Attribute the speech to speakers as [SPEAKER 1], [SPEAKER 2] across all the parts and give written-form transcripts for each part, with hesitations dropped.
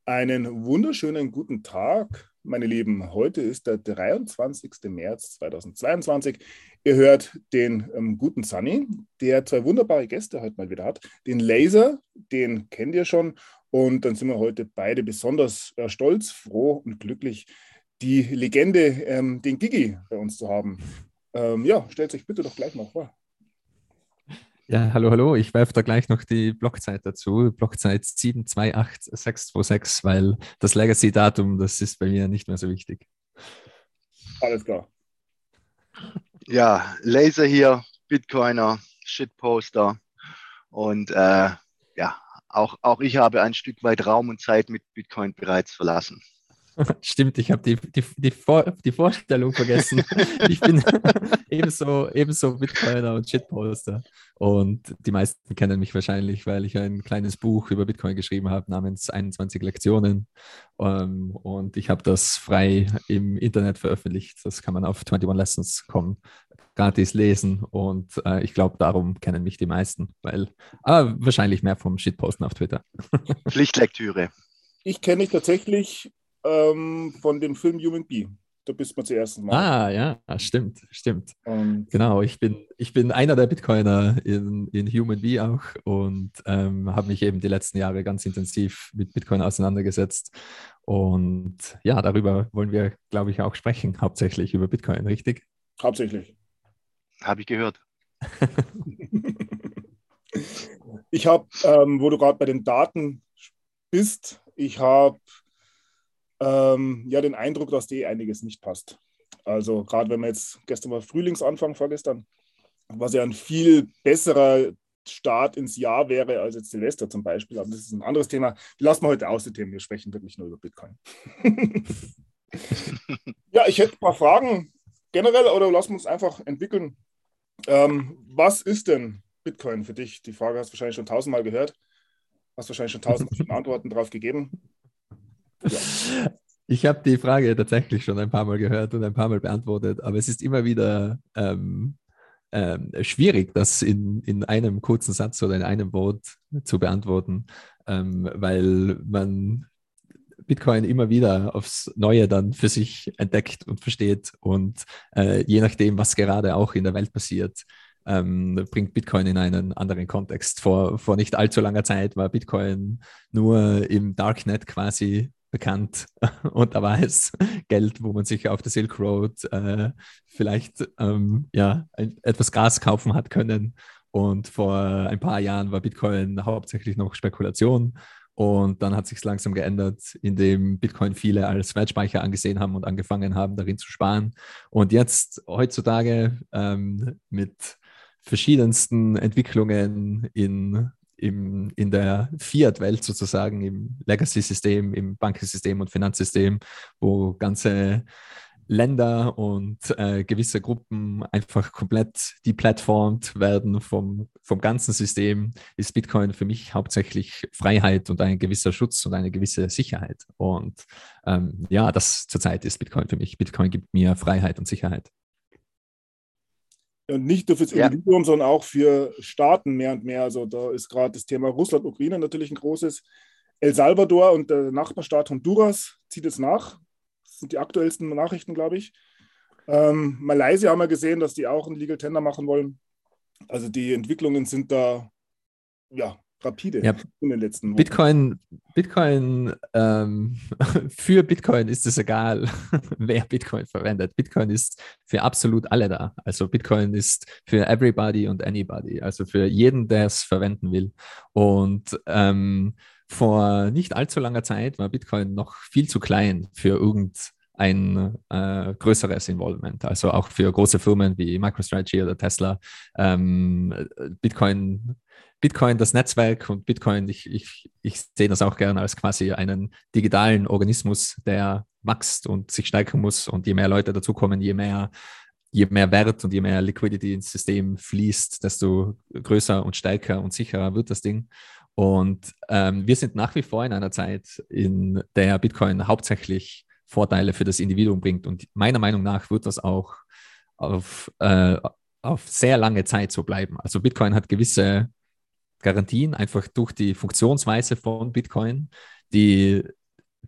[SPEAKER 1] Einen wunderschönen guten Tag, meine Lieben. Heute ist der 23. März 2022. Ihr hört den guten Sunny, der zwei wunderbare Gäste heute mal wieder hat. Den Laser, den kennt ihr schon. Und dann sind wir heute beide besonders stolz, froh und glücklich, die Legende, den Gigi, bei uns zu haben. Ja, stellt euch bitte doch gleich mal vor.
[SPEAKER 2] Ja, hallo, hallo. Ich werfe da gleich noch die Blockzeit dazu. Blockzeit 728626, weil das Legacy-Datum, das ist bei mir nicht mehr so wichtig.
[SPEAKER 1] Alles klar.
[SPEAKER 3] Ja, Laser hier, Bitcoiner, Shitposter und auch ich habe ein Stück weit Raum und Zeit mit Bitcoin bereits verlassen.
[SPEAKER 2] Stimmt, ich habe die Vorstellung vergessen. Ich bin ebenso Bitcoiner und Shitposter. Und die meisten kennen mich wahrscheinlich, weil ich ein kleines Buch über Bitcoin geschrieben habe, namens 21 Lektionen. Und ich habe das frei im Internet veröffentlicht. Das kann man auf 21lessons.com gratis lesen. Und ich glaube, darum kennen mich die meisten, aber wahrscheinlich mehr vom Shitposten auf Twitter.
[SPEAKER 3] Pflichtlektüre.
[SPEAKER 1] Ich kenne dich tatsächlich von dem Film Human Bee. Da bist du zuerst mal.
[SPEAKER 2] Ah, ja, stimmt. Genau, ich bin einer der Bitcoiner in Human Bee auch und habe mich eben die letzten Jahre ganz intensiv mit Bitcoin auseinandergesetzt. Und ja, darüber wollen wir, glaube ich, auch sprechen, hauptsächlich über Bitcoin, richtig?
[SPEAKER 1] Hauptsächlich.
[SPEAKER 3] Habe ich gehört.
[SPEAKER 1] Ich habe, wo du gerade bei den Daten bist, ich habe den Eindruck, dass dir einiges nicht passt. Also gerade wenn man jetzt gestern war Frühlingsanfang, vorgestern, was ja ein viel besserer Start ins Jahr wäre als jetzt Silvester zum Beispiel. Aber das ist ein anderes Thema. Die lassen wir heute aus, die Themen. Wir sprechen wirklich nur über Bitcoin. Ja, ich hätte ein paar Fragen generell oder lassen wir uns einfach entwickeln. Was ist denn Bitcoin für dich? Die Frage hast du wahrscheinlich schon tausendmal gehört. Hast wahrscheinlich schon tausendmal Antworten darauf gegeben.
[SPEAKER 2] Ja. Ich habe die Frage tatsächlich schon ein paar Mal gehört und ein paar Mal beantwortet, aber es ist immer wieder schwierig, das in einem kurzen Satz oder in einem Wort zu beantworten, weil man Bitcoin immer wieder aufs Neue dann für sich entdeckt und versteht und je nachdem, was gerade auch in der Welt passiert, bringt Bitcoin in einen anderen Kontext. Vor nicht allzu langer Zeit war Bitcoin nur im Darknet quasi bekannt und da war es Geld, wo man sich auf der Silk Road vielleicht etwas Gas kaufen hat können. Und vor ein paar Jahren war Bitcoin hauptsächlich noch Spekulation. Und dann hat sich es langsam geändert, indem Bitcoin viele als Wertspeicher angesehen haben und angefangen haben, darin zu sparen. Und jetzt heutzutage mit verschiedensten Entwicklungen in der Fiat-Welt sozusagen, im Legacy-System, im Bankensystem und Finanzsystem, wo ganze Länder und gewisse Gruppen einfach komplett deplattformt werden vom ganzen System, ist Bitcoin für mich hauptsächlich Freiheit und ein gewisser Schutz und eine gewisse Sicherheit. Und das zurzeit ist Bitcoin für mich. Bitcoin gibt mir Freiheit und Sicherheit.
[SPEAKER 1] Und nicht nur fürs Individuum, sondern auch für Staaten mehr und mehr. Also da ist gerade das Thema Russland, Ukraine natürlich ein großes. El Salvador und der Nachbarstaat Honduras zieht es nach. Das sind die aktuellsten Nachrichten, glaube ich. Malaysia haben wir gesehen, dass die auch einen Legal Tender machen wollen. Also die Entwicklungen sind da rapide in den letzten
[SPEAKER 2] Wochen. Bitcoin für Bitcoin ist es egal, wer Bitcoin verwendet. Bitcoin ist für absolut alle da. Also Bitcoin ist für everybody und anybody, also für jeden, der es verwenden will. Und vor nicht allzu langer Zeit war Bitcoin noch viel zu klein für irgendein größeres Involvement, also auch für große Firmen wie MicroStrategy oder Tesla. Bitcoin, das Netzwerk und Bitcoin, ich sehe das auch gerne als quasi einen digitalen Organismus, der wächst und sich stärken muss. Und je mehr Leute dazukommen, je mehr Wert und je mehr Liquidity ins System fließt, desto größer und stärker und sicherer wird das Ding. Und wir sind nach wie vor in einer Zeit, in der Bitcoin hauptsächlich Vorteile für das Individuum bringt. Und meiner Meinung nach wird das auch auf sehr lange Zeit so bleiben. Also Bitcoin hat gewisse Garantien, einfach durch die Funktionsweise von Bitcoin, die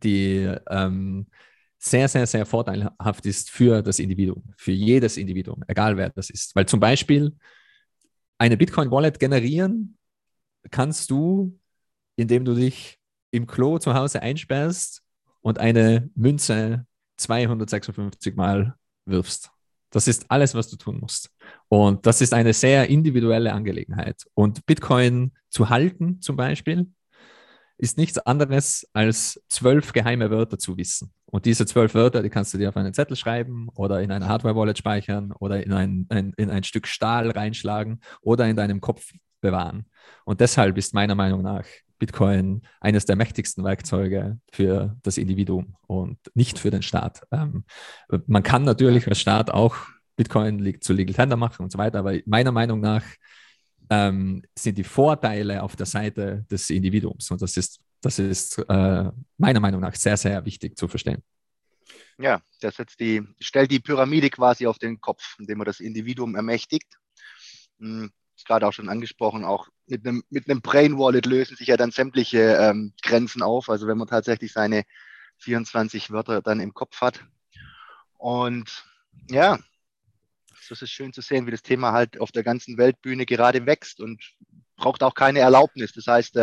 [SPEAKER 2] die sehr, sehr, sehr vorteilhaft ist für das Individuum, für jedes Individuum, egal wer das ist. Weil zum Beispiel eine Bitcoin-Wallet generieren kannst du, indem du dich im Klo zu Hause einsperrst und eine Münze 256 Mal wirfst. Das ist alles, was du tun musst. Und das ist eine sehr individuelle Angelegenheit. Und Bitcoin zu halten zum Beispiel ist nichts anderes als 12 geheime Wörter zu wissen. Und diese 12 Wörter, die kannst du dir auf einen Zettel schreiben oder in eine Hardware-Wallet speichern oder in ein Stück Stahl reinschlagen oder in deinem Kopf bewahren. Und deshalb ist meiner Meinung nach Bitcoin eines der mächtigsten Werkzeuge für das Individuum und nicht für den Staat. Man kann natürlich als Staat auch Bitcoin zu Legal Tender machen und so weiter, aber meiner Meinung nach sind die Vorteile auf der Seite des Individuums. Und das ist meiner Meinung nach sehr, sehr wichtig zu verstehen.
[SPEAKER 3] Ja, stellt die Pyramide quasi auf den Kopf, indem man das Individuum ermächtigt. Ist gerade auch schon angesprochen, auch mit einem Brain Wallet lösen sich ja dann sämtliche Grenzen auf. Also wenn man tatsächlich seine 24 Wörter dann im Kopf hat. Und ja, es ist schön zu sehen, wie das Thema halt auf der ganzen Weltbühne gerade wächst und braucht auch keine Erlaubnis. Das heißt,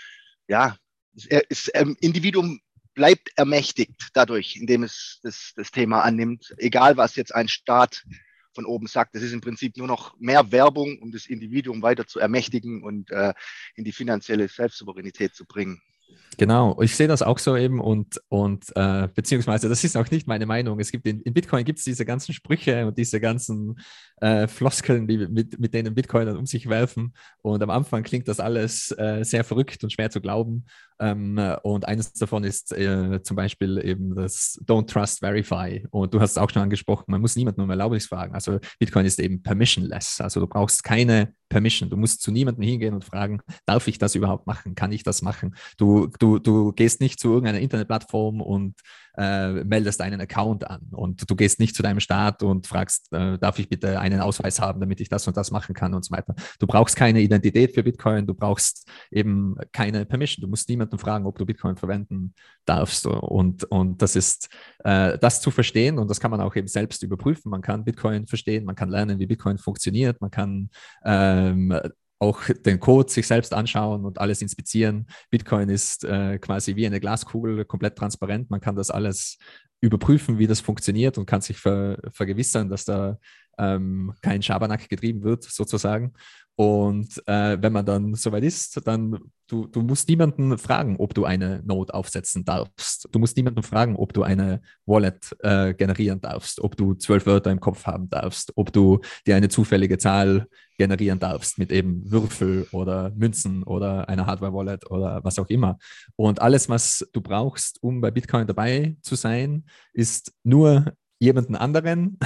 [SPEAKER 3] das Individuum bleibt ermächtigt dadurch, indem es das Thema annimmt, egal was jetzt ein Staat von oben sagt. Das ist im Prinzip nur noch mehr Werbung, um das Individuum weiter zu ermächtigen und in die finanzielle Selbstsouveränität zu bringen.
[SPEAKER 2] Genau, ich sehe das auch so eben und beziehungsweise das ist auch nicht meine Meinung. Es gibt in Bitcoin gibt es diese ganzen Sprüche und diese ganzen Floskeln, die mit denen Bitcoiner um sich werfen. Und am Anfang klingt das alles sehr verrückt und schwer zu glauben. Und eines davon ist zum Beispiel eben das Don't Trust, Verify. Und du hast es auch schon angesprochen, man muss niemanden um Erlaubnis fragen. Also Bitcoin ist eben permissionless. Also du brauchst keine Permission. Du musst zu niemandem hingehen und fragen, darf ich das überhaupt machen? Kann ich das machen? Du gehst nicht zu irgendeiner Internetplattform und meldest einen Account an. Und du gehst nicht zu deinem Staat und fragst, darf ich bitte einen Ausweis haben, damit ich das und das machen kann und so weiter. Du brauchst keine Identität für Bitcoin, du brauchst eben keine Permission. Du musst niemanden fragen, ob du Bitcoin verwenden darfst. Und das ist das zu verstehen und das kann man auch eben selbst überprüfen. Man kann Bitcoin verstehen, man kann lernen, wie Bitcoin funktioniert, man kann auch den Code sich selbst anschauen und alles inspizieren. Bitcoin ist quasi wie eine Glaskugel, komplett transparent. Man kann das alles überprüfen, wie das funktioniert und kann sich vergewissern, dass da kein Schabernack getrieben wird, sozusagen. Und wenn man dann soweit ist, dann du musst niemanden fragen, ob du eine Node aufsetzen darfst. Du musst niemanden fragen, ob du eine Wallet generieren darfst, ob du 12 Wörter im Kopf haben darfst, ob du dir eine zufällige Zahl generieren darfst mit eben Würfel oder Münzen oder einer Hardware-Wallet oder was auch immer. Und alles, was du brauchst, um bei Bitcoin dabei zu sein, ist nur jemanden anderen,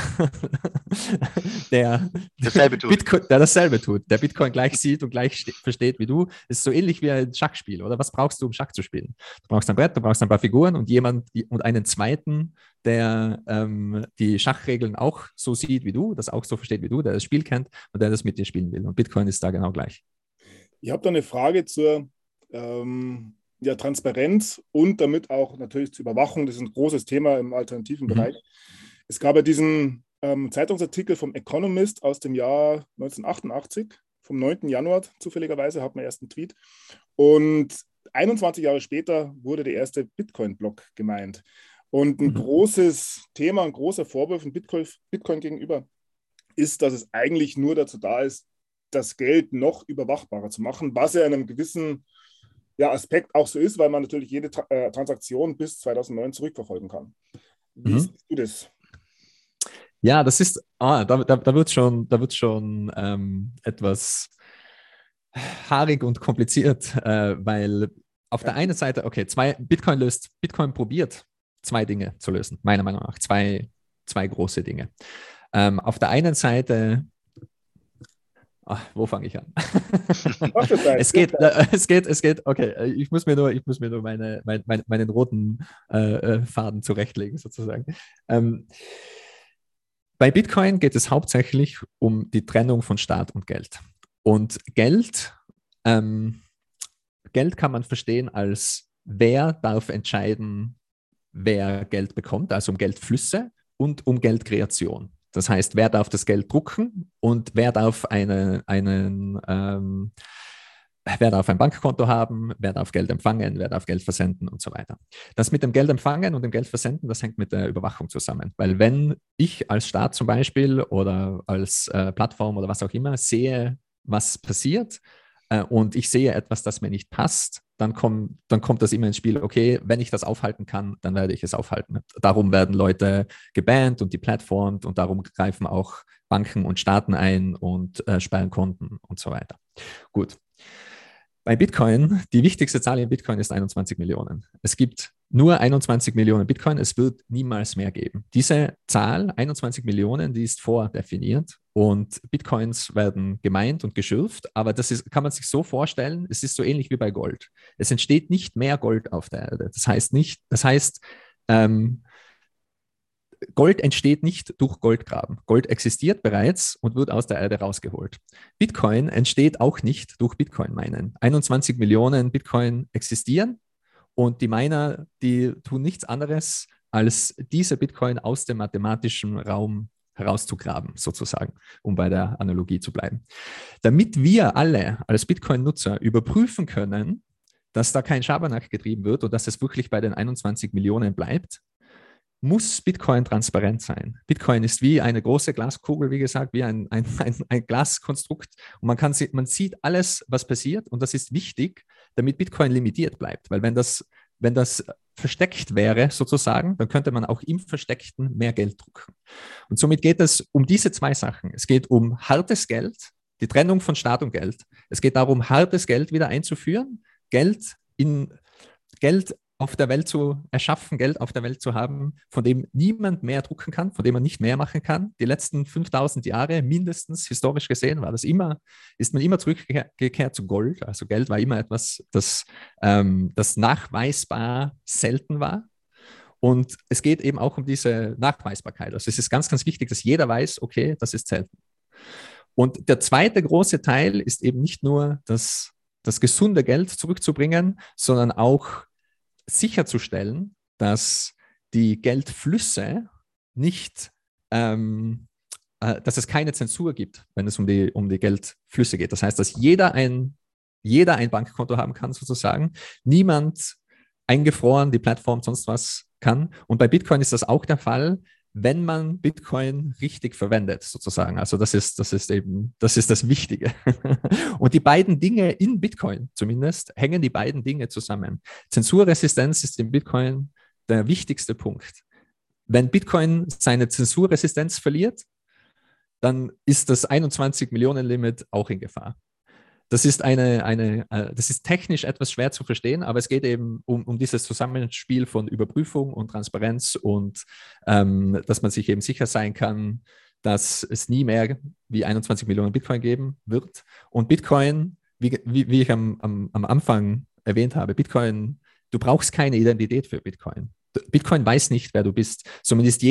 [SPEAKER 2] der dasselbe tut, der Bitcoin gleich sieht und gleich versteht wie du. Es ist so ähnlich wie ein Schachspiel, oder? Was brauchst du, um Schach zu spielen? Du brauchst ein Brett, du brauchst ein paar Figuren und einen zweiten, der die Schachregeln auch so sieht wie du, das auch so versteht wie du, der das Spiel kennt und der das mit dir spielen will. Und Bitcoin ist da genau gleich.
[SPEAKER 1] Ich habe da eine Frage zur Transparenz und damit auch natürlich zur Überwachung. Das ist ein großes Thema im alternativen Bereich. Es gab ja diesen Zeitungsartikel vom Economist aus dem Jahr 1988, vom 9. Januar zufälligerweise, hat man erst einen Tweet. Und 21 Jahre später wurde der erste Bitcoin-Block gemeint. Und ein großes Thema, ein großer Vorwurf von Bitcoin gegenüber ist, dass es eigentlich nur dazu da ist, das Geld noch überwachbarer zu machen, was ja in einem gewissen Aspekt auch so ist, weil man natürlich jede Transaktion bis 2009 zurückverfolgen kann. Wie siehst du das?
[SPEAKER 2] Ja, das ist, da wird schon etwas haarig und kompliziert, weil auf der einen Seite, okay, Bitcoin probiert zwei Dinge zu lösen, meiner Meinung nach, zwei große Dinge. Auf der einen Seite, wo fange ich an? Es geht, okay, ich muss mir nur meinen roten Faden zurechtlegen, sozusagen. Bei Bitcoin geht es hauptsächlich um die Trennung von Staat und Geld. Und Geld kann man verstehen als, wer darf entscheiden, wer Geld bekommt, also um Geldflüsse und um Geldkreation. Das heißt, wer darf das Geld drucken und wer darf wer darf ein Bankkonto haben, wer darf Geld empfangen, wer darf Geld versenden und so weiter. Das mit dem Geld empfangen und dem Geld versenden, das hängt mit der Überwachung zusammen. Weil wenn ich als Staat zum Beispiel oder als Plattform oder was auch immer sehe, was passiert und ich sehe etwas, das mir nicht passt, dann kommt das immer ins Spiel, okay, wenn ich das aufhalten kann, dann werde ich es aufhalten. Darum werden Leute gebannt und deplatformt und darum greifen auch Banken und Staaten ein und sperren Konten und so weiter. Gut. Bei Bitcoin, die wichtigste Zahl in Bitcoin ist 21 Millionen. Es gibt nur 21 Millionen Bitcoin, es wird niemals mehr geben. Diese Zahl, 21 Millionen, die ist vordefiniert und Bitcoins werden gemeint und geschürft, aber kann man sich so vorstellen, es ist so ähnlich wie bei Gold. Es entsteht nicht mehr Gold auf der Erde. Das heißt, Gold entsteht nicht durch Goldgraben. Gold existiert bereits und wird aus der Erde rausgeholt. Bitcoin entsteht auch nicht durch Bitcoin-Minen. 21 Millionen Bitcoin existieren und die Miner, die tun nichts anderes, als diese Bitcoin aus dem mathematischen Raum herauszugraben, sozusagen, um bei der Analogie zu bleiben. Damit wir alle als Bitcoin-Nutzer überprüfen können, dass da kein Schabernack getrieben wird und dass es wirklich bei den 21 Millionen bleibt, muss Bitcoin transparent sein. Bitcoin ist wie eine große Glaskugel, wie gesagt, wie ein Glaskonstrukt. Und man sieht alles, was passiert. Und das ist wichtig, damit Bitcoin limitiert bleibt. Weil wenn das versteckt wäre, sozusagen, dann könnte man auch im Versteckten mehr Geld drucken. Und somit geht es um diese zwei Sachen. Es geht um hartes Geld, die Trennung von Staat und Geld. Es geht darum, hartes Geld wieder einzuführen, Geld auf der Welt zu erschaffen, Geld auf der Welt zu haben, von dem niemand mehr drucken kann, von dem man nicht mehr machen kann. Die letzten 5000 Jahre mindestens, historisch gesehen, ist man immer zurückgekehrt zu Gold. Also Geld war immer etwas, das nachweisbar selten war. Und es geht eben auch um diese Nachweisbarkeit. Also es ist ganz, ganz wichtig, dass jeder weiß, okay, das ist selten. Und der zweite große Teil ist eben nicht nur das gesunde Geld zurückzubringen, sondern auch sicherzustellen, dass die Geldflüsse nicht, dass es keine Zensur gibt, wenn es um die Geldflüsse geht. Das heißt, dass jeder ein Bankkonto haben kann, sozusagen. Niemand eingefroren, die Plattform, sonst was kann. Und bei Bitcoin ist das auch der Fall, wenn man Bitcoin richtig verwendet, sozusagen. Also das ist das Wichtige. Und die beiden Dinge in Bitcoin zumindest hängen die beiden Dinge zusammen. Zensurresistenz ist in Bitcoin der wichtigste Punkt. Wenn Bitcoin seine Zensurresistenz verliert, dann ist das 21-Millionen-Limit auch in Gefahr. Das ist das ist technisch etwas schwer zu verstehen, aber es geht eben um dieses Zusammenspiel von Überprüfung und Transparenz und dass man sich eben sicher sein kann, dass es nie mehr wie 21 Millionen Bitcoin geben wird. Und Bitcoin, wie ich am Anfang erwähnt habe, Bitcoin, du brauchst keine Identität für Bitcoin. Bitcoin weiß nicht, wer du bist. Somit ist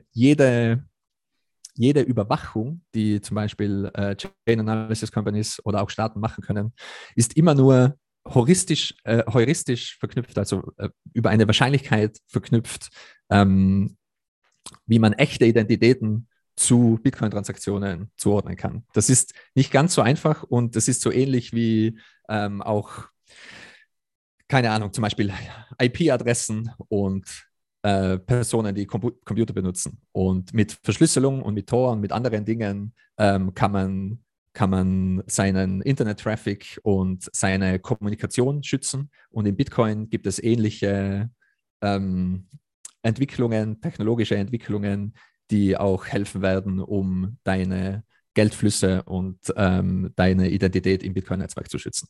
[SPEAKER 2] jede Überwachung, die zum Beispiel Chain Analysis Companies oder auch Staaten machen können, ist immer nur heuristisch verknüpft, also über eine Wahrscheinlichkeit verknüpft, wie man echte Identitäten zu Bitcoin-Transaktionen zuordnen kann. Das ist nicht ganz so einfach und das ist so ähnlich wie auch, keine Ahnung, zum Beispiel IP-Adressen und Personen, die Computer benutzen. Und mit Verschlüsselung und mit Tor und mit anderen Dingen kann man seinen Internet-Traffic und seine Kommunikation schützen. Und in Bitcoin gibt es ähnliche technologische Entwicklungen, die auch helfen werden, um deine Geldflüsse und deine Identität im Bitcoin-Netzwerk zu schützen.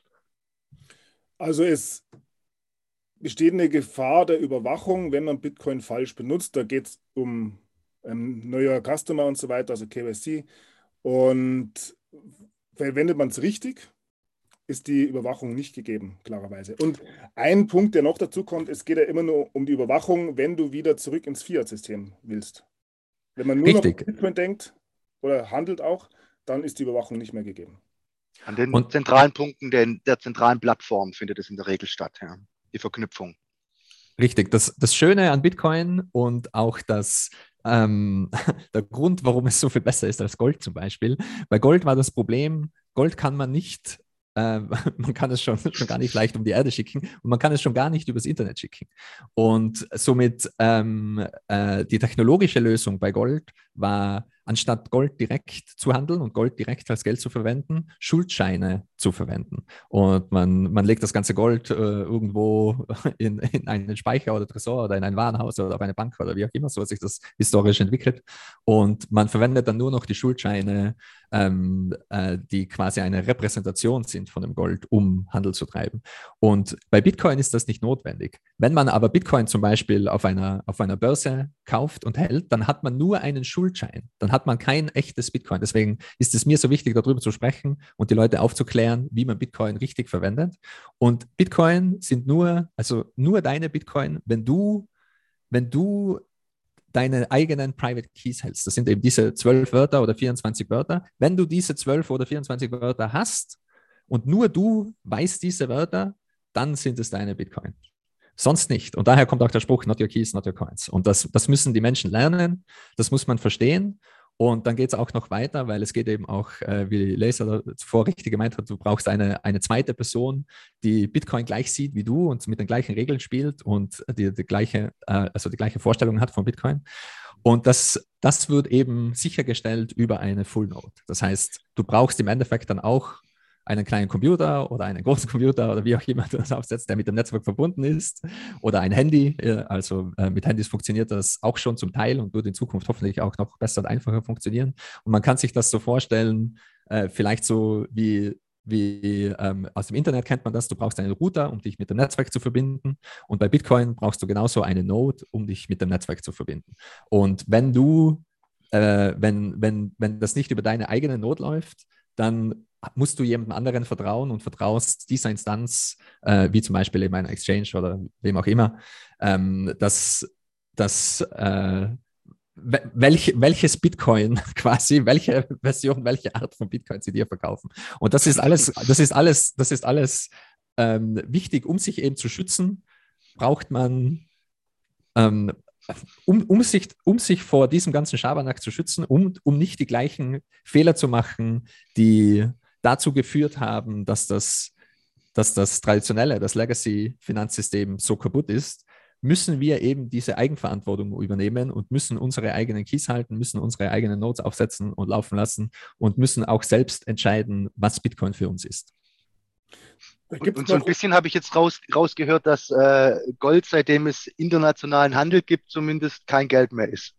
[SPEAKER 1] Also es besteht eine Gefahr der Überwachung, wenn man Bitcoin falsch benutzt. Da geht es um neuer Customer und so weiter, also KYC. Und verwendet man es richtig, ist die Überwachung nicht gegeben, klarerweise. Und ein Punkt, der noch dazu kommt, es geht ja immer nur um die Überwachung, wenn du wieder zurück ins Fiat-System willst. Wenn man nur noch an Bitcoin denkt oder handelt auch, dann ist die Überwachung nicht mehr gegeben.
[SPEAKER 3] An den zentralen Punkten der zentralen Plattform findet es in der Regel statt, ja. Die Verknüpfung.
[SPEAKER 2] Richtig. Das Schöne an Bitcoin und auch der Grund, warum es so viel besser ist als Gold zum Beispiel. Bei Gold war das Problem, Gold kann man nicht, man kann es schon gar nicht leicht um die Erde schicken und man kann es schon gar nicht übers Internet schicken. Und somit die technologische Lösung bei Gold war, anstatt Gold direkt zu handeln und Gold direkt als Geld zu verwenden, Schuldscheine zu verwenden. Und man legt das ganze Gold irgendwo in einen Speicher oder Tresor oder in ein Warenhaus oder auf eine Bank oder wie auch immer, so hat sich das historisch entwickelt. Und man verwendet dann nur noch die Schuldscheine, die quasi eine Repräsentation sind von dem Gold, um Handel zu treiben. Und bei Bitcoin ist das nicht notwendig. Wenn man aber Bitcoin zum Beispiel auf einer Börse kauft und hält, dann hat man nur einen Schuldschein. Dann hat man kein echtes Bitcoin. Deswegen ist es mir so wichtig, darüber zu sprechen und die Leute aufzuklären, wie man Bitcoin richtig verwendet. Und Bitcoin sind nur deine Bitcoin, wenn du deine eigenen Private Keys hältst. Das sind eben diese 12 Wörter oder 24 Wörter. Wenn du diese 12 oder 24 Wörter hast und nur du weißt diese Wörter, dann sind es deine Bitcoin. Sonst nicht. Und daher kommt auch der Spruch, not your keys, not your coins. Und das müssen die Menschen lernen, das muss man verstehen. Und dann geht es auch noch weiter, weil es geht eben auch, wie Laser zuvor richtig gemeint hat, du brauchst eine zweite Person, die Bitcoin gleich sieht wie du und mit den gleichen Regeln spielt und die gleiche Vorstellung hat von Bitcoin. Und das wird eben sichergestellt über eine Full Node. Das heißt, du brauchst im Endeffekt dann auch einen kleinen Computer oder einen großen Computer oder wie auch immer du das aufsetzt, der mit dem Netzwerk verbunden ist, oder ein Handy. Also mit Handys funktioniert das auch schon zum Teil und wird in Zukunft hoffentlich auch noch besser und einfacher funktionieren. Und man kann sich das so vorstellen, vielleicht so wie aus dem Internet kennt man das, du brauchst einen Router, um dich mit dem Netzwerk zu verbinden, und bei Bitcoin brauchst du genauso eine Node, um dich mit dem Netzwerk zu verbinden. Und wenn das nicht über deine eigene Node läuft, dann musst du jemandem anderen vertrauen und vertraust dieser Instanz, wie zum Beispiel eben einer Exchange oder wem auch immer, welches Bitcoin quasi, welche Version, welche Art von Bitcoin sie dir verkaufen. Und das ist alles wichtig, um sich eben zu schützen, braucht man um sich vor diesem ganzen Schabernack zu schützen, um nicht die gleichen Fehler zu machen, die dazu geführt haben, dass das traditionelle, das Legacy-Finanzsystem so kaputt ist, müssen wir eben diese Eigenverantwortung übernehmen und müssen unsere eigenen Keys halten, müssen unsere eigenen Nodes aufsetzen und laufen lassen und müssen auch selbst entscheiden, was Bitcoin für uns ist.
[SPEAKER 3] Und so ein bisschen habe ich jetzt rausgehört, dass Gold, seitdem es internationalen Handel gibt, zumindest kein Geld mehr ist.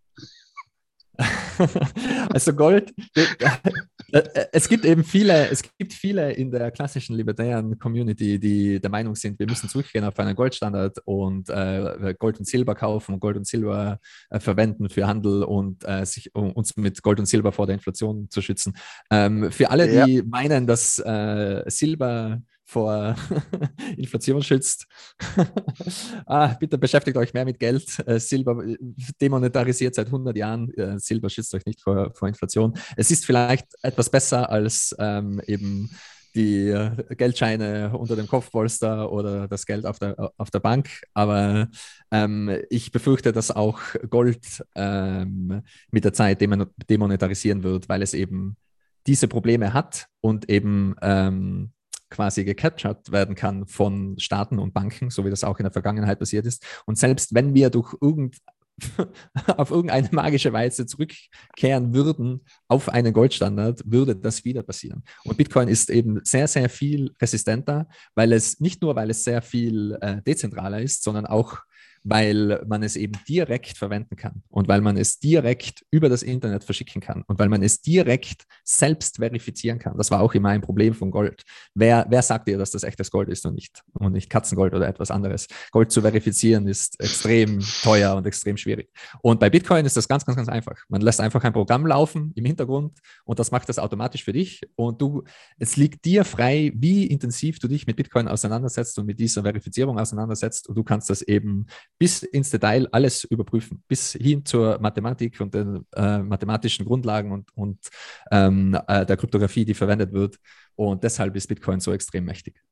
[SPEAKER 2] Also Gold, es gibt viele in der klassischen libertären Community, die der Meinung sind, wir müssen zurückgehen auf einen Goldstandard und Gold und Silber kaufen und Gold und Silber verwenden für Handel und uns mit Gold und Silber vor der Inflation zu schützen. Für alle, die meinen, dass Silber vor Inflation schützt. Bitte beschäftigt euch mehr mit Geld. Silber demonetarisiert seit 100 Jahren. Silber schützt euch nicht vor Inflation. Es ist vielleicht etwas besser als eben die Geldscheine unter dem Kopfpolster oder das Geld auf der Bank. Aber ich befürchte, dass auch Gold mit der Zeit demonetarisieren wird, weil es eben diese Probleme hat und eben quasi gecaptured werden kann von Staaten und Banken, so wie das auch in der Vergangenheit passiert ist. Und selbst wenn wir auf irgendeine magische Weise zurückkehren würden auf einen Goldstandard, würde das wieder passieren. Und Bitcoin ist eben sehr, sehr viel resistenter, weil es sehr viel dezentraler ist, sondern auch, weil man es eben direkt verwenden kann und weil man es direkt über das Internet verschicken kann und weil man es direkt selbst verifizieren kann. Das war auch immer ein Problem von Gold. Wer sagt dir, dass das echtes Gold ist und nicht Katzengold oder etwas anderes? Gold zu verifizieren ist extrem teuer und extrem schwierig. Und bei Bitcoin ist das ganz, ganz, ganz einfach. Man lässt einfach ein Programm laufen im Hintergrund und das macht das automatisch für dich und es liegt dir frei, wie intensiv du dich mit Bitcoin auseinandersetzt und mit dieser Verifizierung auseinandersetzt, und du kannst das eben bis ins Detail alles überprüfen, bis hin zur Mathematik und den mathematischen Grundlagen und der Kryptographie, die verwendet wird. Und deshalb ist Bitcoin so extrem mächtig.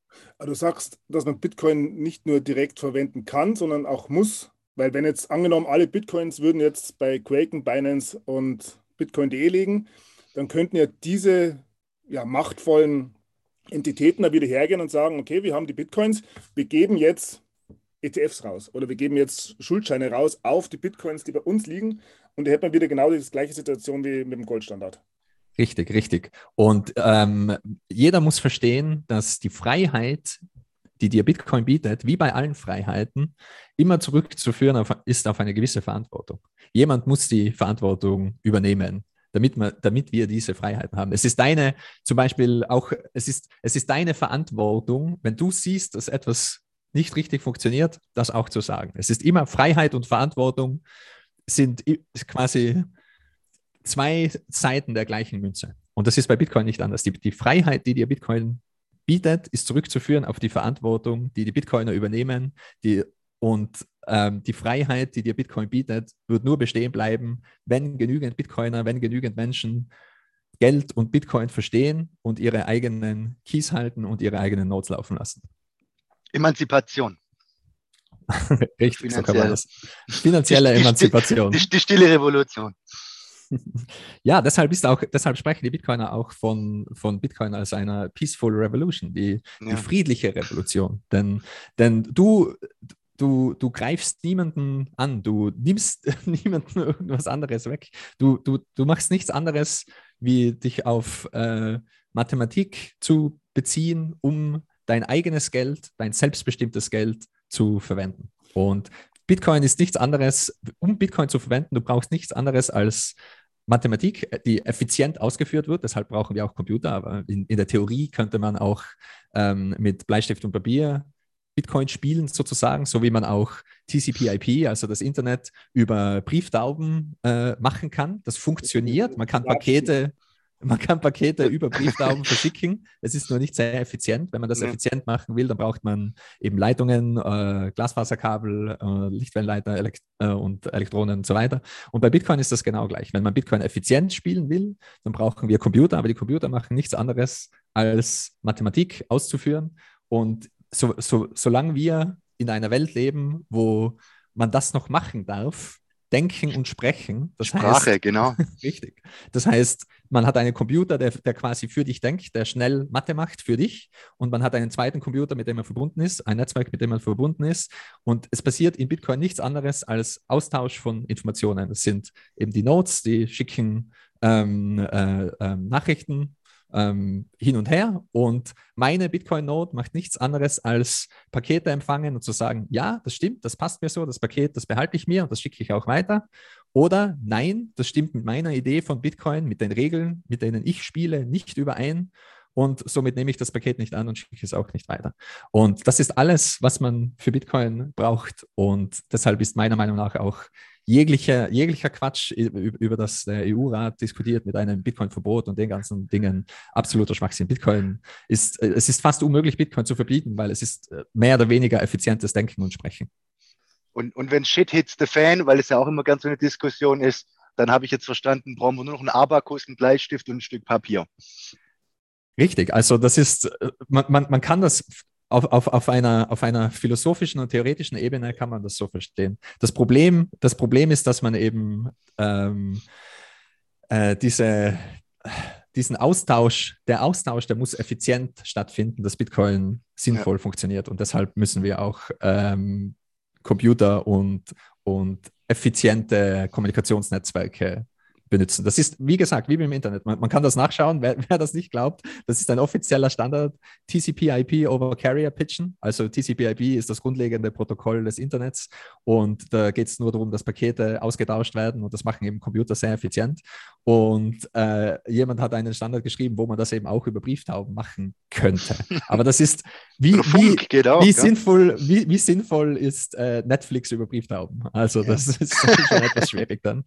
[SPEAKER 1] Du sagst, dass man Bitcoin nicht nur direkt verwenden kann, sondern auch muss, weil wenn jetzt angenommen alle Bitcoins würden jetzt bei Kraken, Binance und Bitcoin.de liegen, dann könnten ja diese machtvollen Entitäten da wieder hergehen und sagen, okay, wir haben die Bitcoins, wir geben jetzt ETFs raus oder wir geben jetzt Schuldscheine raus auf die Bitcoins, die bei uns liegen und da hätte man wieder genau die gleiche Situation wie mit dem Goldstandard.
[SPEAKER 2] Richtig, richtig. Und jeder muss verstehen, dass die Freiheit, die dir Bitcoin bietet, wie bei allen Freiheiten, immer zurückzuführen ist auf eine gewisse Verantwortung. Jemand muss die Verantwortung übernehmen, damit wir diese Freiheiten haben. Es ist deine, zum Beispiel auch, es ist deine Verantwortung, wenn du siehst, dass etwas nicht richtig funktioniert, das auch zu sagen. Es ist immer Freiheit und Verantwortung sind quasi zwei Seiten der gleichen Münze. Und das ist bei Bitcoin nicht anders. Die Freiheit, die dir Bitcoin bietet, ist zurückzuführen auf die Verantwortung, die Bitcoiner übernehmen. Die Freiheit, die dir Bitcoin bietet, wird nur bestehen bleiben, wenn genügend Bitcoiner, wenn genügend Menschen Geld und Bitcoin verstehen und ihre eigenen Keys halten und ihre eigenen Nodes laufen lassen.
[SPEAKER 3] Emanzipation.
[SPEAKER 2] Richtig, so kann man das. Finanzielle
[SPEAKER 3] Die
[SPEAKER 2] Emanzipation.
[SPEAKER 3] Die stille Revolution.
[SPEAKER 2] Ja, deshalb sprechen die Bitcoiner auch von Bitcoin als einer Peaceful Revolution, die friedliche Revolution. Denn du greifst niemanden an, du nimmst niemanden irgendwas anderes weg. Du machst nichts anderes, wie dich auf Mathematik zu beziehen, um dein eigenes Geld, dein selbstbestimmtes Geld zu verwenden. Und Bitcoin ist nichts anderes, um Bitcoin zu verwenden, du brauchst nichts anderes als Mathematik, die effizient ausgeführt wird. Deshalb brauchen wir auch Computer. Aber in der Theorie könnte man auch mit Bleistift und Papier Bitcoin spielen sozusagen, so wie man auch TCP/IP, also das Internet, über Brieftauben machen kann. Das funktioniert. Man kann Pakete über Brieftauben verschicken. Es ist nur nicht sehr effizient. Wenn man das effizient machen will, dann braucht man eben Leitungen, Glasfaserkabel, Lichtwellenleiter und Elektronen und so weiter. Und bei Bitcoin ist das genau gleich. Wenn man Bitcoin effizient spielen will, dann brauchen wir Computer, aber die Computer machen nichts anderes als Mathematik auszuführen. Und solange wir in einer Welt leben, wo man das noch machen darf, denken und sprechen. Das
[SPEAKER 3] Sprache,
[SPEAKER 2] heißt,
[SPEAKER 3] genau.
[SPEAKER 2] Richtig. Das heißt, man hat einen Computer, der quasi für dich denkt, der schnell Mathe macht für dich. Und man hat einen zweiten Computer, mit dem man verbunden ist, ein Netzwerk, mit dem man verbunden ist. Und es passiert in Bitcoin nichts anderes als Austausch von Informationen. Das sind eben die Nodes, die schicken Nachrichten hin und her, und meine Bitcoin-Node macht nichts anderes als Pakete empfangen und zu sagen, ja, das stimmt, das passt mir so, das Paket, das behalte ich mir und das schicke ich auch weiter, oder nein, das stimmt mit meiner Idee von Bitcoin, mit den Regeln, mit denen ich spiele, nicht überein, und somit nehme ich das Paket nicht an und schicke es auch nicht weiter. Und das ist alles, was man für Bitcoin braucht, und deshalb ist meiner Meinung nach auch jeglicher Quatsch, über das der EU-Rat diskutiert mit einem Bitcoin-Verbot und den ganzen Dingen, absoluter Schwachsinn. Es ist fast unmöglich, Bitcoin zu verbieten, weil es ist mehr oder weniger effizientes Denken und Sprechen.
[SPEAKER 3] Und wenn Shit hits the fan, weil es ja auch immer ganz so eine Diskussion ist, dann habe ich jetzt verstanden, brauchen wir nur noch einen Abakus, einen Bleistift und ein Stück Papier.
[SPEAKER 2] Richtig, also das ist, man kann das auf einer philosophischen und theoretischen Ebene kann man das so verstehen. Das Problem ist, dass man eben diesen Austausch, der muss effizient stattfinden, dass Bitcoin sinnvoll funktioniert. Und deshalb müssen wir auch Computer und effiziente Kommunikationsnetzwerke benutzen. Das ist, wie gesagt, wie im Internet. Man kann das nachschauen, wer das nicht glaubt. Das ist ein offizieller Standard, TCP/IP over Carrier Pigeon. Also TCP/IP ist das grundlegende Protokoll des Internets, und da geht es nur darum, dass Pakete ausgetauscht werden, und das machen eben Computer sehr effizient. Und jemand hat einen Standard geschrieben, wo man das eben auch über Brieftauben machen könnte. Aber das ist, wie sinnvoll ist Netflix über Brieftauben? Also das ist schon etwas schwierig dann.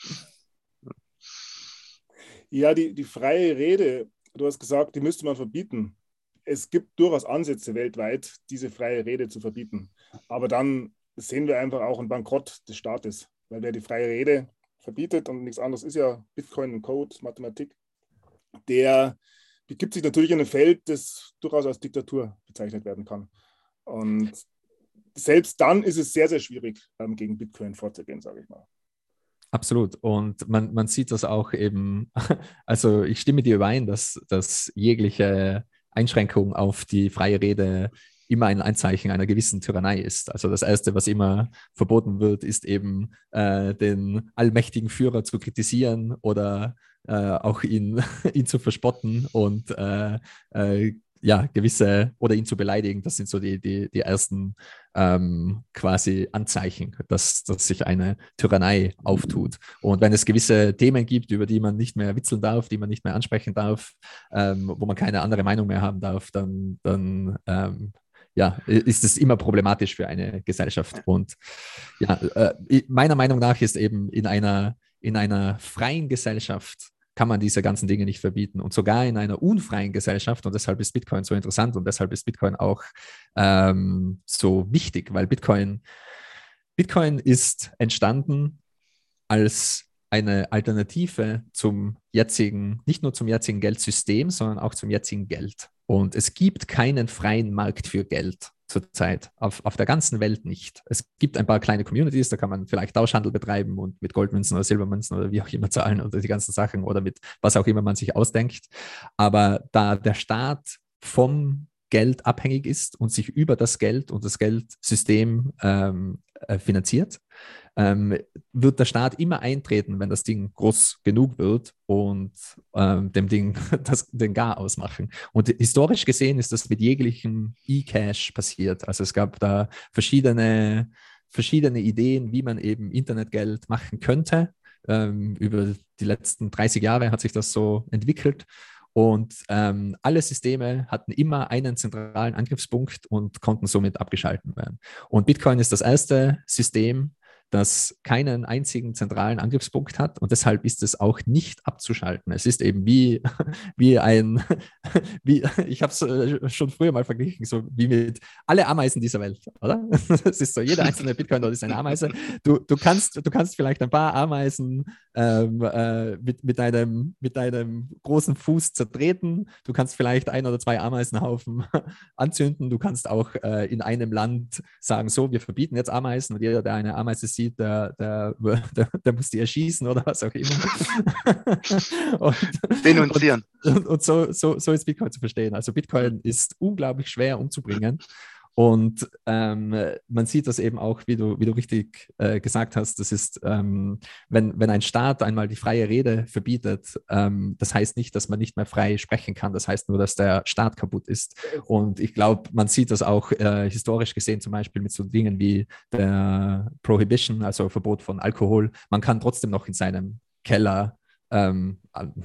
[SPEAKER 1] Ja, die freie Rede, du hast gesagt, die müsste man verbieten. Es gibt durchaus Ansätze weltweit, diese freie Rede zu verbieten. Aber dann sehen wir einfach auch einen Bankrott des Staates. Weil wer die freie Rede verbietet, und nichts anderes ist ja Bitcoin und Code, Mathematik, der begibt sich natürlich in ein Feld, das durchaus als Diktatur bezeichnet werden kann. Und selbst dann ist es sehr, sehr schwierig, gegen Bitcoin vorzugehen, sage ich mal.
[SPEAKER 2] Absolut. Und man sieht das auch eben, also ich stimme dir überein, dass jegliche Einschränkung auf die freie Rede immer ein Anzeichen einer gewissen Tyrannei ist. Also das Erste, was immer verboten wird, ist eben den allmächtigen Führer zu kritisieren oder auch ihn zu verspotten und ja, gewisse oder ihn zu beleidigen. Das sind so die ersten quasi Anzeichen, dass sich eine Tyrannei auftut. Und wenn es gewisse Themen gibt, über die man nicht mehr witzeln darf, die man nicht mehr ansprechen darf, wo man keine andere Meinung mehr haben darf, dann ja, ist es immer problematisch für eine Gesellschaft. Und ja, meiner Meinung nach ist eben in einer freien Gesellschaft kann man diese ganzen Dinge nicht verbieten. Und sogar in einer unfreien Gesellschaft, und deshalb ist Bitcoin so interessant und deshalb ist Bitcoin auch so wichtig, weil Bitcoin ist entstanden als eine Alternative zum jetzigen, nicht nur zum jetzigen Geldsystem, sondern auch zum jetzigen Geld. Und es gibt keinen freien Markt für Geld zurzeit, auf der ganzen Welt nicht. Es gibt ein paar kleine Communities, da kann man vielleicht Tauschhandel betreiben und mit Goldmünzen oder Silbermünzen oder wie auch immer zahlen oder die ganzen Sachen oder mit was auch immer man sich ausdenkt. Aber da der Staat vom Geld abhängig ist und sich über das Geld und das Geldsystem finanziert, wird der Staat immer eintreten, wenn das Ding groß genug wird und dem Ding den Gar ausmachen. Und historisch gesehen ist das mit jeglichem E-Cash passiert. Also es gab da verschiedene Ideen, wie man eben Internetgeld machen könnte. Über die letzten 30 Jahre hat sich das so entwickelt. Und alle Systeme hatten immer einen zentralen Angriffspunkt und konnten somit abgeschaltet werden. Und Bitcoin ist das erste System, das keinen einzigen zentralen Angriffspunkt hat und deshalb ist es auch nicht abzuschalten. Es ist eben wie ich habe es schon früher mal verglichen, so wie mit alle Ameisen dieser Welt, oder? Es ist so, jeder einzelne Bitcoin-Node ist eine Ameise. Du kannst vielleicht ein paar Ameisen mit einem großen Fuß zertreten. Du kannst vielleicht 1 oder 2 Ameisenhaufen anzünden. Du kannst auch in einem Land sagen, so, wir verbieten jetzt Ameisen und jeder, der eine Ameise sieht, der muss die erschießen oder was auch immer.
[SPEAKER 3] Denunzieren.
[SPEAKER 2] Und so ist Bitcoin zu verstehen. Also Bitcoin ist unglaublich schwer umzubringen. Und man sieht das eben auch, wie du richtig gesagt hast, das ist, wenn ein Staat einmal die freie Rede verbietet, das heißt nicht, dass man nicht mehr frei sprechen kann, das heißt nur, dass der Staat kaputt ist. Und ich glaube, man sieht das auch historisch gesehen, zum Beispiel mit so Dingen wie der Prohibition, also Verbot von Alkohol. Man kann trotzdem noch in seinem Keller ein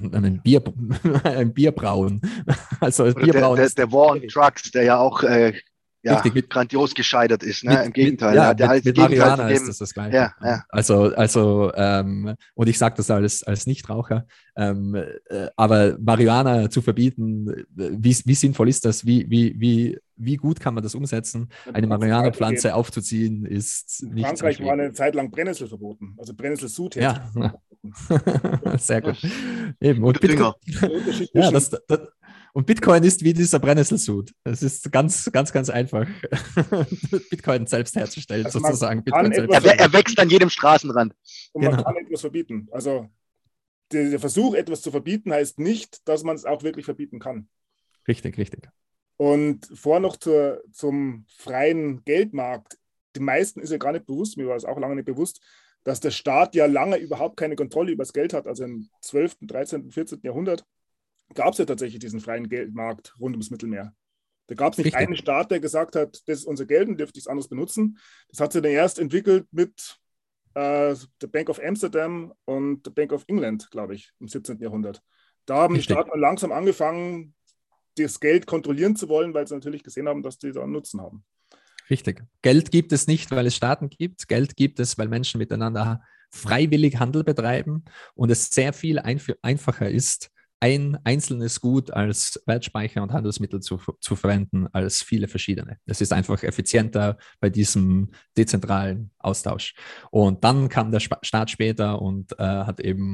[SPEAKER 2] Bier brauen. Also Bier brauen
[SPEAKER 3] der War on Drugs, der ja auch richtig, grandios gescheitert ist. Ne? Im Gegenteil.
[SPEAKER 2] Mit Marihuana ist das Gleiche.
[SPEAKER 3] Ja.
[SPEAKER 2] Also und ich sage das als Nichtraucher, aber Marihuana zu verbieten, wie sinnvoll ist das? Wie gut kann man das umsetzen? Eine Marihuana-Pflanze aufzuziehen ist nicht so
[SPEAKER 1] Frankreich war eine Zeit lang Brennnessel verboten, also Brennnesselsud.
[SPEAKER 2] Ja, sehr gut. Eben. Und Bitcoin, und Bitcoin ist wie dieser Brennnesselsud. Es ist ganz, ganz, ganz einfach, Bitcoin selbst herzustellen, also sozusagen.
[SPEAKER 3] Er wächst an jedem Straßenrand.
[SPEAKER 1] Und man kann etwas verbieten. Also der Versuch, etwas zu verbieten, heißt nicht, dass man es auch wirklich verbieten kann.
[SPEAKER 2] Richtig.
[SPEAKER 1] Und noch zum freien Geldmarkt. Den meisten ist ja gar nicht bewusst, mir war es auch lange nicht bewusst, dass der Staat ja lange überhaupt keine Kontrolle über das Geld hat. Also im 12., 13., 14. Jahrhundert gab es ja tatsächlich diesen freien Geldmarkt rund ums Mittelmeer. Da gab es nicht einen Staat, der gesagt hat, das ist unser Geld und dürft nichts anderes benutzen. Das hat sich dann erst entwickelt mit der Bank of Amsterdam und der Bank of England, glaube ich, im 17. Jahrhundert. Da haben die Staaten langsam angefangen, das Geld kontrollieren zu wollen, weil sie natürlich gesehen haben, dass die da einen Nutzen haben.
[SPEAKER 2] Richtig. Geld gibt es nicht, weil es Staaten gibt. Geld gibt es, weil Menschen miteinander freiwillig Handel betreiben und es sehr viel einfacher ist, ein einzelnes Gut als Wertspeicher und Handelsmittel zu verwenden als viele verschiedene. Es ist einfach effizienter bei diesem dezentralen Austausch. Und dann kam der Staat später und hat eben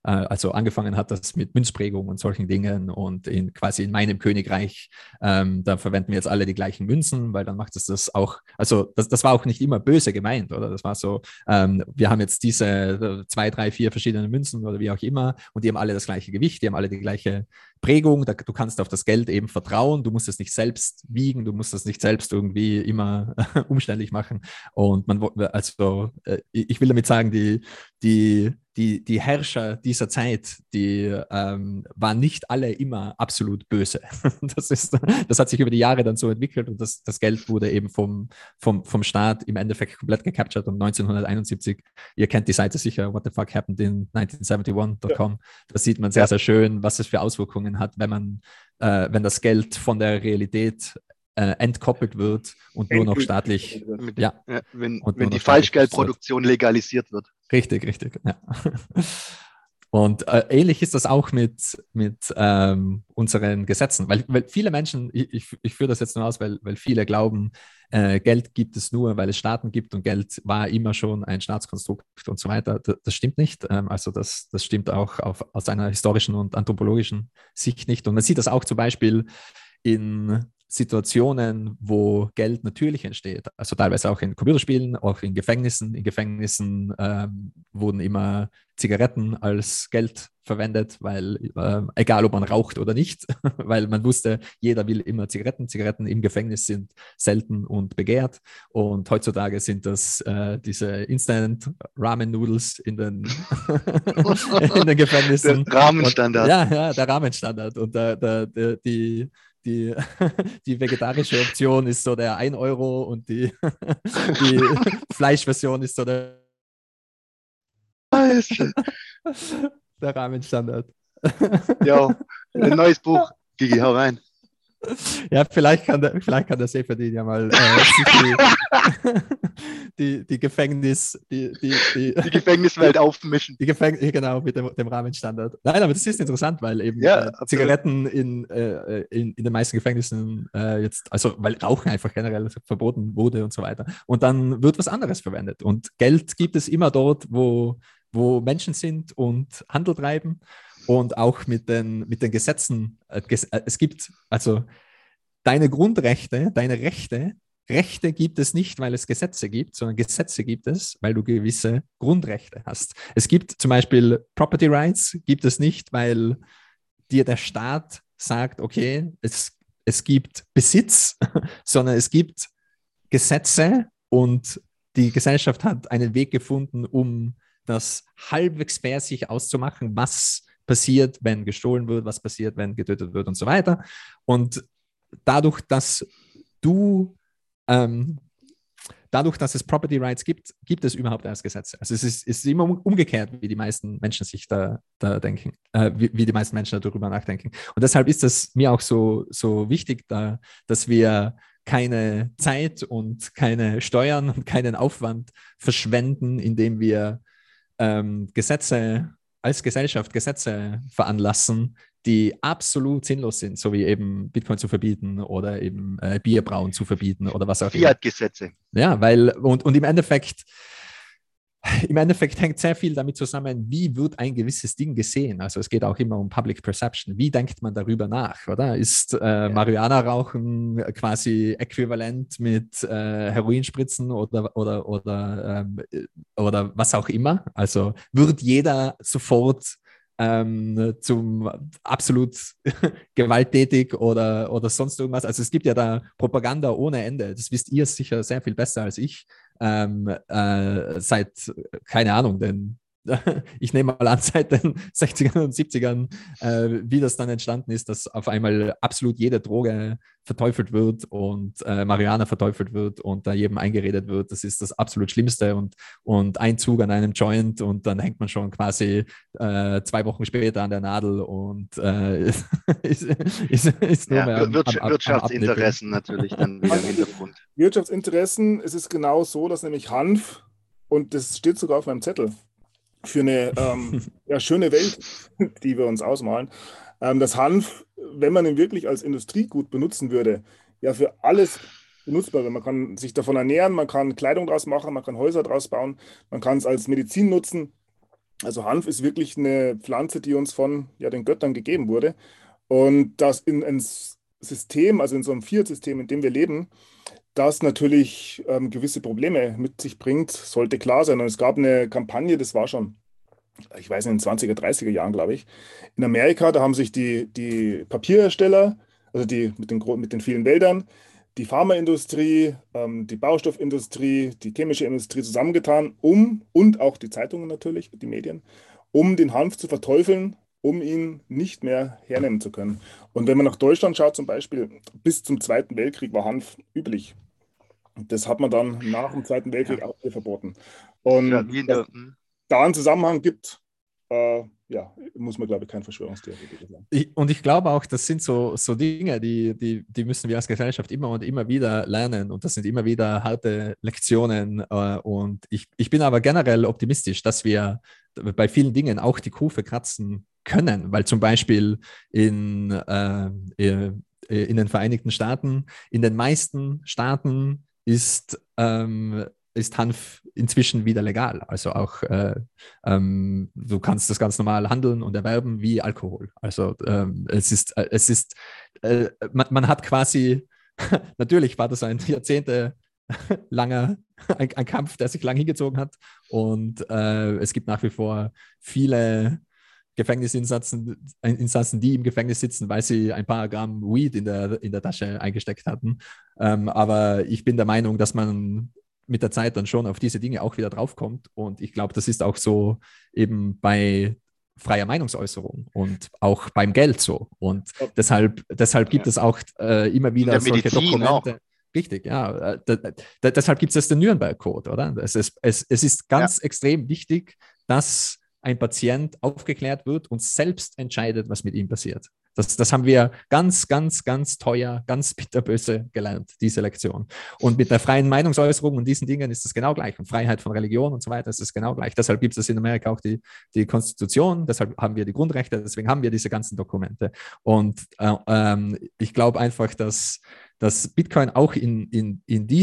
[SPEAKER 2] Also angefangen hat das mit Münzprägung und solchen Dingen und quasi in meinem Königreich, da verwenden wir jetzt alle die gleichen Münzen, weil dann macht es das auch, also das war auch nicht immer böse gemeint, oder? Das war so, wir haben jetzt diese 2, 3, 4 verschiedene Münzen oder wie auch immer und die haben alle das gleiche Gewicht, die haben alle die gleiche Prägung, du kannst auf das Geld eben vertrauen, du musst es nicht selbst wiegen, du musst es nicht selbst irgendwie immer umständlich machen und ich will damit sagen, die Herrscher dieser Zeit, die waren nicht alle immer absolut böse. Das hat sich über die Jahre dann so entwickelt und das Geld wurde eben vom Staat im Endeffekt komplett gecaptured und 1971, ihr kennt die Seite sicher, What the fuck happened in 1971.com, da sieht man sehr, sehr schön, was es für Auswirkungen hat, wenn das Geld von der Realität entkoppelt wird und nur noch staatlich.
[SPEAKER 3] Wenn die Falschgeldproduktion legalisiert wird.
[SPEAKER 2] Richtig, ja. Und ähnlich ist das auch mit unseren Gesetzen, weil viele Menschen, ich führe das jetzt nur aus, weil viele glauben, Geld gibt es nur, weil es Staaten gibt und Geld war immer schon ein Staatskonstrukt und so weiter. Das stimmt nicht. Also das stimmt auch aus einer historischen und anthropologischen Sicht nicht. Und man sieht das auch zum Beispiel in Situationen, wo Geld natürlich entsteht, also teilweise auch in Computerspielen, auch in Gefängnissen. In Gefängnissen wurden immer Zigaretten als Geld verwendet, weil egal ob man raucht oder nicht, weil man wusste, jeder will immer Zigaretten. Zigaretten im Gefängnis sind selten und begehrt und heutzutage sind das diese Instant Ramen Noodles in den Gefängnissen.
[SPEAKER 3] Der Rahmenstandard.
[SPEAKER 2] Ja, der Rahmenstandard und die vegetarische Option ist so der 1 Euro und die Fleischversion ist so der Rahmenstandard.
[SPEAKER 3] Ja, ein neues Buch. Gigi, hau rein.
[SPEAKER 2] Ja, vielleicht kann der Seferin ja mal die
[SPEAKER 3] Gefängniswelt aufmischen.
[SPEAKER 2] Genau, mit dem Rahmenstandard. Nein, aber das ist interessant, weil eben Zigaretten in den meisten Gefängnissen jetzt, also weil Rauchen einfach generell verboten wurde und so weiter. Und dann wird was anderes verwendet. Und Geld gibt es immer dort, wo Menschen sind und Handel treiben. Und auch mit den Gesetzen. Es gibt also deine Grundrechte, deine Rechte gibt es nicht, weil es Gesetze gibt, sondern Gesetze gibt es, weil du gewisse Grundrechte hast. Es gibt zum Beispiel Property Rights, gibt es nicht, weil dir der Staat sagt, okay, es gibt Besitz, sondern es gibt Gesetze und die Gesellschaft hat einen Weg gefunden, um das halbwegs fair sich auszumachen, was passiert, wenn gestohlen wird, was passiert, wenn getötet wird und so weiter. Und dadurch, dass es Property Rights gibt es überhaupt erst Gesetze. Also es ist immer umgekehrt, wie die meisten Menschen sich da denken, wie die meisten Menschen darüber nachdenken. Und deshalb ist es mir auch so wichtig, dass wir keine Zeit und keine Steuern und keinen Aufwand verschwenden, indem wir als Gesellschaft Gesetze veranlassen, die absolut sinnlos sind, so wie eben Bitcoin zu verbieten oder eben Bierbrauen zu verbieten oder was auch immer.
[SPEAKER 3] Fiat-Gesetze.
[SPEAKER 2] Ja, weil, und im Endeffekt hängt sehr viel damit zusammen, wie wird ein gewisses Ding gesehen. Also es geht auch immer um Public Perception. Wie denkt man darüber nach, oder? Ist Marihuana-Rauchen quasi äquivalent mit Heroinspritzen oder was auch immer? Also wird jeder sofort zum absolut gewalttätig oder sonst irgendwas. Also es gibt ja da Propaganda ohne Ende. Das wisst ihr sicher sehr viel besser als ich. Seit, keine Ahnung, denn ich nehme mal an, seit den 60ern und 70ern, wie das dann entstanden ist, dass auf einmal absolut jede Droge verteufelt wird und Marihuana verteufelt wird und da jedem eingeredet wird, das ist das absolut Schlimmste und ein Zug an einem Joint und dann hängt man schon quasi 2 Wochen später an der Nadel und ist nur mehr
[SPEAKER 3] Wirtschaftsinteressen natürlich dann wieder im Hintergrund.
[SPEAKER 1] Wirtschaftsinteressen, es ist genau so, dass nämlich Hanf, und das steht sogar auf meinem Zettel, für eine schöne Welt, die wir uns ausmalen. Das Hanf, wenn man ihn wirklich als Industriegut benutzen würde, ja für alles benutzbar wäre. Man kann sich davon ernähren, man kann Kleidung draus machen, man kann Häuser draus bauen, man kann es als Medizin nutzen. Also Hanf ist wirklich eine Pflanze, die uns von den Göttern gegeben wurde. Und das in ein System, also in so einem Fiat-System, in dem wir leben, das natürlich gewisse Probleme mit sich bringt, sollte klar sein. Und es gab eine Kampagne, das war schon, ich weiß nicht, in den 20er, 30er Jahren, glaube ich, in Amerika, da haben sich die Papierhersteller, also die mit den vielen Wäldern, die Pharmaindustrie, die Baustoffindustrie, die chemische Industrie zusammengetan, und auch die Zeitungen natürlich, die Medien, um den Hanf zu verteufeln, um ihn nicht mehr hernehmen zu können. Und wenn man nach Deutschland schaut, zum Beispiel, bis zum Zweiten Weltkrieg war Hanf üblich. Das hat man dann nach dem Zweiten
[SPEAKER 3] Ja,
[SPEAKER 1] Weltkrieg auch wieder verboten.
[SPEAKER 3] das ist ja
[SPEAKER 1] Und
[SPEAKER 3] wie in
[SPEAKER 1] dass
[SPEAKER 3] der,
[SPEAKER 1] da einen Zusammenhang gibt, muss man, glaube ich, kein Verschwörungstheoretiker sein.
[SPEAKER 2] Und ich glaube auch, das sind so Dinge, die müssen wir als Gesellschaft immer und immer wieder lernen. Und das sind immer wieder harte Lektionen. Und ich bin aber generell optimistisch, dass wir bei vielen Dingen auch die Kurve kratzen können, weil zum Beispiel in den Vereinigten Staaten, in den meisten Staaten ist Hanf inzwischen wieder legal. Also auch du kannst das ganz normal handeln und erwerben wie Alkohol. Also man hat quasi, natürlich war das ein jahrzehntelanger ein Kampf, der sich lang hingezogen hat, und es gibt nach wie vor viele Gefängnisinsassen, die im Gefängnis sitzen, weil sie ein paar Gramm Weed in der Tasche eingesteckt hatten. Aber ich bin der Meinung, dass man mit der Zeit dann schon auf diese Dinge auch wieder draufkommt. Und ich glaube, das ist auch so eben bei freier Meinungsäußerung und auch beim Geld so. Und deshalb gibt
[SPEAKER 3] ja.
[SPEAKER 2] es auch immer
[SPEAKER 3] In der
[SPEAKER 2] wieder solche
[SPEAKER 3] Medizin auch.
[SPEAKER 2] Dokumente. Richtig, ja. Deshalb gibt es den Nürnberg-Code, oder? Es ist
[SPEAKER 3] Ja,
[SPEAKER 2] ganz extrem wichtig, dass ein Patient aufgeklärt wird und selbst entscheidet, was mit ihm passiert. Das haben wir ganz, ganz, ganz teuer, ganz bitterböse gelernt, diese Lektion. Und mit der freien Meinungsäußerung und diesen Dingen ist es genau gleich. Und Freiheit von Religion und so weiter ist es genau gleich. Deshalb gibt es in Amerika auch die Konstitution, deshalb haben wir die Grundrechte, deswegen haben wir diese ganzen Dokumente. Und ich glaube einfach, dass Bitcoin auch in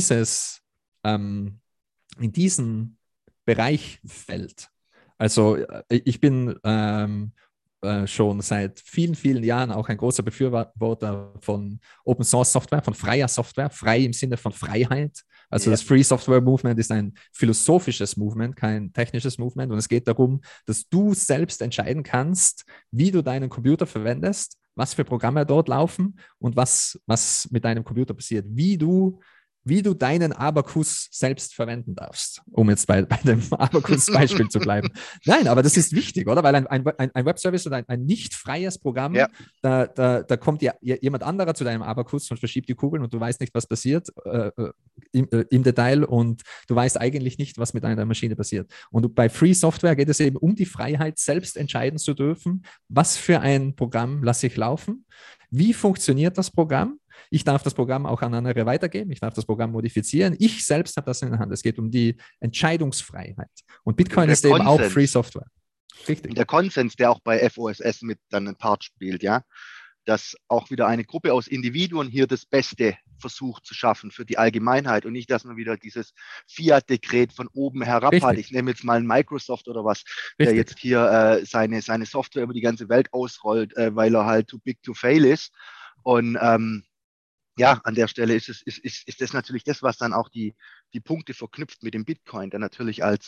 [SPEAKER 2] diesen Bereich fällt. Also ich bin schon seit vielen, vielen Jahren auch ein großer Befürworter von Open Source Software, von freier Software, frei im Sinne von Freiheit. Also das Free Software Movement ist ein philosophisches Movement, kein technisches Movement. Und es geht darum, dass du selbst entscheiden kannst, wie du deinen Computer verwendest, was für Programme dort laufen und was mit deinem Computer passiert, wie du deinen Abakus selbst verwenden darfst, um jetzt bei dem Abakus-Beispiel zu bleiben. Nein, aber das ist wichtig, oder? Weil ein Webservice oder ein nicht freies Programm,
[SPEAKER 3] ja.
[SPEAKER 2] da kommt jemand anderer zu deinem Abakus und verschiebt die Kugeln und du weißt nicht, was passiert im Detail, und du weißt eigentlich nicht, was mit deiner Maschine passiert. Und bei Free Software geht es eben um die Freiheit, selbst entscheiden zu dürfen, was für ein Programm lasse ich laufen, wie funktioniert das Programm. Ich darf das Programm auch an andere weitergeben. Ich darf das Programm modifizieren. Ich selbst habe das in der Hand. Es geht um die Entscheidungsfreiheit. Und Bitcoin ist eben auch Free Software. Richtig.
[SPEAKER 3] Und der Konsens, der auch bei FOSS mit dann einen Part spielt, ja, dass auch wieder eine Gruppe aus Individuen hier das Beste versucht zu schaffen für die Allgemeinheit und nicht, dass man wieder dieses Fiat-Dekret von oben herab
[SPEAKER 2] Richtig.
[SPEAKER 3] hat. Ich nehme jetzt mal einen Microsoft oder was, der
[SPEAKER 2] Richtig.
[SPEAKER 3] jetzt hier seine Software über die ganze Welt ausrollt, weil er halt too big to fail ist. Und ja, an der Stelle ist das natürlich das, was dann auch die Punkte verknüpft mit dem Bitcoin, der natürlich als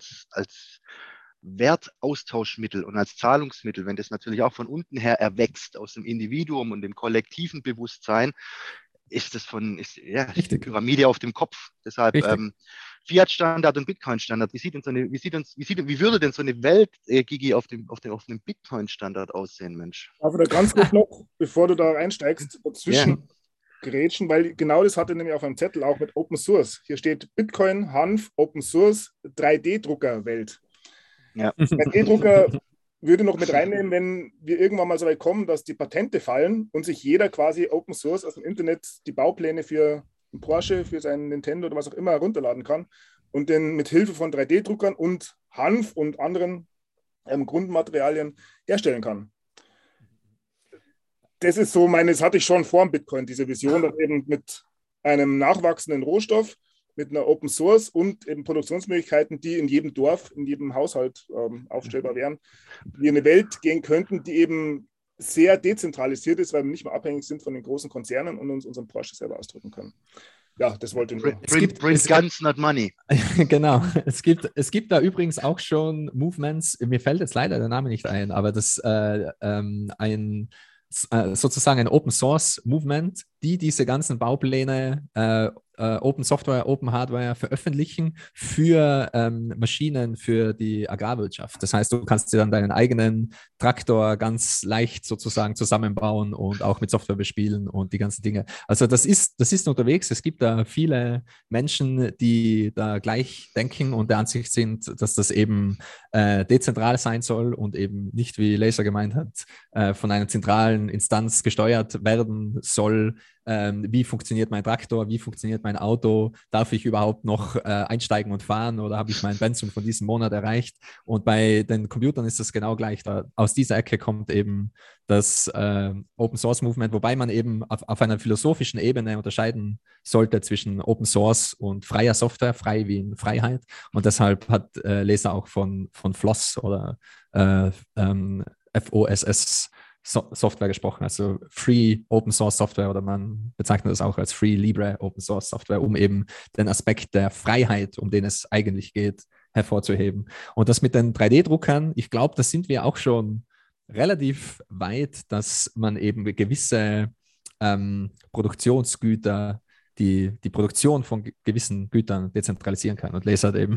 [SPEAKER 3] Wertaustauschmittel und als Zahlungsmittel, wenn das natürlich auch von unten her erwächst, aus dem Individuum und dem kollektiven Bewusstsein, ist die Pyramide auf dem Kopf. Deshalb Fiat-Standard und Bitcoin-Standard. Wie würde denn so eine Welt, Gigi, auf dem Bitcoin-Standard aussehen, Mensch?
[SPEAKER 1] Aber da ganz kurz noch, bevor du da einsteigst, dazwischen grätschen, weil genau das hatte nämlich auf einem Zettel auch mit Open Source. Hier steht Bitcoin, Hanf, Open Source, 3D-Drucker-Welt.
[SPEAKER 3] Ja.
[SPEAKER 1] 3D-Drucker würde noch mit reinnehmen, wenn wir irgendwann mal so weit kommen, dass die Patente fallen und sich jeder quasi Open Source aus dem Internet die Baupläne für einen Porsche, für seinen Nintendo oder was auch immer herunterladen kann und den mit Hilfe von 3D-Druckern und Hanf und anderen Grundmaterialien herstellen kann. Das ist so das hatte ich schon vor dem Bitcoin, diese Vision, dass eben mit einem nachwachsenden Rohstoff mit einer Open Source und eben Produktionsmöglichkeiten, die in jedem Dorf, in jedem Haushalt aufstellbar wären, wir in eine Welt gehen könnten, die eben sehr dezentralisiert ist, weil wir nicht mehr abhängig sind von den großen Konzernen und uns unseren Porsche selber ausdrücken können. Ja, das wollte ich nur.
[SPEAKER 3] Print guns, not money.
[SPEAKER 2] Genau. Es gibt da übrigens auch schon Movements, mir fällt jetzt leider der Name nicht ein, aber das sozusagen ein Open Source Movement, die diese ganzen Baupläne Open Software, Open Hardware veröffentlichen für Maschinen für die Agrarwirtschaft. Das heißt, du kannst dir dann deinen eigenen Traktor ganz leicht sozusagen zusammenbauen und auch mit Software bespielen und die ganzen Dinge. Also das ist unterwegs. Es gibt da viele Menschen, die da gleich denken und der Ansicht sind, dass das eben dezentral sein soll und eben nicht, wie Laser gemeint hat, von einer zentralen Instanz gesteuert werden soll. Wie funktioniert mein Traktor, wie funktioniert mein Auto, darf ich überhaupt noch einsteigen und fahren oder habe ich mein Pensum von diesem Monat erreicht? Und bei den Computern ist das genau gleich. Aus dieser Ecke kommt eben das Open Source Movement, wobei man eben auf einer philosophischen Ebene unterscheiden sollte zwischen Open Source und freier Software, frei wie in Freiheit. Und deshalb hat Laser auch von FLOSS oder FOSS Software gesprochen, also Free Open Source Software, oder man bezeichnet das auch als Free Libre Open Source Software, um eben den Aspekt der Freiheit, um den es eigentlich geht, hervorzuheben. Und das mit den 3D-Druckern, ich glaube, da sind wir auch schon relativ weit, dass man eben gewisse Produktionsgüter, die Produktion von gewissen Gütern dezentralisieren kann. Und Laser hat eben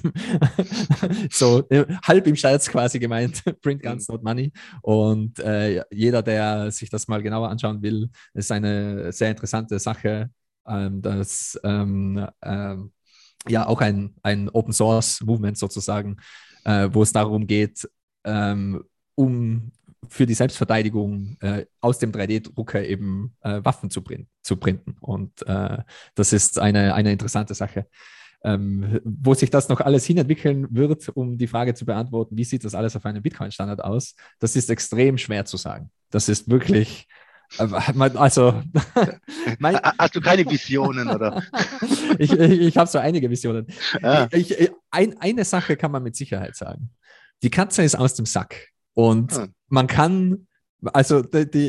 [SPEAKER 2] so halb im Scherz quasi gemeint, Print guns, not money. Und jeder, der sich das mal genauer anschauen will, ist eine sehr interessante Sache, dass ja auch ein Open Source Movement sozusagen, wo es darum geht, für die Selbstverteidigung aus dem 3D-Drucker eben Waffen zu printen. Und das ist eine interessante Sache. Wo sich das noch alles hinentwickeln wird, um die Frage zu beantworten, wie sieht das alles auf einem Bitcoin-Standard aus, das ist extrem schwer zu sagen. Das ist wirklich, also...
[SPEAKER 3] Hast du keine Visionen, oder?
[SPEAKER 2] Ich habe so einige Visionen.
[SPEAKER 3] Ja.
[SPEAKER 2] Eine Sache kann man mit Sicherheit sagen. Die Katze ist aus dem Sack. Und man kann, also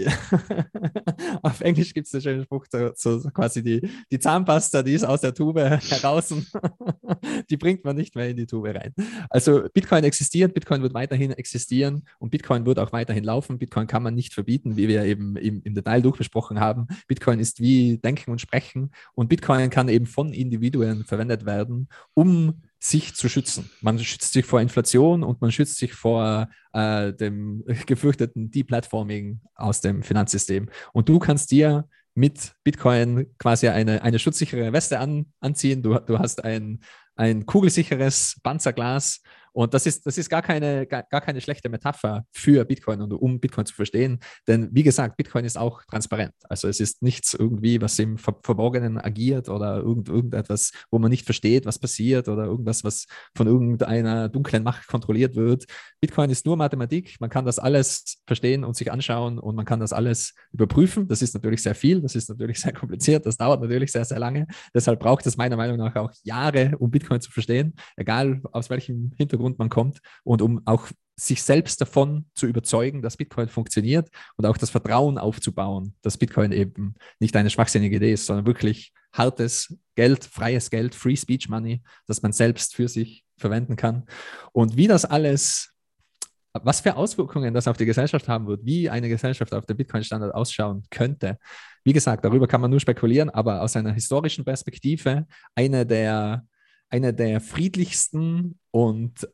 [SPEAKER 2] auf Englisch gibt es den schönen Spruch, so quasi die Zahnpasta, die ist aus der Tube heraus, die bringt man nicht mehr in die Tube rein. Also Bitcoin existiert, Bitcoin wird weiterhin existieren und Bitcoin wird auch weiterhin laufen. Bitcoin kann man nicht verbieten, wie wir eben im Detail durchbesprochen haben. Bitcoin ist wie Denken und Sprechen und Bitcoin kann eben von Individuen verwendet werden, um sich zu schützen. Man schützt sich vor Inflation und man schützt sich vor dem gefürchteten Deplatforming aus dem Finanzsystem. Und du kannst dir mit Bitcoin quasi eine schutzsichere Weste anziehen. Du hast ein kugelsicheres Panzerglas. Und das ist gar keine schlechte Metapher für Bitcoin und um Bitcoin zu verstehen. Denn wie gesagt, Bitcoin ist auch transparent. Also es ist nichts irgendwie, was im Verborgenen agiert oder irgendetwas, wo man nicht versteht, was passiert oder irgendwas, was von irgendeiner dunklen Macht kontrolliert wird. Bitcoin ist nur Mathematik. Man kann das alles verstehen und sich anschauen und man kann das alles überprüfen. Das ist natürlich sehr viel, das ist natürlich sehr kompliziert, das dauert natürlich sehr, sehr lange. Deshalb braucht es meiner Meinung nach auch Jahre, um Bitcoin zu verstehen, egal aus welchem Hintergrund man kommt und um auch sich selbst davon zu überzeugen, dass Bitcoin funktioniert und auch das Vertrauen aufzubauen, dass Bitcoin eben nicht eine schwachsinnige Idee ist, sondern wirklich hartes Geld, freies Geld, Free Speech Money, das man selbst für sich verwenden kann. Und wie das alles, was für Auswirkungen das auf die Gesellschaft haben wird, wie eine Gesellschaft auf dem Bitcoin-Standard ausschauen könnte, wie gesagt, darüber kann man nur spekulieren, aber aus einer historischen Perspektive eine der friedlichsten und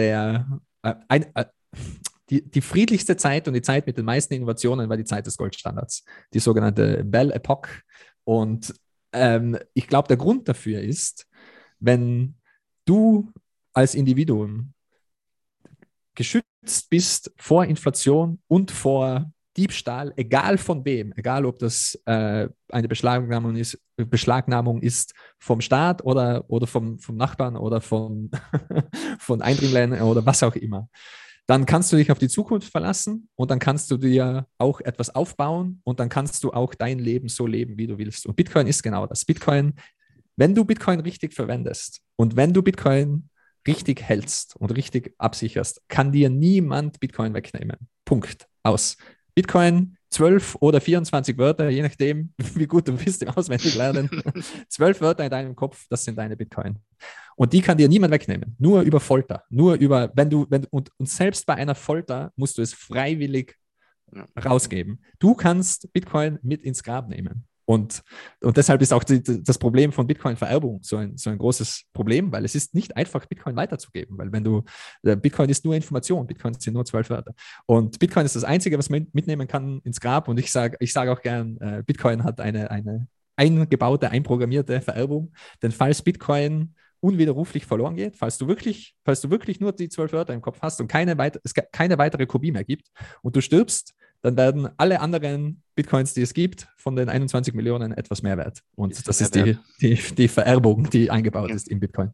[SPEAKER 2] die friedlichste Zeit und die Zeit mit den meisten Innovationen war die Zeit des Goldstandards, die sogenannte Belle Epoque. Und ich glaube, der Grund dafür ist, wenn du als Individuum geschützt bist vor Inflation und vor Diebstahl, egal von wem, egal ob das eine Beschlagnahmung ist vom Staat oder vom Nachbarn oder von Eindringlern oder was auch immer, dann kannst du dich auf die Zukunft verlassen und dann kannst du dir auch etwas aufbauen und dann kannst du auch dein Leben so leben, wie du willst. Und Bitcoin ist genau das. Bitcoin wenn du Bitcoin richtig verwendest und wenn du Bitcoin richtig hältst und richtig absicherst, kann dir niemand Bitcoin wegnehmen. Punkt. Aus. Bitcoin 12 oder 24 Wörter, je nachdem, wie gut du bist im Auswendiglernen. 12 Wörter in deinem Kopf, das sind deine Bitcoin. Und die kann dir niemand wegnehmen. Nur über Folter. Nur über, und selbst bei einer Folter musst du es freiwillig rausgeben. Du kannst Bitcoin mit ins Grab nehmen. Und deshalb ist auch das Problem von Bitcoin-Vererbung so ein großes Problem, weil es ist nicht einfach, Bitcoin weiterzugeben, weil Bitcoin ist nur Information, Bitcoin sind nur 12 Wörter. Und Bitcoin ist das Einzige, was man mitnehmen kann ins Grab. Und ich sage auch gern, Bitcoin hat eine eingebaute, einprogrammierte Vererbung. Denn falls Bitcoin unwiderruflich verloren geht, falls du wirklich nur die 12 Wörter im Kopf hast und es keine weitere Kopie mehr gibt und du stirbst, dann werden alle anderen Bitcoins, die es gibt, von den 21 Millionen etwas mehr wert. Und das ist die Vererbung, die eingebaut ist im Bitcoin.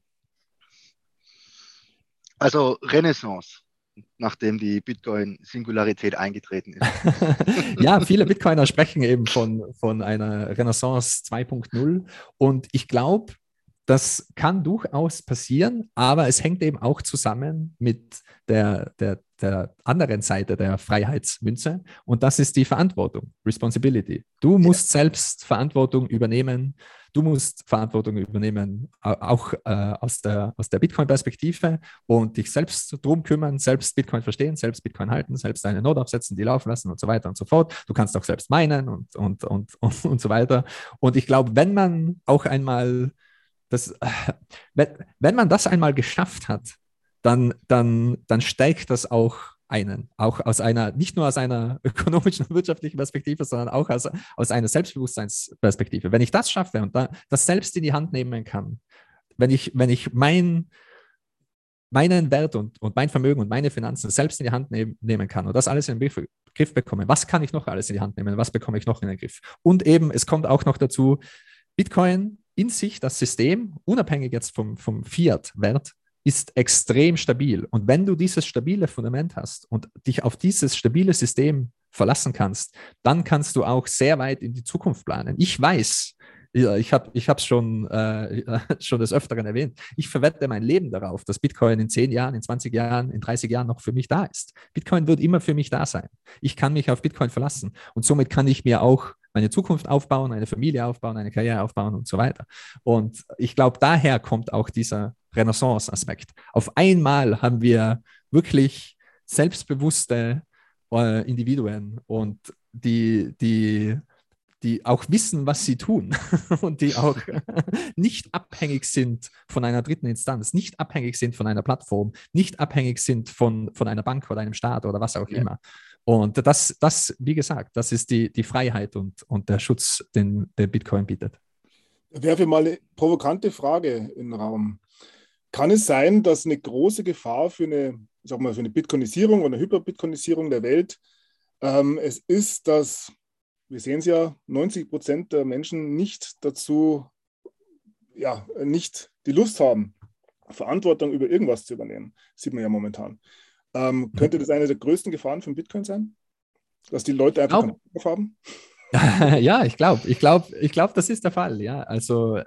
[SPEAKER 3] Also Renaissance, nachdem die Bitcoin-Singularität eingetreten ist.
[SPEAKER 2] Ja, viele Bitcoiner sprechen eben von einer Renaissance 2.0. Und ich glaube, das kann durchaus passieren, aber es hängt eben auch zusammen mit der anderen Seite der Freiheitsmünze und das ist die Verantwortung, Responsibility. Du musst selbst Verantwortung übernehmen. Du musst Verantwortung übernehmen, auch aus der Bitcoin-Perspektive und dich selbst drum kümmern, selbst Bitcoin verstehen, selbst Bitcoin halten, selbst eine Node aufsetzen, die laufen lassen und so weiter und so fort. Du kannst auch selbst minen und so weiter. Und ich glaube, wenn man auch einmal wenn man das einmal geschafft hat, dann steigt das auch auch nicht nur aus einer ökonomischen und wirtschaftlichen Perspektive, sondern auch aus einer Selbstbewusstseinsperspektive. Wenn ich das schaffe und das selbst in die Hand nehmen kann, wenn ich meinen Wert und mein Vermögen und meine Finanzen selbst in die Hand nehmen kann und das alles in den Griff bekomme, was kann ich noch alles in die Hand nehmen, was bekomme ich noch in den Griff? Und eben, es kommt auch noch dazu, Bitcoin in sich, das System, unabhängig jetzt vom Fiat-Wert, ist extrem stabil. Und wenn du dieses stabile Fundament hast und dich auf dieses stabile System verlassen kannst, dann kannst du auch sehr weit in die Zukunft planen. Ich weiß, ich habe es schon des Öfteren erwähnt, ich verwette mein Leben darauf, dass Bitcoin in 10 Jahren, in 20 Jahren, in 30 Jahren noch für mich da ist. Bitcoin wird immer für mich da sein. Ich kann mich auf Bitcoin verlassen und somit kann ich mir auch meine Zukunft aufbauen, eine Familie aufbauen, eine Karriere aufbauen und so weiter. Und ich glaube, daher kommt auch dieser Renaissance-Aspekt. Auf einmal haben wir wirklich selbstbewusste Individuen und die auch wissen, was sie tun und die auch nicht abhängig sind von einer dritten Instanz, nicht abhängig sind von einer Plattform, nicht abhängig sind von einer Bank oder einem Staat oder was auch immer. Und das, wie gesagt, das ist die Freiheit und der Schutz, den der Bitcoin bietet.
[SPEAKER 1] Ich werfe mal eine provokante Frage in den Raum. Kann es sein, dass eine große Gefahr für eine Bitcoinisierung oder eine Hyperbitcoinisierung der Welt es ist, dass, wir sehen es ja, 90% der Menschen nicht nicht die Lust haben, Verantwortung über irgendwas zu übernehmen? Das sieht man ja momentan. Könnte das eine der größten Gefahren von Bitcoin sein? Dass die Leute einfach keinen Bock drauf haben?
[SPEAKER 2] Ja, ich glaube, das ist der Fall. Ja, also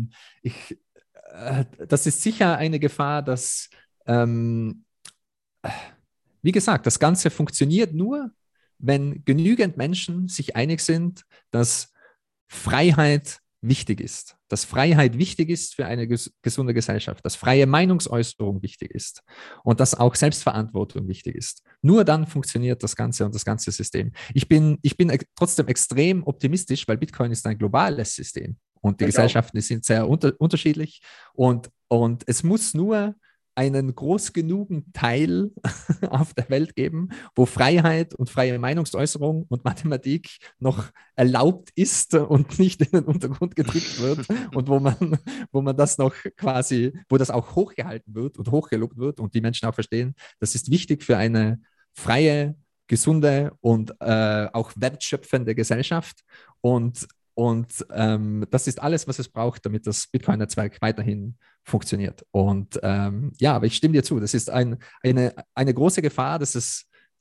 [SPEAKER 2] das ist sicher eine Gefahr, dass, wie gesagt, das Ganze funktioniert nur, wenn genügend Menschen sich einig sind, dass Freiheit wichtig ist, dass Freiheit wichtig ist für eine gesunde Gesellschaft, dass freie Meinungsäußerung wichtig ist und dass auch Selbstverantwortung wichtig ist. Nur dann funktioniert das Ganze und das ganze System. Ich bin trotzdem extrem optimistisch, weil Bitcoin ist ein globales System und die Gesellschaften sind sehr unterschiedlich und es muss nur einen groß genugen Teil auf der Welt geben, wo Freiheit und freie Meinungsäußerung und Mathematik noch erlaubt ist und nicht in den Untergrund gedrückt wird und wo man das noch quasi, wo das auch hochgehalten wird und hochgelobt wird und die Menschen auch verstehen, das ist wichtig für eine freie, gesunde und auch wertschöpfende Gesellschaft und das ist alles, was es braucht, damit das Bitcoin-Netzwerk weiterhin funktioniert. Und aber ich stimme dir zu, das ist eine große Gefahr, dass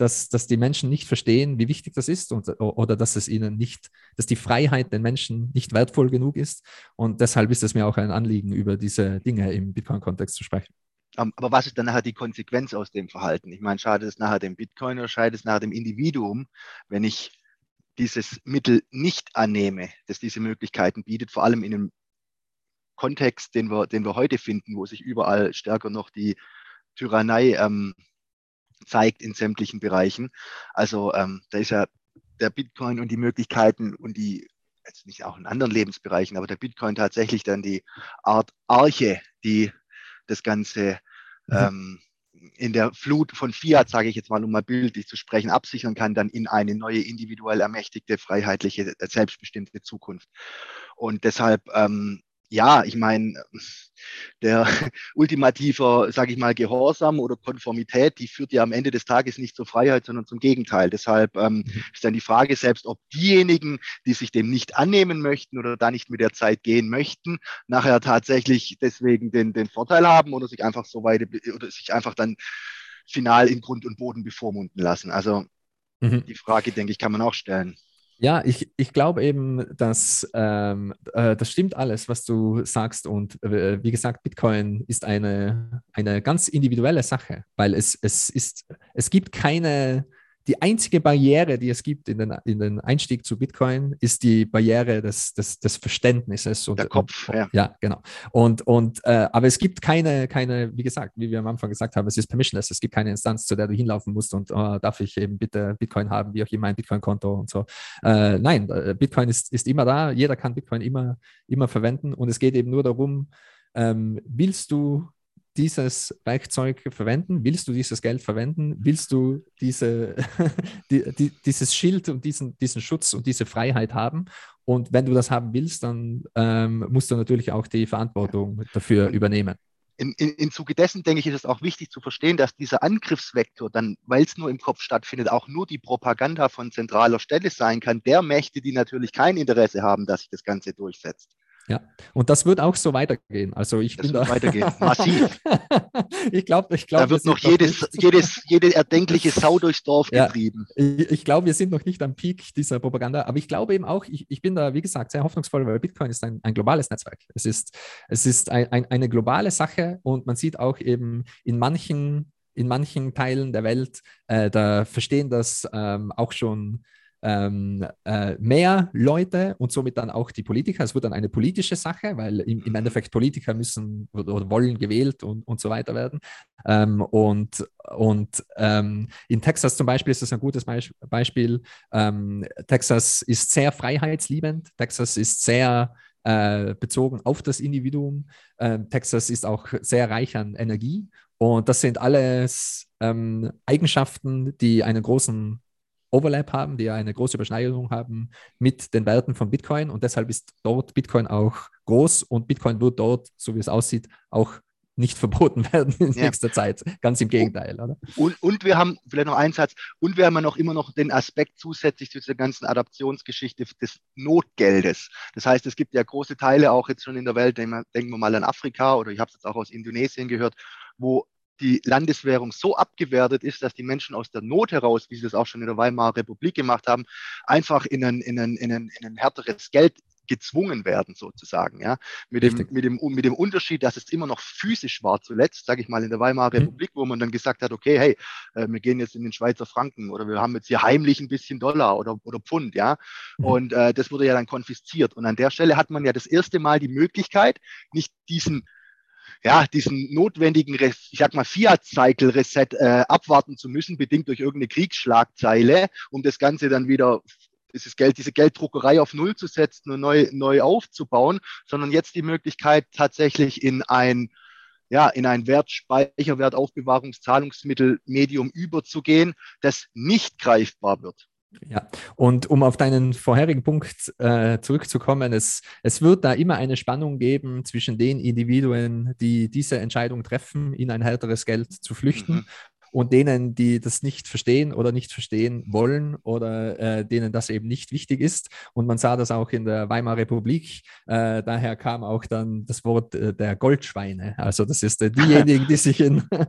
[SPEAKER 2] dass die Menschen nicht verstehen, wie wichtig das ist oder dass es ihnen nicht, dass die Freiheit den Menschen nicht wertvoll genug ist. Und deshalb ist es mir auch ein Anliegen, über diese Dinge im Bitcoin-Kontext zu sprechen.
[SPEAKER 3] Aber was ist dann nachher die Konsequenz aus dem Verhalten? Ich meine, schadet es nachher dem Bitcoin oder schadet es nachher dem Individuum, wenn ich dieses Mittel nicht annehme, das diese Möglichkeiten bietet, vor allem in einem Kontext, den wir heute finden, wo sich überall stärker noch die Tyrannei zeigt in sämtlichen Bereichen. Also da ist ja der Bitcoin und die Möglichkeiten und die, jetzt nicht auch in anderen Lebensbereichen, aber der Bitcoin tatsächlich dann die Art Arche, die das Ganze in der Flut von Fiat, sage ich jetzt mal, um mal bildlich zu sprechen, absichern kann, dann in eine neue individuell ermächtigte, freiheitliche, selbstbestimmte Zukunft. Und deshalb, ja, ich meine, der ultimative, sage ich mal, Gehorsam oder Konformität, die führt ja am Ende des Tages nicht zur Freiheit, sondern zum Gegenteil. Deshalb ist dann die Frage selbst, ob diejenigen, die sich dem nicht annehmen möchten oder da nicht mit der Zeit gehen möchten, nachher tatsächlich deswegen den Vorteil haben oder sich einfach so weit oder sich einfach dann final in Grund und Boden bevormunden lassen. Also die Frage, denke ich, kann man auch stellen.
[SPEAKER 2] Ja, ich glaube eben, dass das stimmt alles, was du sagst. Und wie gesagt, Bitcoin ist eine ganz individuelle Sache, weil es gibt keine, die einzige Barriere, die es gibt in den Einstieg zu Bitcoin, ist die Barriere des Verständnisses.
[SPEAKER 3] Der Kopf, ja.
[SPEAKER 2] Ja, genau. Aber es gibt keine, wie gesagt, wie wir am Anfang gesagt haben, es ist permissionless. Es gibt keine Instanz, zu der du hinlaufen musst und darf ich eben bitte Bitcoin haben, wie auch immer ein Bitcoin-Konto und so. Nein, Bitcoin ist immer da. Jeder kann Bitcoin immer verwenden. Und es geht eben nur darum, willst du dieses Werkzeug verwenden? Willst du dieses Geld verwenden? Willst du dieses Schild und diesen Schutz und diese Freiheit haben? Und wenn du das haben willst, dann musst du natürlich auch die Verantwortung dafür übernehmen.
[SPEAKER 3] Im Zuge dessen, denke ich, ist es auch wichtig zu verstehen, dass dieser Angriffsvektor dann, weil es nur im Kopf stattfindet, auch nur die Propaganda von zentraler Stelle sein kann, der Mächte, die natürlich kein Interesse haben, dass sich das Ganze durchsetzt.
[SPEAKER 2] Ja, und das wird auch so weitergehen. Also ich
[SPEAKER 3] das
[SPEAKER 2] bin
[SPEAKER 3] wird
[SPEAKER 2] da
[SPEAKER 3] massiv.
[SPEAKER 2] ich glaube,
[SPEAKER 3] da wird noch jede erdenkliche Sau durchs Dorf getrieben.
[SPEAKER 2] Ich glaube, wir sind noch nicht am Peak dieser Propaganda, aber ich glaube eben auch, ich bin da, wie gesagt, sehr hoffnungsvoll, weil Bitcoin ist ein globales Netzwerk. Es ist eine globale Sache und man sieht auch eben in manchen Teilen der Welt, da verstehen das auch schon mehr Leute und somit dann auch die Politiker. Es wird dann eine politische Sache, weil im Endeffekt Politiker müssen oder wollen gewählt und so weiter werden. In Texas zum Beispiel ist das ein gutes Beispiel. Texas ist sehr freiheitsliebend. Texas ist sehr bezogen auf das Individuum. Texas ist auch sehr reich an Energie. Und das sind alles Eigenschaften, die einen großen Overlap haben, die eine große Überschneidung haben mit den Werten von Bitcoin und deshalb ist dort Bitcoin auch groß und Bitcoin wird dort, so wie es aussieht, auch nicht verboten werden in nächster Zeit. Ganz im Gegenteil, oder?
[SPEAKER 3] Und wir haben, vielleicht noch einen Satz, und wir haben ja immer noch den Aspekt zusätzlich zu dieser ganzen Adaptionsgeschichte des Notgeldes. Das heißt, es gibt ja große Teile auch jetzt schon in der Welt, denken wir mal an Afrika oder ich habe es jetzt auch aus Indonesien gehört, wo die Landeswährung so abgewertet ist, dass die Menschen aus der Not heraus, wie sie das auch schon in der Weimarer Republik gemacht haben, einfach in ein härteres Geld gezwungen werden, sozusagen. Ja? Mit dem Unterschied, dass es immer noch physisch war zuletzt, sage ich mal, in der Weimarer Republik, wo man dann gesagt hat, okay, hey, wir gehen jetzt in den Schweizer Franken oder wir haben jetzt hier heimlich ein bisschen Dollar oder Pfund, ja. Und das wurde ja dann konfisziert. Und an der Stelle hat man ja das erste Mal die Möglichkeit, nicht diesen notwendigen, ich sag mal, Fiat-Cycle-Reset abwarten zu müssen, bedingt durch irgendeine Kriegsschlagzeile, um das Ganze dann wieder, diese Gelddruckerei auf Null zu setzen und neu aufzubauen, sondern jetzt die Möglichkeit, tatsächlich in ein Speicherwert, Aufbewahrungszahlungsmittel, Medium überzugehen, das nicht greifbar wird.
[SPEAKER 2] Ja, und um auf deinen vorherigen Punkt zurückzukommen, es wird da immer eine Spannung geben zwischen den Individuen, die diese Entscheidung treffen, in ein härteres Geld zu flüchten und denen, die das nicht verstehen oder nicht verstehen wollen oder denen das eben nicht wichtig ist. Und man sah das auch in der Weimarer Republik. Daher kam auch dann das Wort der Goldschweine. Also das ist diejenigen, die sich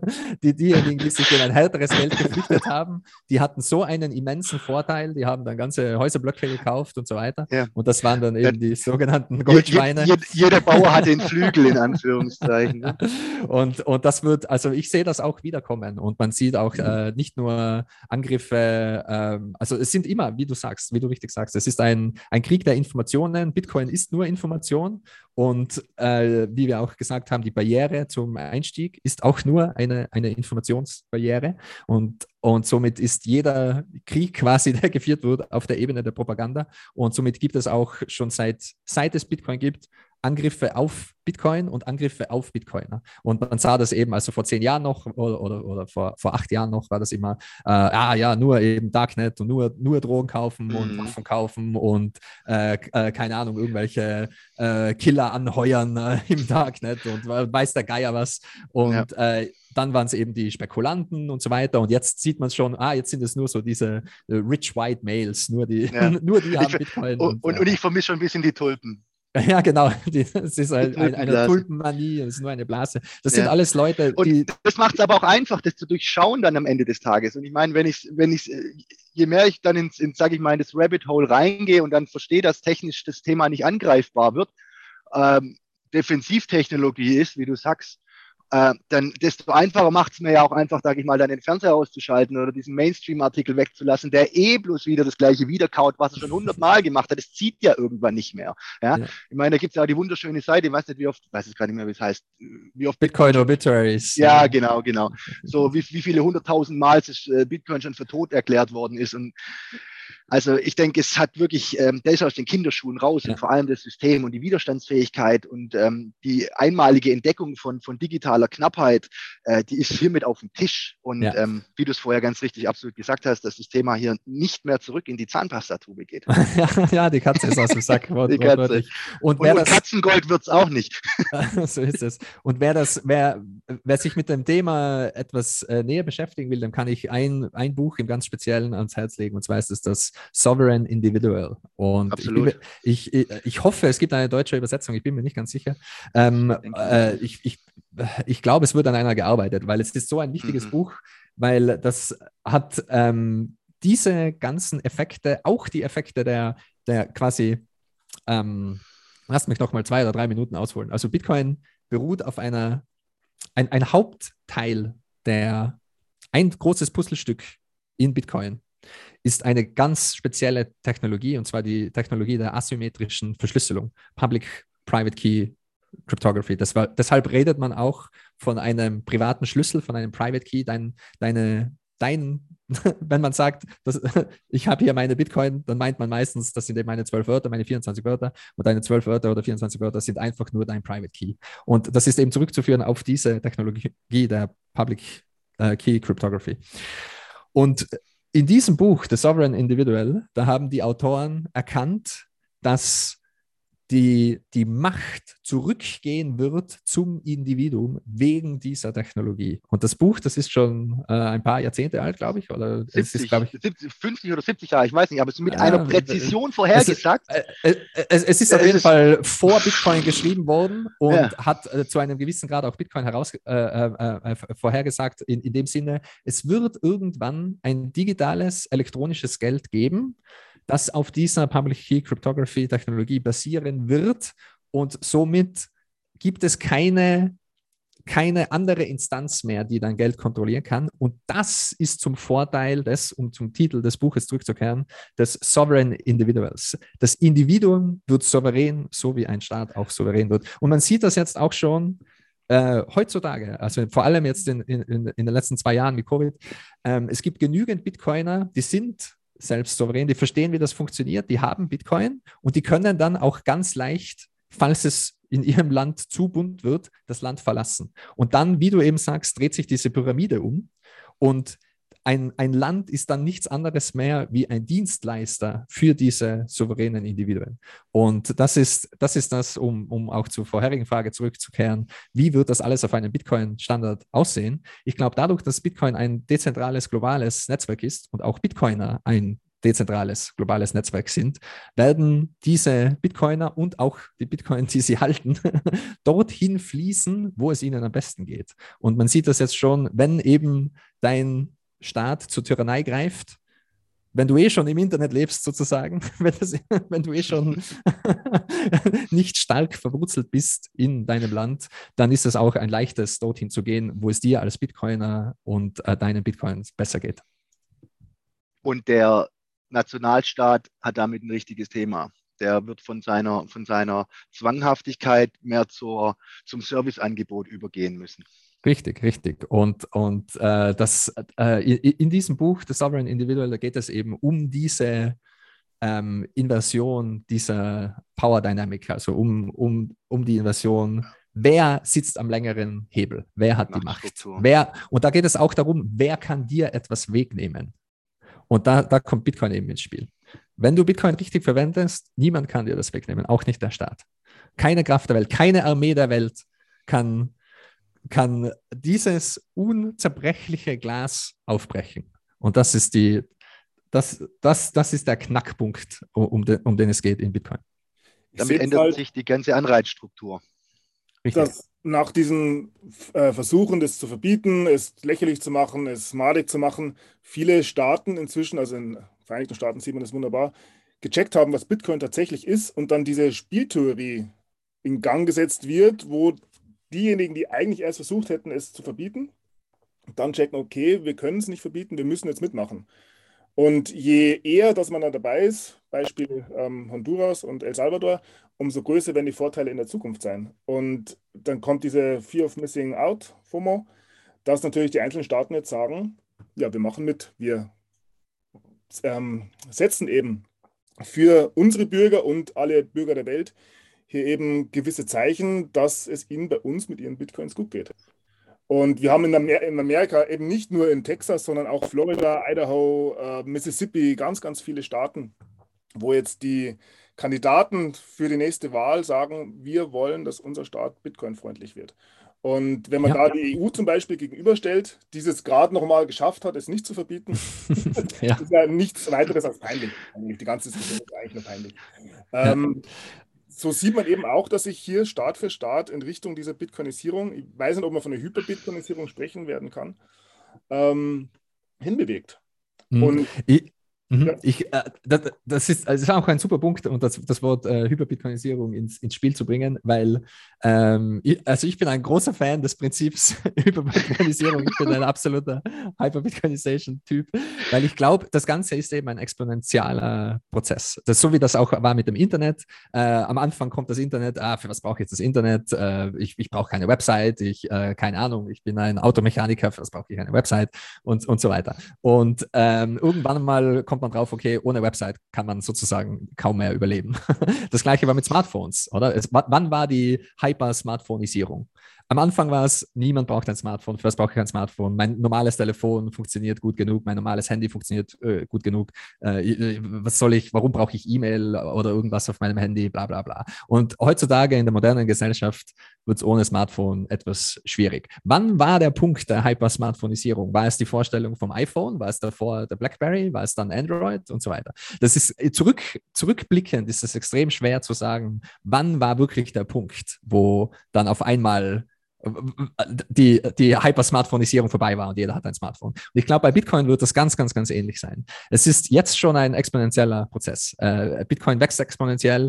[SPEAKER 2] in ein härteres Geld geflüchtet haben, die hatten so einen immensen Vorteil, die haben dann ganze Häuserblöcke gekauft und so weiter.
[SPEAKER 3] Ja.
[SPEAKER 2] Und das waren dann eben die sogenannten Goldschweine.
[SPEAKER 3] Jeder Bauer hat den Flügel in Anführungszeichen. Ne?
[SPEAKER 2] Und das wird, also ich sehe das auch wiederkommen und man sieht auch nicht nur Angriffe, also es sind immer, wie du sagst, wie du richtig sagst, es ist ein Krieg der Informationen. Bitcoin ist nur Information und wie wir auch gesagt haben, die Barriere zum Einstieg ist auch nur eine Informationsbarriere und somit ist jeder Krieg quasi, der geführt wird, auf der Ebene der Propaganda und somit gibt es auch schon seit es Bitcoin gibt, Angriffe auf Bitcoin und Angriffe auf Bitcoiner. Und man sah das eben, also vor 10 Jahren noch oder vor 8 Jahren noch war das immer, nur eben Darknet und nur Drogen kaufen und Waffen kaufen und keine Ahnung, irgendwelche Killer anheuern im Darknet und weiß der Geier was. Und dann waren es eben die Spekulanten und so weiter. Und jetzt sieht man es schon, jetzt sind es nur so diese rich white males, nur die haben Bitcoin.
[SPEAKER 3] Und ich vermisse schon ein bisschen die Tulpen.
[SPEAKER 2] Ja, genau. Es ist eine Tulpenmanie, es ist nur eine Blase. Das sind alles Leute, die.
[SPEAKER 3] Und das macht es aber auch einfach, das zu durchschauen dann am Ende des Tages. Und ich meine, je mehr ich dann sage ich mal, in das Rabbit Hole reingehe und dann verstehe, dass technisch das Thema nicht angreifbar wird, Defensivtechnologie ist, wie du sagst, dann desto einfacher macht es mir ja auch einfach, sage ich mal, dann den Fernseher auszuschalten oder diesen Mainstream-Artikel wegzulassen, der bloß wieder das Gleiche wiederkaut, was er schon 100-mal gemacht hat. Das zieht ja irgendwann nicht mehr. Ja? Ich meine, da gibt es ja auch die wunderschöne Seite, ich weiß nicht, weiß es gar nicht mehr, wie es heißt. Wie oft
[SPEAKER 2] Bitcoin Obituaries.
[SPEAKER 3] Ja, genau. So wie viele 100.000 Mal Bitcoin schon für tot erklärt worden ist. Und also ich denke, es hat wirklich, der ist aus den Kinderschuhen raus und vor allem das System und die Widerstandsfähigkeit und die einmalige Entdeckung von digitaler Knappheit, die ist hiermit auf dem Tisch. Und wie du es vorher ganz richtig absolut gesagt hast, dass das Thema hier nicht mehr zurück in die Zahnpastatube geht.
[SPEAKER 2] Ja, die Katze ist aus dem Sack.
[SPEAKER 3] Die Katze. Und Katzengold wird es auch nicht.
[SPEAKER 2] So ist es. Und wer sich mit dem Thema etwas näher beschäftigen will, dann kann ich ein Buch im ganz Speziellen ans Herz legen, und zwar ist es das Sovereign Individual. Und ich hoffe, es gibt eine deutsche Übersetzung, ich bin mir nicht ganz sicher. Ich glaube, es wird an einer gearbeitet, weil es ist so ein wichtiges Buch, weil das hat diese ganzen Effekte, auch die Effekte der quasi, lasst mich noch mal 2 oder 3 Minuten ausholen. Also Bitcoin beruht auf ein Hauptteil ein großes Puzzlestück in Bitcoin ist eine ganz spezielle Technologie, und zwar die Technologie der asymmetrischen Verschlüsselung, Public-Private Key Cryptography. Deshalb redet man auch von einem privaten Schlüssel, von einem Private Key. Wenn man sagt, ich habe hier meine Bitcoin, dann meint man meistens, das sind eben meine 12 Wörter, meine 24 Wörter, und deine 12 Wörter oder 24 Wörter sind einfach nur dein Private Key. Und das ist eben zurückzuführen auf diese Technologie der Public Key Cryptography. Und in diesem Buch, The Sovereign Individual, da haben die Autoren erkannt, dass die Macht zurückgehen wird zum Individuum wegen dieser Technologie. Und das Buch, das ist schon ein paar Jahrzehnte alt, glaube ich. Oder
[SPEAKER 3] 50 oder 70 Jahre, ich weiß nicht, aber es ist mit einer Präzision vorhergesagt.
[SPEAKER 2] Es ist auf jeden Fall vor Bitcoin geschrieben worden und hat zu einem gewissen Grad auch Bitcoin vorhergesagt, in dem Sinne, es wird irgendwann ein digitales elektronisches Geld geben, das auf dieser Public Key Cryptography Technologie basieren wird, und somit gibt es keine andere Instanz mehr, die dein Geld kontrollieren kann. Und das ist zum Vorteil um zum Titel des Buches zurückzukehren, des Sovereign Individuals. Das Individuum wird souverän, so wie ein Staat auch souverän wird. Und man sieht das jetzt auch schon heutzutage, also vor allem jetzt in den letzten 2 Jahren mit Covid. Es gibt genügend Bitcoiner, die sind selbst souverän, die verstehen, wie das funktioniert, die haben Bitcoin und die können dann auch ganz leicht, falls es in ihrem Land zu bunt wird, das Land verlassen. Und dann, wie du eben sagst, dreht sich diese Pyramide um und ein Land ist dann nichts anderes mehr wie ein Dienstleister für diese souveränen Individuen. Und das ist das, um auch zur vorherigen Frage zurückzukehren, wie wird das alles auf einem Bitcoin-Standard aussehen? Ich glaube, dadurch, dass Bitcoin ein dezentrales, globales Netzwerk ist und auch Bitcoiner ein dezentrales, globales Netzwerk sind, werden diese Bitcoiner und auch die Bitcoin, die sie halten, dorthin fließen, wo es ihnen am besten geht. Und man sieht das jetzt schon, wenn eben dein Staat zur Tyrannei greift, wenn du schon im Internet lebst sozusagen, wenn du schon nicht stark verwurzelt bist in deinem Land, dann ist es auch ein leichtes, dorthin zu gehen, wo es dir als Bitcoiner und deinen Bitcoins besser geht.
[SPEAKER 3] Und der Nationalstaat hat damit ein richtiges Thema. Der wird von seiner Zwanghaftigkeit mehr zum Serviceangebot übergehen müssen.
[SPEAKER 2] Richtig. Und in diesem Buch, The Sovereign Individual, da geht es eben um diese Inversion dieser Power Dynamic, also um die Inversion, wer sitzt am längeren Hebel, wer hat die Macht, und da geht es auch darum, wer kann dir etwas wegnehmen. Und da kommt Bitcoin eben ins Spiel. Wenn du Bitcoin richtig verwendest, niemand kann dir das wegnehmen, auch nicht der Staat. Keine Kraft der Welt, keine Armee der Welt kann dieses unzerbrechliche Glas aufbrechen. Und das ist der Knackpunkt, um den es geht in Bitcoin.
[SPEAKER 3] Damit ändert sich die ganze Anreizstruktur.
[SPEAKER 1] Dass nach diesen Versuchen, das zu verbieten, es lächerlich zu machen, es madig zu machen, viele Staaten inzwischen, also in den Vereinigten Staaten sieht man das wunderbar, gecheckt haben, was Bitcoin tatsächlich ist und dann diese Spieltheorie in Gang gesetzt wird, wo diejenigen, die eigentlich erst versucht hätten, es zu verbieten, dann checken, okay, wir können es nicht verbieten, wir müssen jetzt mitmachen. Und je eher, dass man da dabei ist, Beispiel Honduras und El Salvador, umso größer werden die Vorteile in der Zukunft sein. Und dann kommt diese Fear of Missing Out, FOMO, dass natürlich die einzelnen Staaten jetzt sagen, ja, wir machen mit, wir setzen eben für unsere Bürger und alle Bürger der Welt hier eben gewisse Zeichen, dass es ihnen bei uns mit ihren Bitcoins gut geht. Und wir haben in Amerika eben nicht nur in Texas, sondern auch Florida, Idaho, Mississippi, ganz, ganz viele Staaten, wo jetzt die Kandidaten für die nächste Wahl sagen, wir wollen, dass unser Staat Bitcoin-freundlich wird. Und wenn man da die EU zum Beispiel gegenüberstellt, die es gerade noch mal geschafft hat, es nicht zu verbieten, ist ja nichts weiteres als peinlich. Die ganze Diskussion ist eigentlich nur peinlich. So sieht man eben auch, dass sich hier Staat für Staat in Richtung dieser Bitcoinisierung, ich weiß nicht, ob man von einer Hyperbitcoinisierung sprechen werden kann, hinbewegt. Und
[SPEAKER 2] das ist auch ein super Punkt, und das Wort Hyperbitcoinisierung ins Spiel zu bringen, weil ich bin ein großer Fan des Prinzips Hyperbitcoinisierung. Ich bin ein absoluter Hyperbitcoinization-Typ, weil ich glaube, das Ganze ist eben ein exponentialer Prozess. Das, so wie das auch war mit dem Internet. Am Anfang kommt das Internet, für was brauche ich jetzt das Internet? Ich brauche keine Website, keine Ahnung, ich bin ein Automechaniker, für was brauche ich eine Website und so weiter. Und irgendwann mal kommt man drauf, okay, ohne Website kann man sozusagen kaum mehr überleben. Das gleiche war mit Smartphones, oder? Wann war die Hyper-Smartphonisierung? Am Anfang war es, niemand braucht ein Smartphone, für was brauche ich ein Smartphone? Mein normales Telefon funktioniert gut genug, mein normales Handy funktioniert gut genug. Warum brauche ich E-Mail oder irgendwas auf meinem Handy, bla bla bla. Und heutzutage in der modernen Gesellschaft wird es ohne Smartphone etwas schwierig. Wann war der Punkt der Hyper-Smartphonisierung? War es die Vorstellung vom iPhone? War es davor der BlackBerry? War es dann Android und so weiter? Das ist zurückblickend ist es extrem schwer zu sagen, wann war wirklich der Punkt, wo dann auf einmal die Hyper-Smartphonisierung vorbei war und jeder hat ein Smartphone. Und ich glaube, bei Bitcoin wird das ganz, ganz, ganz ähnlich sein. Es ist jetzt schon ein exponentieller Prozess. Bitcoin wächst exponentiell.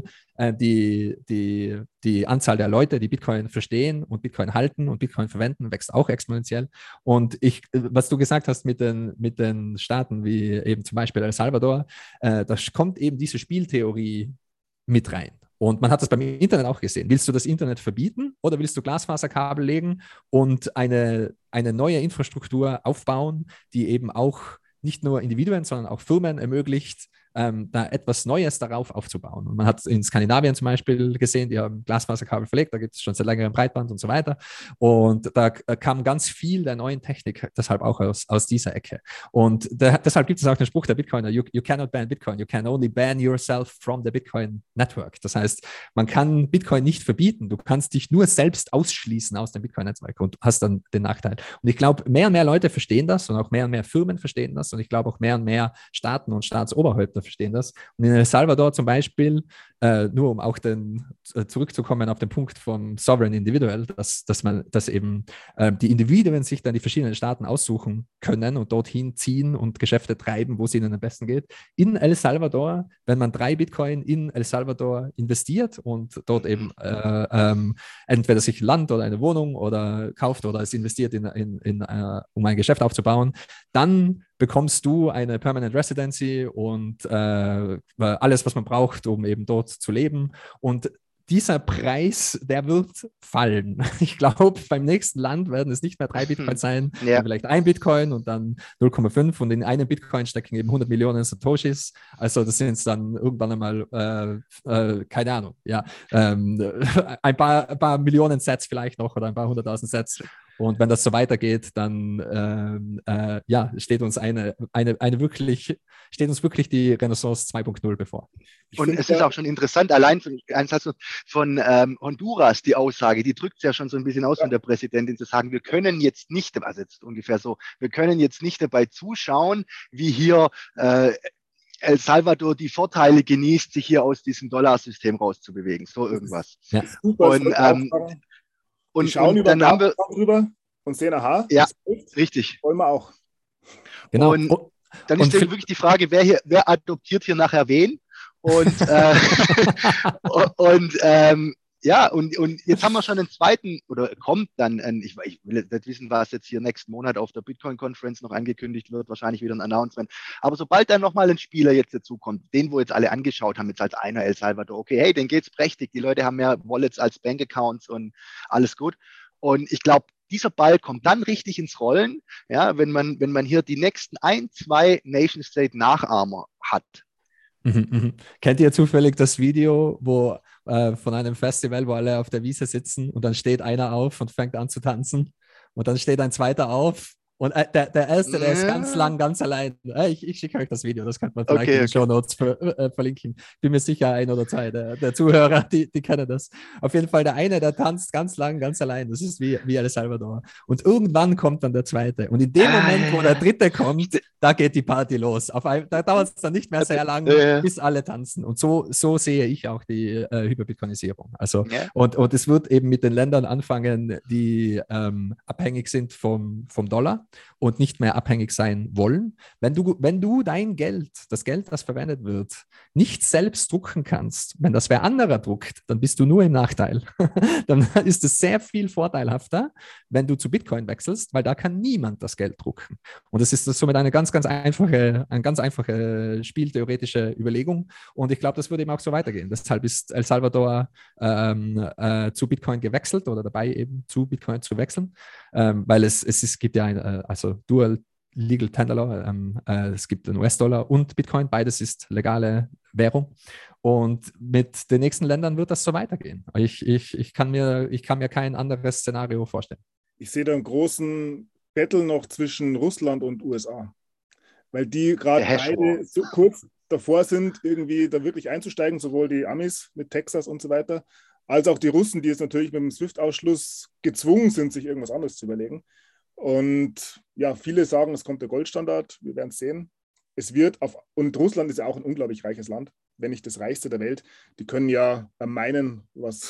[SPEAKER 2] Die Anzahl der Leute, die Bitcoin verstehen und Bitcoin halten und Bitcoin verwenden, wächst auch exponentiell. Und was du gesagt hast mit den Staaten wie eben zum Beispiel El Salvador, da kommt eben diese Spieltheorie mit rein. Und man hat das beim Internet auch gesehen. Willst du das Internet verbieten oder willst du Glasfaserkabel legen und eine neue Infrastruktur aufbauen, die eben auch nicht nur Individuen, sondern auch Firmen ermöglicht, da etwas Neues darauf aufzubauen. Und man hat in Skandinavien zum Beispiel gesehen, die haben Glasfaserkabel verlegt, da gibt es schon seit längerem Breitband und so weiter. Und da kam ganz viel der neuen Technik deshalb auch aus dieser Ecke. Und deshalb gibt es auch den Spruch der Bitcoiner, you cannot ban Bitcoin, you can only ban yourself from the Bitcoin network. Das heißt, man kann Bitcoin nicht verbieten, du kannst dich nur selbst ausschließen aus dem Bitcoin-Netzwerk und hast dann den Nachteil. Und ich glaube, mehr und mehr Leute verstehen das und auch mehr und mehr Firmen verstehen das und ich glaube auch mehr und mehr Staaten und Staatsoberhäupter verstehen das. Und in El Salvador zum Beispiel, nur um auch zurückzukommen auf den Punkt vom Sovereign Individual, dass eben die Individuen sich dann die verschiedenen Staaten aussuchen können und dorthin ziehen und Geschäfte treiben, wo es ihnen am besten geht. In El Salvador, wenn man 3 Bitcoin in El Salvador investiert und dort eben entweder sich Land oder eine Wohnung oder kauft oder es investiert um ein Geschäft aufzubauen, dann bekommst du eine Permanent Residency und alles, was man braucht, um eben dort zu leben. Und dieser Preis, der wird fallen. Ich glaube, beim nächsten Land werden es nicht mehr 3 Bitcoin sein,
[SPEAKER 3] ja.
[SPEAKER 2] vielleicht 1 Bitcoin und dann 0,5 und in einem Bitcoin stecken eben 100 Millionen Satoshis. Also das sind dann irgendwann einmal, keine Ahnung, ja, ein paar Millionen Sets vielleicht noch oder ein paar 100.000 Sets. Und wenn das so weitergeht, dann steht uns wirklich die Renaissance 2.0 bevor.
[SPEAKER 3] Und es ist auch schon interessant, allein von Honduras, die Aussage, die drückt es ja schon so ein bisschen aus von der Präsidentin, zu sagen, wir können jetzt nicht, also jetzt ungefähr so, wir können jetzt nicht dabei zuschauen, wie hier El Salvador die Vorteile genießt, sich hier aus diesem Dollarsystem rauszubewegen, so irgendwas.
[SPEAKER 1] Ja. Super, und schauen über
[SPEAKER 3] dann haben wir
[SPEAKER 1] drüber und sehen, aha,
[SPEAKER 3] ja, richtig.
[SPEAKER 1] Wollen wir auch.
[SPEAKER 2] Genau.
[SPEAKER 3] Und dann ist wirklich die Frage, wer adoptiert hier nachher wen? Und jetzt haben wir schon einen zweiten, oder kommt dann, ich will nicht wissen, was jetzt hier nächsten Monat auf der Bitcoin-Conference noch angekündigt wird, wahrscheinlich wieder ein Announcement. Aber sobald dann nochmal ein Spieler jetzt dazukommt, den, wo jetzt alle angeschaut haben, jetzt als einer El Salvador, okay, hey, denen geht's prächtig, die Leute haben mehr Wallets als Bankaccounts und alles gut. Und ich glaube, dieser Ball kommt dann richtig ins Rollen, ja, wenn man hier die nächsten 1-2 Nation-State-Nachahmer hat.
[SPEAKER 2] Kennt ihr zufällig das Video, wo von einem Festival, wo alle auf der Wiese sitzen und dann steht einer auf und fängt an zu tanzen und dann steht ein zweiter auf und der Erste, der ist ganz lang, ganz allein. Ich schicke euch das Video, das könnte man vielleicht in den Shownotes verlinken. Bin mir sicher, 1 oder 2 der Zuhörer, die kennen das. Auf jeden Fall der eine, der tanzt ganz lang, ganz allein. Das ist wie El Salvador. Und irgendwann kommt dann der Zweite. Und in dem Moment, wo der Dritte kommt, da geht die Party los. Da dauert es dann nicht mehr sehr lang, bis alle tanzen. Und so sehe ich auch die Hyperbitcoinisierung. Also, und es wird eben mit den Ländern anfangen, die abhängig sind vom Dollar und nicht mehr abhängig sein wollen. Wenn du dein Geld, das Geld, das verwendet wird, nicht selbst drucken kannst, wenn das wer anderer druckt, dann bist du nur im Nachteil. Dann ist es sehr viel vorteilhafter, wenn du zu Bitcoin wechselst, weil da kann niemand das Geld drucken. Und das ist somit eine ganz einfache spieltheoretische Überlegung. Und ich glaube, das wird eben auch so weitergehen. Deshalb ist El Salvador zu Bitcoin gewechselt oder dabei eben zu Bitcoin zu wechseln, weil es gibt ja also Dual Legal Tender Law, es gibt den US-Dollar und Bitcoin, beides ist legale Währung und mit den nächsten Ländern wird das so weitergehen. Ich kann mir kein anderes Szenario vorstellen.
[SPEAKER 1] Ich sehe da einen großen Battle noch zwischen Russland und USA, weil die gerade beide so kurz davor sind, irgendwie da wirklich einzusteigen, sowohl die Amis mit Texas und so weiter, als auch die Russen, die jetzt natürlich mit dem SWIFT-Ausschluss gezwungen sind, sich irgendwas anderes zu überlegen. Und ja, viele sagen, es kommt der Goldstandard, wir werden es sehen. Und Russland ist ja auch ein unglaublich reiches Land, wenn nicht das reichste der Welt. Die können ja meinen, was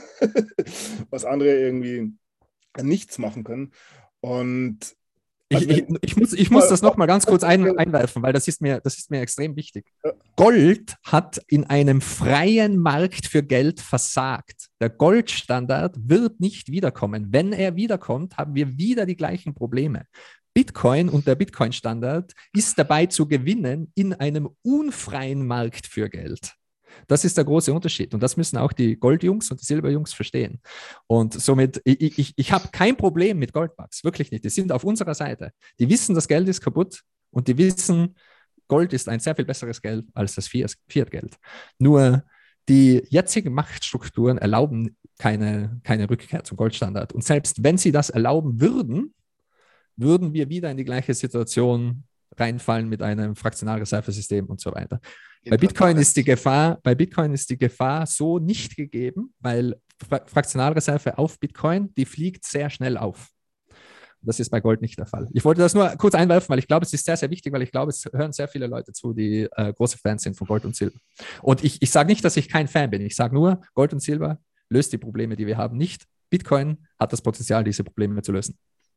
[SPEAKER 1] andere irgendwie nichts machen können. Und
[SPEAKER 2] ich muss das nochmal ganz kurz einwerfen, weil das ist mir extrem wichtig. Gold hat in einem freien Markt für Geld versagt. Der Goldstandard wird nicht wiederkommen. Wenn er wiederkommt, haben wir wieder die gleichen Probleme. Bitcoin und der Bitcoin-Standard ist dabei zu gewinnen in einem unfreien Markt für Geld. Das ist der große Unterschied und das müssen auch die Goldjungs und die Silberjungs verstehen. Und somit, ich habe kein Problem mit Goldbugs, wirklich nicht. Die sind auf unserer Seite. Die wissen, das Geld ist kaputt und die wissen, Gold ist ein sehr viel besseres Geld als das Fiat-Geld. Nur die jetzigen Machtstrukturen erlauben keine Rückkehr zum Goldstandard. Und selbst wenn sie das erlauben würden, würden wir wieder in die gleiche Situation reinfallen mit einem Fraktionalreservesystem und so weiter. Bei Bitcoin ist die Gefahr so nicht gegeben, weil Fraktionalreserve auf Bitcoin, die fliegt sehr schnell auf. Das ist bei Gold nicht der Fall. Ich wollte das nur kurz einwerfen, weil ich glaube, es ist sehr, sehr wichtig, weil ich glaube, es hören sehr viele Leute zu, die große Fans sind von Gold und Silber. Und ich sage nicht, dass ich kein Fan bin. Ich sage nur, Gold und Silber löst die Probleme, die wir haben, nicht. Bitcoin hat das Potenzial, diese Probleme zu lösen.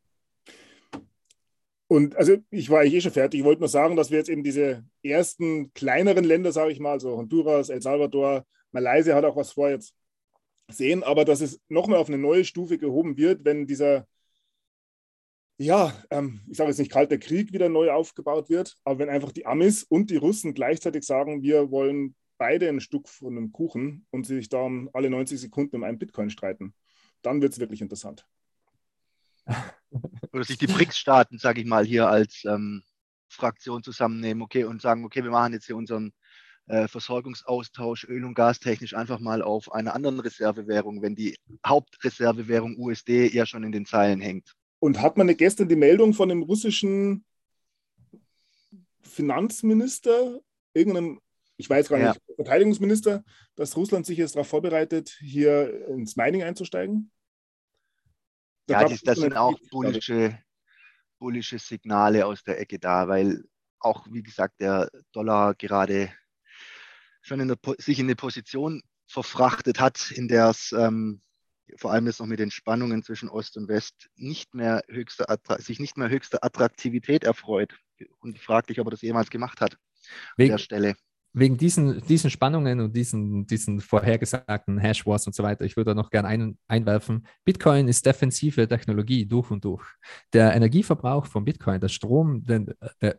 [SPEAKER 1] Und also ich war eigentlich schon fertig. Ich wollte nur sagen, dass wir jetzt eben diese ersten kleineren Länder, sage ich mal, so Honduras, El Salvador, Malaysia hat auch was vor jetzt sehen, aber dass es nochmal auf eine neue Stufe gehoben wird, wenn dieser, ja, ich sage jetzt nicht kalter Krieg wieder neu aufgebaut wird, aber wenn einfach die Amis und die Russen gleichzeitig sagen, wir wollen beide ein Stück von einem Kuchen und sich dann alle 90 Sekunden um einen Bitcoin streiten, dann wird es wirklich interessant.
[SPEAKER 3] Oder sich die BRICS-Staaten, sage ich mal, hier als Fraktion zusammennehmen, okay, und sagen, okay, wir machen jetzt hier unseren Versorgungsaustausch Öl- und Gastechnisch einfach mal auf einer anderen Reservewährung, wenn die Hauptreservewährung USD ja schon in den Zeilen hängt.
[SPEAKER 1] Und hat man gestern die Meldung von dem russischen Finanzminister, irgendeinem, ich weiß gar nicht, Verteidigungsminister, dass Russland sich jetzt darauf vorbereitet, hier ins Mining einzusteigen?
[SPEAKER 3] Das sind auch bullische Signale aus der Ecke da, weil auch, wie gesagt, der Dollar gerade schon sich in eine Position verfrachtet hat, in der es vor allem jetzt noch mit den Spannungen zwischen Ost und West sich nicht mehr höchster Attraktivität erfreut. Und fraglich, ob er das jemals gemacht hat an der Stelle.
[SPEAKER 2] Wegen diesen Spannungen und diesen vorhergesagten Hash-Wars und so weiter, ich würde da noch gerne einwerfen, Bitcoin ist defensive Technologie durch und durch. Der Energieverbrauch von Bitcoin, der Strom, den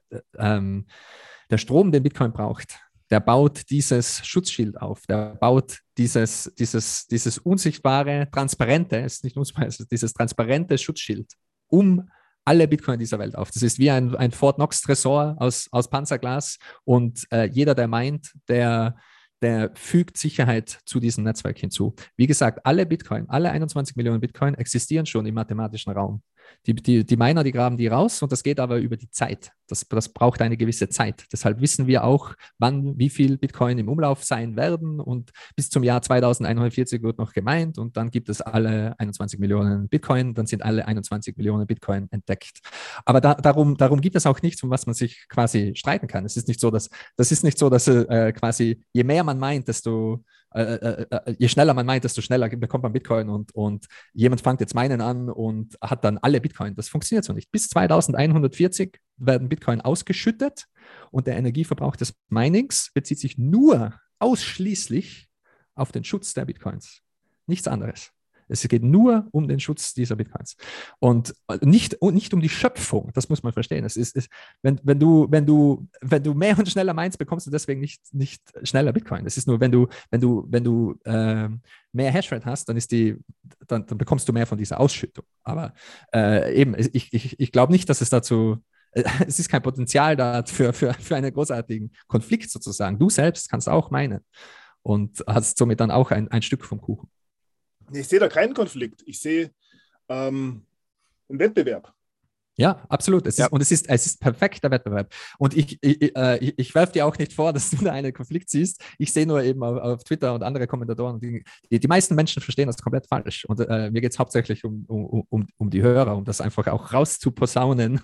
[SPEAKER 2] Bitcoin braucht, der baut dieses Schutzschild auf, der baut dieses unsichtbare, transparente, ist nicht unsichtbar, dieses transparente Schutzschild um alle Bitcoin dieser Welt auf. Das ist wie ein Fort Knox Tresor aus Panzerglas und jeder, der meint, der fügt Sicherheit zu diesem Netzwerk hinzu. Wie gesagt, alle 21 Millionen Bitcoin existieren schon im mathematischen Raum. Die Miner, die graben die raus und das geht aber über die Zeit. Das braucht eine gewisse Zeit. Deshalb wissen wir auch, wie viel Bitcoin im Umlauf sein werden und bis zum Jahr 2140 wird noch gemeint und dann gibt es alle 21 Millionen Bitcoin, dann sind alle 21 Millionen Bitcoin entdeckt. Aber darum gibt es auch nichts, um was man sich quasi streiten kann. Es ist nicht so, dass quasi je mehr man meint, je schneller man meint, desto schneller bekommt man Bitcoin und jemand fängt jetzt meinen an und hat dann alle Bitcoin. Das funktioniert so nicht. Bis 2140 werden Bitcoin ausgeschüttet und der Energieverbrauch des Minings bezieht sich nur ausschließlich auf den Schutz der Bitcoins. Nichts anderes. Es geht nur um den Schutz dieser Bitcoins und nicht um die Schöpfung. Das muss man verstehen. Wenn du mehr und schneller meinst, bekommst du deswegen nicht schneller Bitcoin. Es ist nur, wenn du mehr Hashrate hast, dann bekommst du mehr von dieser Ausschüttung. Aber ich glaube nicht, dass es dazu es ist kein Potenzial da für einen großartigen Konflikt sozusagen. Du selbst kannst auch meinen und hast somit dann auch ein Stück vom Kuchen.
[SPEAKER 1] Ich sehe da keinen Konflikt. Ich sehe einen Wettbewerb.
[SPEAKER 2] Ja, absolut. Es ist perfekter Wettbewerb. Und ich werfe dir auch nicht vor, dass du da einen Konflikt siehst. Ich sehe nur eben auf Twitter und andere Kommentatoren, die meisten Menschen verstehen das komplett falsch. Und mir geht es hauptsächlich um die Hörer, um das einfach auch rauszuposaunen.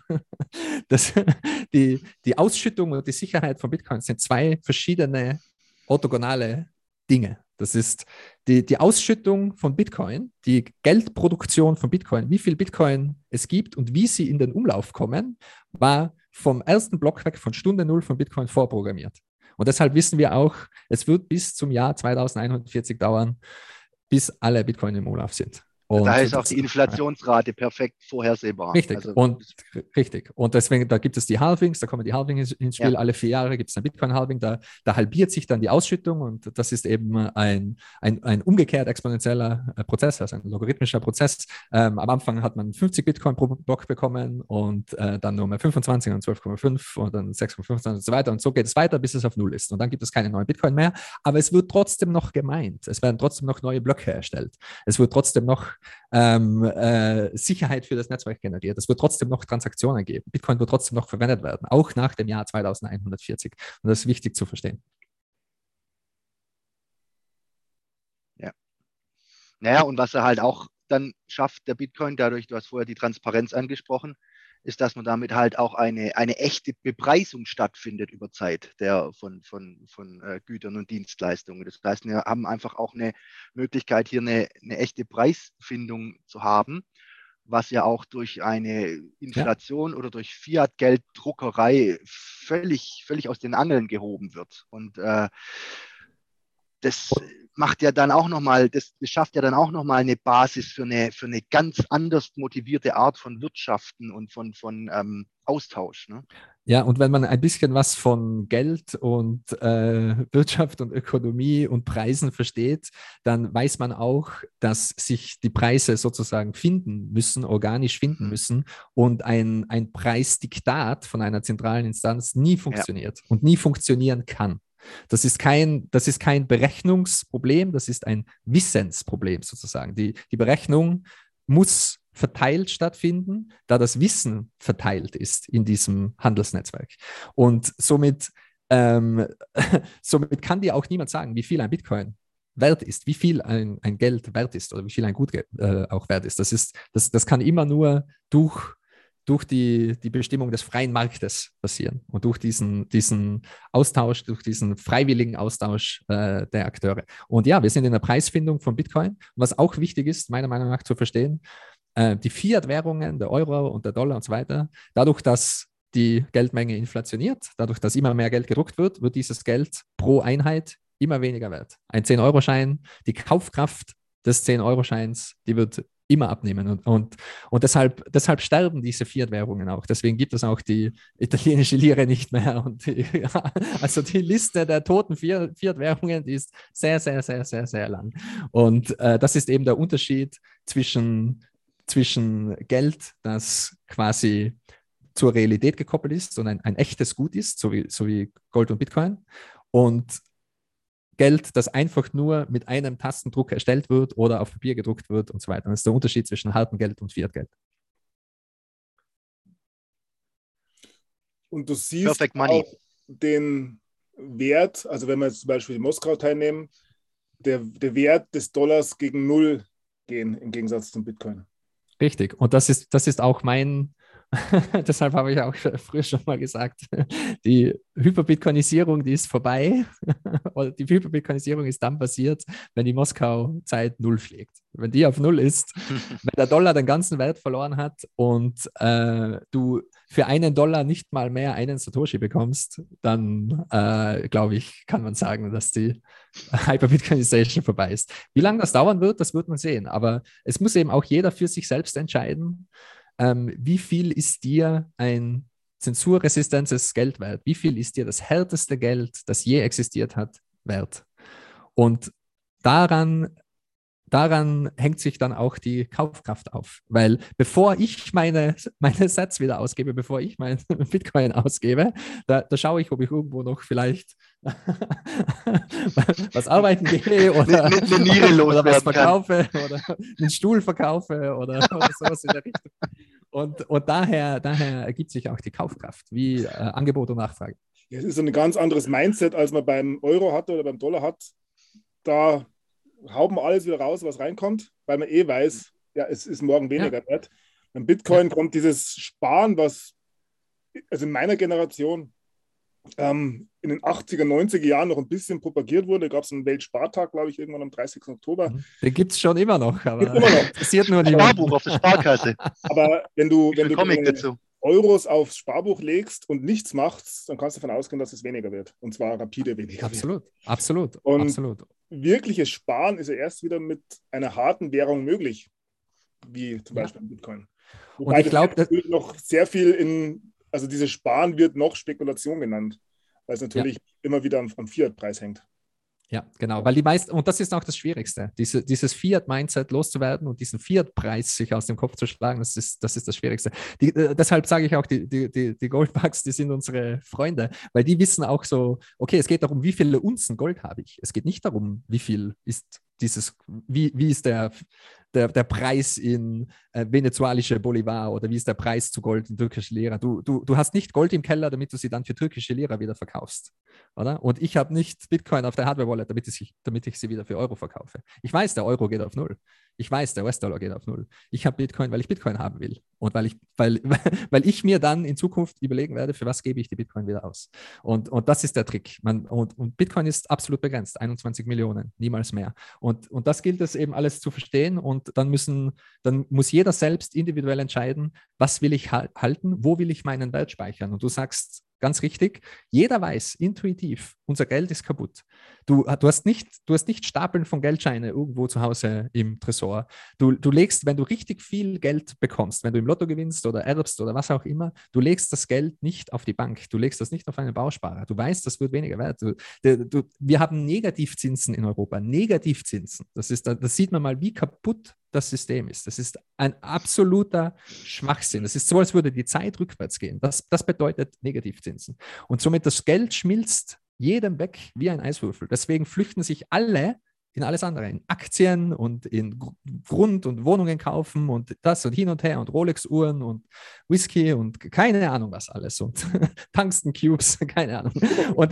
[SPEAKER 2] Die Ausschüttung und die Sicherheit von Bitcoin sind zwei verschiedene orthogonale Dinge. Das ist die Ausschüttung von Bitcoin, die Geldproduktion von Bitcoin, wie viel Bitcoin es gibt und wie sie in den Umlauf kommen, war vom ersten Block weg von Stunde Null von Bitcoin vorprogrammiert. Und deshalb wissen wir auch, es wird bis zum Jahr 2140 dauern, bis alle Bitcoin im Umlauf sind.
[SPEAKER 3] Da ist auch die Inflationsrate perfekt vorhersehbar.
[SPEAKER 2] Richtig,
[SPEAKER 3] Also,
[SPEAKER 2] richtig. Und deswegen, da gibt es die Halvings, da kommen die Halvings ins Spiel.
[SPEAKER 3] Ja.
[SPEAKER 2] Alle 4 Jahre gibt es ein Bitcoin-Halving, da halbiert sich dann die Ausschüttung und das ist eben ein umgekehrt exponentieller Prozess, also ein logarithmischer Prozess. Am Anfang hat man 50 Bitcoin pro Block bekommen und dann nur mal 25 und 12,5 und dann 6,25 und so weiter. Und so geht es weiter, bis es auf 0 ist. Und dann gibt es keine neuen Bitcoin mehr, aber es wird trotzdem noch gemeint. Es werden trotzdem noch neue Blöcke erstellt. Es wird trotzdem noch Sicherheit für das Netzwerk generiert. Es wird trotzdem noch Transaktionen geben. Bitcoin wird trotzdem noch verwendet werden, auch nach dem Jahr 2140. Und das ist wichtig zu verstehen.
[SPEAKER 3] Ja. Naja, und was er halt auch dann schafft, der Bitcoin, dadurch, du hast vorher die Transparenz angesprochen, ist, dass man damit halt auch eine echte Bepreisung stattfindet über Zeit von Gütern und Dienstleistungen. Das heißt, wir haben einfach auch eine Möglichkeit, hier eine echte Preisfindung zu haben, was ja auch durch eine Inflation oder durch Fiat-Gelddruckerei völlig aus den Angeln gehoben wird. Und das macht ja dann auch nochmal, das schafft ja dann auch nochmal eine Basis für eine ganz anders motivierte Art von Wirtschaften und von Austausch. Ne?
[SPEAKER 2] Ja, und wenn man ein bisschen was von Geld und Wirtschaft und Ökonomie und Preisen versteht, dann weiß man auch, dass sich die Preise sozusagen finden müssen, organisch finden müssen und ein Preisdiktat von einer zentralen Instanz nie funktioniert und nie funktionieren kann. Das ist kein Berechnungsproblem, das ist ein Wissensproblem sozusagen. Die Berechnung muss verteilt stattfinden, da das Wissen verteilt ist in diesem Handelsnetzwerk. Und somit kann dir auch niemand sagen, wie viel ein Bitcoin wert ist, wie viel ein Geld wert ist oder wie viel ein Gutgeld auch wert ist. Das kann immer nur durch die Bestimmung des freien Marktes passieren und durch diesen Austausch, durch diesen freiwilligen Austausch der Akteure. Und ja, wir sind in der Preisfindung von Bitcoin. Und was auch wichtig ist, meiner Meinung nach zu verstehen, die Fiat-Währungen, der Euro und der Dollar und so weiter, dadurch, dass die Geldmenge inflationiert, dadurch, dass immer mehr Geld gedruckt wird, wird dieses Geld pro Einheit immer weniger wert. Ein 10-Euro-Schein, die Kaufkraft des 10-Euro-Scheins, die wird immer abnehmen. Und deshalb sterben diese Fiat-Währungen auch. Deswegen gibt es auch die italienische Lire nicht mehr. Und also die Liste der toten Fiat-Währungen, die ist sehr, sehr, sehr, sehr, sehr lang. Und das ist eben der Unterschied zwischen Geld, das quasi zur Realität gekoppelt ist und ein echtes Gut ist, so wie Gold und Bitcoin, und Geld, das einfach nur mit einem Tastendruck erstellt wird oder auf Papier gedruckt wird und so weiter. Das ist der Unterschied zwischen hartem Geld und Fiat-Geld.
[SPEAKER 1] Und du siehst auch den Wert, also wenn wir jetzt zum Beispiel die Moskau teilnehmen, der Wert des Dollars gegen 0 gehen, im Gegensatz zum Bitcoin.
[SPEAKER 2] Richtig. Und das ist auch mein, deshalb habe ich auch früher schon mal gesagt, die Hyperbitcoinisierung, die ist vorbei. Oder die Hyperbitcoinisierung ist dann passiert, wenn die Moskau-Zeit 0 schlägt. Wenn die auf 0 ist, wenn der Dollar den ganzen Wert verloren hat und du für $1 nicht mal mehr einen Satoshi bekommst, dann glaube ich, kann man sagen, dass die Hyperbitcoinization vorbei ist. Wie lange das dauern wird, das wird man sehen. Aber es muss eben auch jeder für sich selbst entscheiden, wie viel ist dir ein zensurresistentes Geld wert? Wie viel ist dir das härteste Geld, das je existiert hat, wert? Und daran hängt sich dann auch die Kaufkraft auf. Weil bevor ich meine Sats wieder ausgebe, bevor ich mein Bitcoin ausgebe, da schaue ich, ob ich irgendwo noch vielleicht was arbeiten gehe oder was verkaufe oder einen Stuhl verkaufe oder sowas in der Richtung. Und daher ergibt sich auch die Kaufkraft, wie Angebot und Nachfrage.
[SPEAKER 1] Ja, es ist ein ganz anderes Mindset, als man beim Euro hatte oder beim Dollar hat. Da hauen wir alles wieder raus, was reinkommt, weil man weiß, ja, es ist morgen weniger wert. Beim Bitcoin kommt dieses Sparen, was also in meiner Generation in den 80er, 90er Jahren noch ein bisschen propagiert wurde. Da gab es einen Weltspartag, glaube ich, irgendwann am 30. Oktober.
[SPEAKER 2] Den gibt es schon immer noch, aber
[SPEAKER 3] interessiert nur die Sparbuch auf der Sparkasse.
[SPEAKER 1] Aber wenn du Euros aufs Sparbuch legst und nichts machst, dann kannst du davon ausgehen, dass es weniger wird. Und zwar rapide weniger wird.
[SPEAKER 2] Absolut.
[SPEAKER 1] Und wirkliches Sparen ist ja erst wieder mit einer harten Währung möglich. wie zum Beispiel Bitcoin.
[SPEAKER 2] Und
[SPEAKER 1] Wobei
[SPEAKER 2] ich glaube,
[SPEAKER 1] das noch sehr viel also dieses Sparen wird noch Spekulation genannt, weil es natürlich immer wieder am Fiat-Preis hängt.
[SPEAKER 2] Ja, genau, weil die meisten, und das ist auch das Schwierigste, dieses Fiat-Mindset loszuwerden und diesen Fiat-Preis sich aus dem Kopf zu schlagen, das ist das Schwierigste. Deshalb sage ich auch, die Goldbugs, die sind unsere Freunde, weil die wissen auch so, okay, es geht darum, wie viele Unzen Gold habe ich. Es geht nicht darum, wie ist der Preis in venezuelische Bolivar oder wie ist der Preis zu Gold in türkische Lira. Du hast nicht Gold im Keller, damit du sie dann für türkische Lira wieder verkaufst. Oder? Und ich habe nicht Bitcoin auf der Hardware-Wallet, damit ich sie wieder für Euro verkaufe. Ich weiß, der Euro geht auf Null. Ich weiß, der US-Dollar geht auf Null. Ich habe Bitcoin, weil ich Bitcoin haben will. Und weil ich mir dann in Zukunft überlegen werde, für was gebe ich die Bitcoin wieder aus. Und das ist der Trick. Und Bitcoin ist absolut begrenzt, 21 Millionen, niemals mehr. Und das gilt es eben alles zu verstehen. Und dann muss jeder selbst individuell entscheiden, was will ich halten, wo will ich meinen Wert speichern. Und du sagst ganz richtig, jeder weiß intuitiv, unser Geld ist kaputt. Du hast nicht Stapeln von Geldscheine irgendwo zu Hause im Tresor. Du legst, wenn du richtig viel Geld bekommst, wenn du im Lotto gewinnst oder erbst oder was auch immer, du legst das Geld nicht auf die Bank, du legst das nicht auf einen Bausparer. Du weißt, das wird weniger wert. Wir haben Negativzinsen in Europa, Negativzinsen. Das sieht man mal, wie kaputt das System ist. Das ist ein absoluter Schwachsinn. Das ist so, als würde die Zeit rückwärts gehen. Das bedeutet Negativzinsen. Und somit das Geld schmilzt jedem weg wie ein Eiswürfel. Deswegen flüchten sich alle in alles andere, in Aktien und in Grund- und Wohnungen kaufen und das und hin und her und Rolex-Uhren und Whisky und keine Ahnung was alles und Tungsten-Cubes, keine Ahnung. Und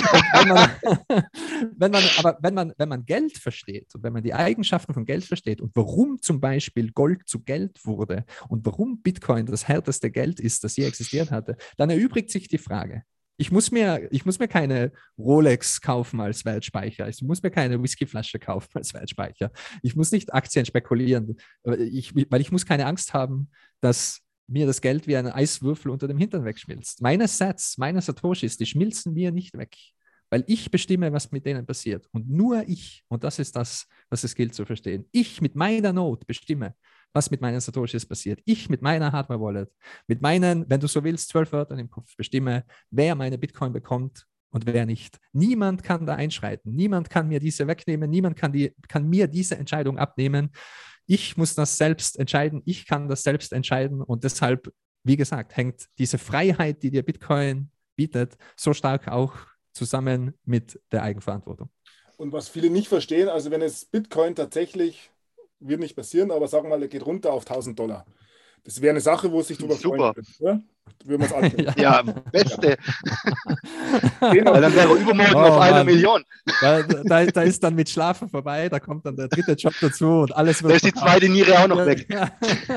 [SPEAKER 2] wenn man Geld versteht und wenn man die Eigenschaften von Geld versteht und warum zum Beispiel Gold zu Geld wurde und warum Bitcoin das härteste Geld ist, das je existiert hatte, dann erübrigt sich die Frage, ich muss mir keine Rolex kaufen als Wertspeicher. Ich muss mir keine Whiskyflasche kaufen als Wertspeicher. Ich muss nicht Aktien spekulieren, weil ich muss keine Angst haben, dass mir das Geld wie ein Eiswürfel unter dem Hintern wegschmilzt. Meine Sats, meine Satoshis, die schmilzen mir nicht weg, weil ich bestimme, was mit denen passiert. Und nur ich, und das ist das, was es gilt zu verstehen, ich mit meiner Node bestimme, was mit meinen Satoshis passiert. Ich mit meiner Hardware-Wallet, mit meinen, wenn du so willst, 12 Wörtern im Kopf bestimme, wer meine Bitcoin bekommt und wer nicht. Niemand kann da einschreiten. Niemand kann mir diese wegnehmen. Niemand kann mir diese Entscheidung abnehmen. Ich muss das selbst entscheiden. Ich kann das selbst entscheiden. Und deshalb, wie gesagt, hängt diese Freiheit, die dir Bitcoin bietet, so stark auch zusammen mit der Eigenverantwortung.
[SPEAKER 1] Und was viele nicht verstehen, also wenn es Bitcoin tatsächlich, wird nicht passieren, aber sagen wir mal, er geht runter auf $1.000. Das wäre eine Sache, wo es sich drüber freuen würde. Oder? Würden wir es anschauen.
[SPEAKER 3] Ja, beste.
[SPEAKER 1] Genau.
[SPEAKER 3] Weil dann wäre übermorgen auf eine Million.
[SPEAKER 2] Da ist dann mit Schlafen vorbei, da kommt dann der dritte Job dazu und alles wird.
[SPEAKER 3] Da ist die zweite Niere auch noch weg.
[SPEAKER 2] Ja.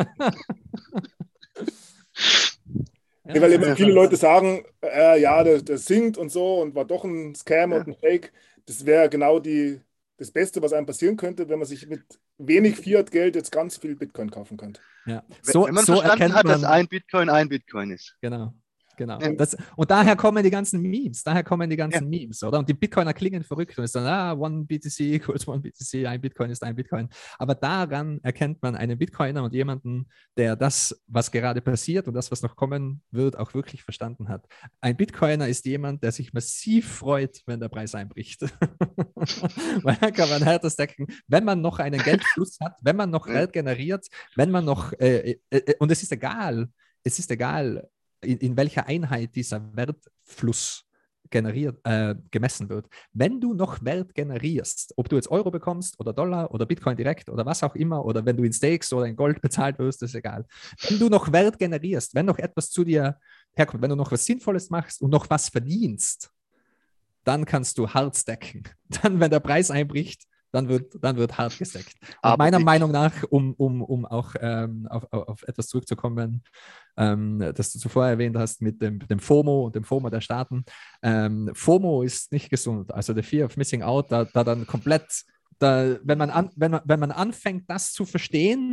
[SPEAKER 1] Ja, weil immer viele Leute sagen, ja, der sinkt und so und war doch ein Scam und ein Fake. Das wäre genau das Beste, was einem passieren könnte, wenn man sich mit wenig Fiat-Geld jetzt ganz viel Bitcoin kaufen könnte.
[SPEAKER 2] Ja.
[SPEAKER 3] Wenn man verstanden hat, dass ein Bitcoin ist.
[SPEAKER 2] Genau. Genau.
[SPEAKER 3] Ja.
[SPEAKER 2] Und daher kommen die ganzen Memes, oder? Und die Bitcoiner klingen verrückt und es ist dann, one BTC equals one BTC, ein Bitcoin ist ein Bitcoin. Aber daran erkennt man einen Bitcoiner und jemanden, der das, was gerade passiert und das, was noch kommen wird, auch wirklich verstanden hat. Ein Bitcoiner ist jemand, der sich massiv freut, wenn der Preis einbricht. Weil dann kann man härter stacken, wenn man noch einen Geldfluss hat, wenn man noch Wert generiert, wenn man noch, und es ist egal, in welcher Einheit dieser Wertfluss gemessen wird. Wenn du noch Wert generierst, ob du jetzt Euro bekommst oder Dollar oder Bitcoin direkt oder was auch immer, oder wenn du in Stakes oder in Gold bezahlt wirst, ist egal. Wenn du noch Wert generierst, wenn noch etwas zu dir herkommt, wenn du noch was Sinnvolles machst und noch was verdienst, dann kannst du hart stacken. Dann, wenn der Preis einbricht, dann wird hart gesteckt. Und meiner Meinung nach, um auch auf etwas zurückzukommen, das du zuvor erwähnt hast mit dem FOMO und dem FOMO der Staaten. FOMO ist nicht gesund. Also der Fear of Missing Out, da dann komplett, wenn man anfängt, das zu verstehen,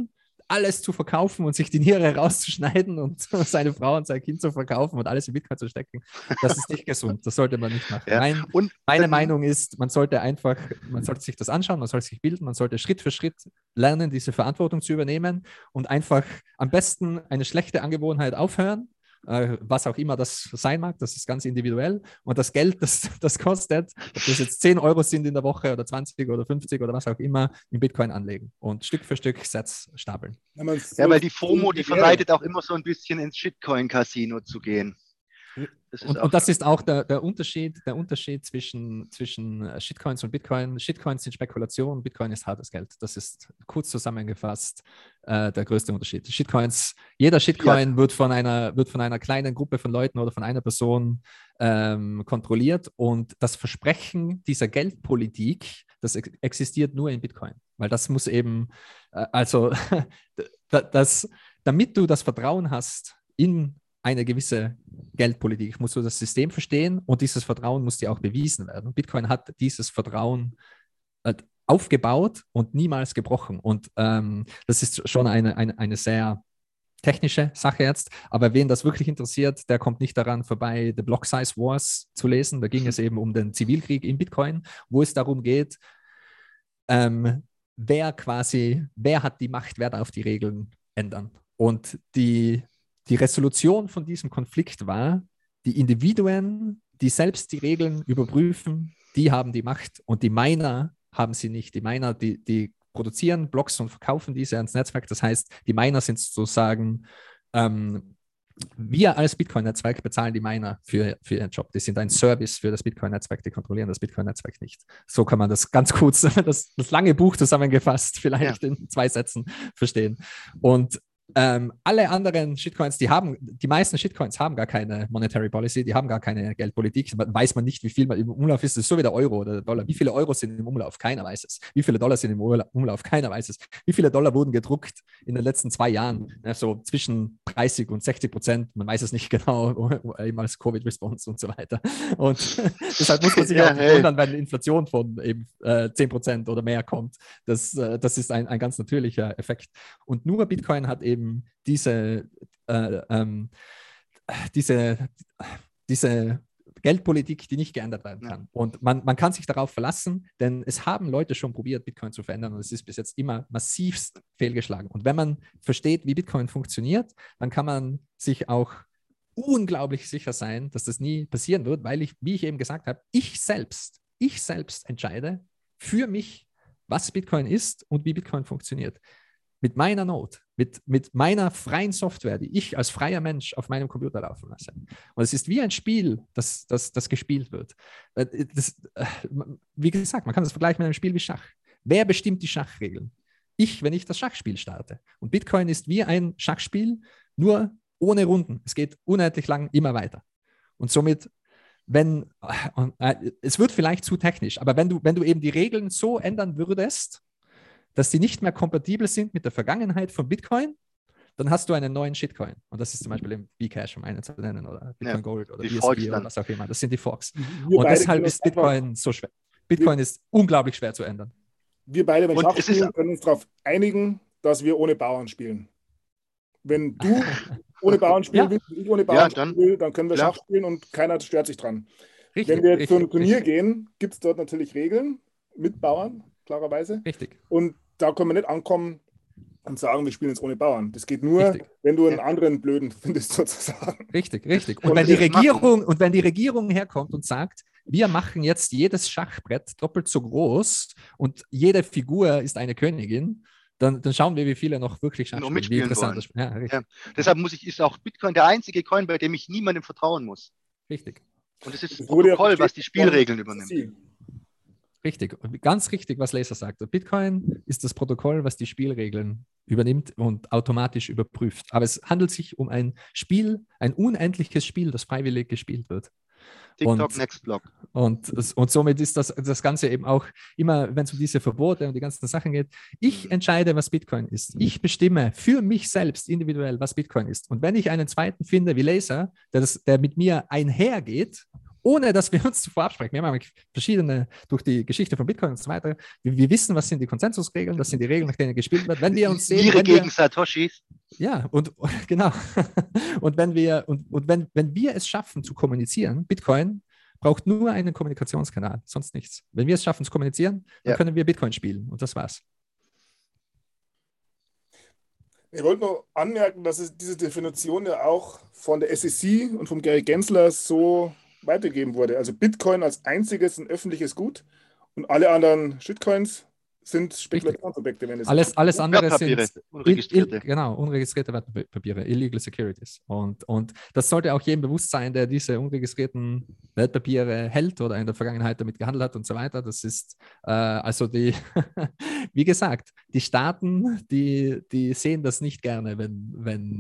[SPEAKER 2] alles zu verkaufen und sich die Niere rauszuschneiden und seine Frau und sein Kind zu verkaufen und alles in Bitcoin zu stecken, das ist nicht gesund. Das sollte man nicht machen.
[SPEAKER 3] Ja.
[SPEAKER 2] Meine Meinung ist, man sollte sich das anschauen, man sollte sich bilden, man sollte Schritt für Schritt lernen, diese Verantwortung zu übernehmen und einfach am besten eine schlechte Angewohnheit aufhören, was auch immer das sein mag, das ist ganz individuell. Und das Geld, das kostet, ob das jetzt 10 Euro sind in der Woche oder 20 oder 50 oder was auch immer, in Bitcoin anlegen und Stück für Stück Sets stapeln.
[SPEAKER 3] Ja, weil die FOMO, die verleitet auch immer so ein bisschen ins Shitcoin-Casino zu gehen.
[SPEAKER 2] Und das ist auch der Unterschied zwischen Shitcoins und Bitcoin. Shitcoins sind Spekulation, Bitcoin ist hartes Geld. Das ist kurz zusammengefasst der größte Unterschied. Jeder Shitcoin wird von einer kleinen Gruppe von Leuten oder von einer Person kontrolliert und das Versprechen dieser Geldpolitik, das existiert nur in Bitcoin, weil das muss eben, damit du das Vertrauen hast in eine gewisse Geldpolitik, musst du das System verstehen und dieses Vertrauen muss dir auch bewiesen werden. Bitcoin hat dieses Vertrauen aufgebaut und niemals gebrochen. Und das ist schon eine sehr technische Sache jetzt, aber wen das wirklich interessiert, der kommt nicht daran vorbei, The Block Size Wars zu lesen. Da ging es eben um den Zivilkrieg in Bitcoin, wo es darum geht, wer hat die Macht, wer darf die Regeln ändern. Und die Resolution von diesem Konflikt war, die Individuen, die selbst die Regeln überprüfen, die haben die Macht und die Miner haben sie nicht. Die Miner, die produzieren Blocks und verkaufen diese ans Netzwerk. Das heißt, die Miner sind sozusagen, wir als Bitcoin-Netzwerk bezahlen die Miner für ihren Job. Die sind ein Service für das Bitcoin-Netzwerk, die kontrollieren das Bitcoin-Netzwerk nicht. So kann man das ganz kurz, das lange Buch zusammengefasst, vielleicht in 2 Sätzen verstehen. Und alle anderen Shitcoins, die meisten Shitcoins haben gar keine Monetary Policy, die haben gar keine Geldpolitik. Weiß man nicht, wie viel im Umlauf ist. Das ist so wie der Euro oder der Dollar. Wie viele Euro sind im Umlauf? Keiner weiß es. Wie viele Dollar sind im Umlauf? Keiner weiß es. Wie viele Dollar wurden gedruckt in den letzten 2 Jahren? Ja, so zwischen 30% und 60%. Man weiß es nicht genau, eben als Covid-Response und so weiter. Und deshalb muss man sich auch nicht wundern, wenn eine Inflation von eben 10% oder mehr kommt. Das ist ein ganz natürlicher Effekt. Und nur Bitcoin hat eben diese Geldpolitik, die nicht geändert werden kann. Und man kann sich darauf verlassen, denn es haben Leute schon probiert, Bitcoin zu verändern und es ist bis jetzt immer massivst fehlgeschlagen. Und wenn man versteht, wie Bitcoin funktioniert, dann kann man sich auch unglaublich sicher sein, dass das nie passieren wird, weil wie ich eben gesagt habe, ich selbst entscheide für mich, was Bitcoin ist und wie Bitcoin funktioniert. Mit meiner Node, mit meiner freien Software, die ich als freier Mensch auf meinem Computer laufen lasse. Und es ist wie ein Spiel, das gespielt wird. Wie gesagt, man kann das vergleichen mit einem Spiel wie Schach. Wer bestimmt die Schachregeln? Wenn ich das Schachspiel starte. Und Bitcoin ist wie ein Schachspiel, nur ohne Runden. Es geht unendlich lang immer weiter. Und somit, es wird vielleicht zu technisch, aber wenn du eben die Regeln so ändern würdest, dass die nicht mehr kompatibel sind mit der Vergangenheit von Bitcoin, dann hast du einen neuen Shitcoin. Und das ist zum Beispiel im Bcash, um einen zu nennen, oder Bitcoin Gold oder BSV oder was auch immer. Das sind die Forks. Und deshalb ist Bitcoin so schwer. Bitcoin ist unglaublich schwer zu ändern.
[SPEAKER 1] Wir beide beim Schachspielen können uns darauf einigen, dass wir ohne Bauern spielen. Wenn du ohne Bauern spielen willst und ich ohne Bauern spielen will, dann können wir Schach spielen und keiner stört sich dran. Richtig, wenn wir jetzt zu einem Turnier gehen, gibt es dort natürlich Regeln mit Bauern, klarerweise.
[SPEAKER 2] Richtig.
[SPEAKER 1] Und da können wir nicht ankommen und sagen, wir spielen jetzt ohne Bauern. Das geht nur, wenn du einen anderen Blöden findest, sozusagen.
[SPEAKER 2] Richtig. Und wenn die Regierung herkommt und sagt, wir machen jetzt jedes Schachbrett doppelt so groß und jede Figur ist eine Königin, dann schauen wir, wie viele noch wirklich Schach spielen. Wie interessant das ist.
[SPEAKER 3] Ja. Deshalb ist auch Bitcoin der einzige Coin, bei dem ich niemandem vertrauen muss.
[SPEAKER 2] Richtig.
[SPEAKER 3] Und es ist das Protokoll, was die Spielregeln übernimmt.
[SPEAKER 2] Richtig, ganz richtig, was Laser sagt. Bitcoin ist das Protokoll, was die Spielregeln übernimmt und automatisch überprüft. Aber es handelt sich um ein Spiel, ein unendliches Spiel, das freiwillig gespielt wird.
[SPEAKER 3] TikTok, Next Block.
[SPEAKER 2] Und somit ist das Ganze eben auch immer, wenn es um diese Verbote und die ganzen Sachen geht, ich entscheide, was Bitcoin ist. Ich bestimme für mich selbst individuell, was Bitcoin ist. Und wenn ich einen zweiten finde wie Laser, der mit mir einhergeht ohne dass wir uns zuvor absprechen. Wir haben verschiedene, durch die Geschichte von Bitcoin und so weiter, wir wissen, was sind die Konsensusregeln, das sind die Regeln, nach denen gespielt wird. Wenn wir uns sehen,
[SPEAKER 3] Niere gegen Satoshis.
[SPEAKER 2] Ja, und genau. Und wenn wir es schaffen zu kommunizieren, Bitcoin braucht nur einen Kommunikationskanal, sonst nichts. Wenn wir es schaffen zu kommunizieren, dann können wir Bitcoin spielen und das war's.
[SPEAKER 1] Ich wollte nur anmerken, dass es diese Definition ja auch von der SEC und von Gary Gensler so weitergegeben wurde. Also Bitcoin als einziges ein öffentliches Gut und alle anderen Shitcoins sind Spekulationsobjekte. Wenn es
[SPEAKER 2] alles andere
[SPEAKER 3] Wertpapiere,
[SPEAKER 2] sind
[SPEAKER 3] unregistrierte.
[SPEAKER 2] Genau, unregistrierte Wertpapiere, illegal securities. Und das sollte auch jedem bewusst sein, der diese unregistrierten Wertpapiere hält oder in der Vergangenheit damit gehandelt hat und so weiter. Das ist also wie gesagt, die Staaten, die sehen das nicht gerne, wenn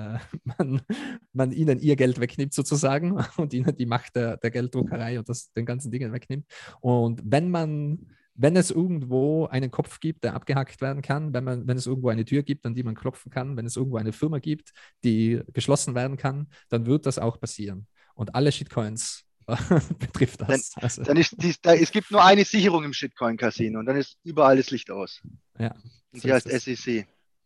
[SPEAKER 2] man ihnen ihr Geld wegnimmt sozusagen und ihnen die Macht der Gelddruckerei und den ganzen Dingen wegnimmt. Und wenn es irgendwo einen Kopf gibt, der abgehackt werden kann, wenn es irgendwo eine Tür gibt, an die man klopfen kann, wenn es irgendwo eine Firma gibt, die geschlossen werden kann, dann wird das auch passieren. Und alle Shitcoins betrifft das.
[SPEAKER 3] Es gibt nur eine Sicherung im Shitcoin-Casino und dann ist überall das Licht aus.
[SPEAKER 2] Ja,
[SPEAKER 3] und die heißt SEC.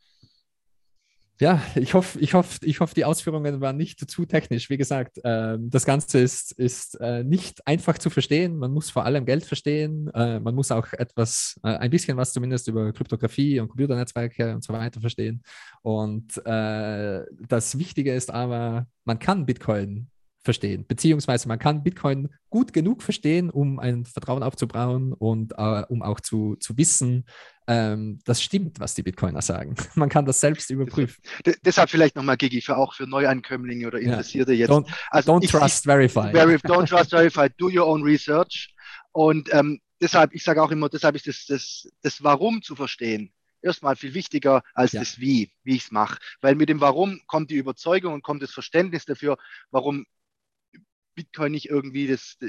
[SPEAKER 2] Ja, ich hoffe, die Ausführungen waren nicht zu technisch. Wie gesagt, das Ganze ist nicht einfach zu verstehen. Man muss vor allem Geld verstehen. Man muss auch ein bisschen was zumindest über Kryptographie und Computernetzwerke und so weiter verstehen. Und das Wichtige ist aber, man kann Bitcoin verstehen, beziehungsweise man kann Bitcoin gut genug verstehen, um ein Vertrauen aufzubauen und um auch zu wissen, das stimmt, was die Bitcoiner sagen. Man kann das selbst überprüfen.
[SPEAKER 3] Deshalb vielleicht nochmal, Gigi, auch für Neuankömmlinge oder Interessierte jetzt.
[SPEAKER 2] Don't trust, verify.
[SPEAKER 3] Don't trust, verify, do your own research. Und deshalb, ich sage auch immer, deshalb ist das Warum zu verstehen erstmal viel wichtiger als das wie ich es mache. Weil mit dem Warum kommt die Überzeugung und kommt das Verständnis dafür, warum Bitcoin nicht irgendwie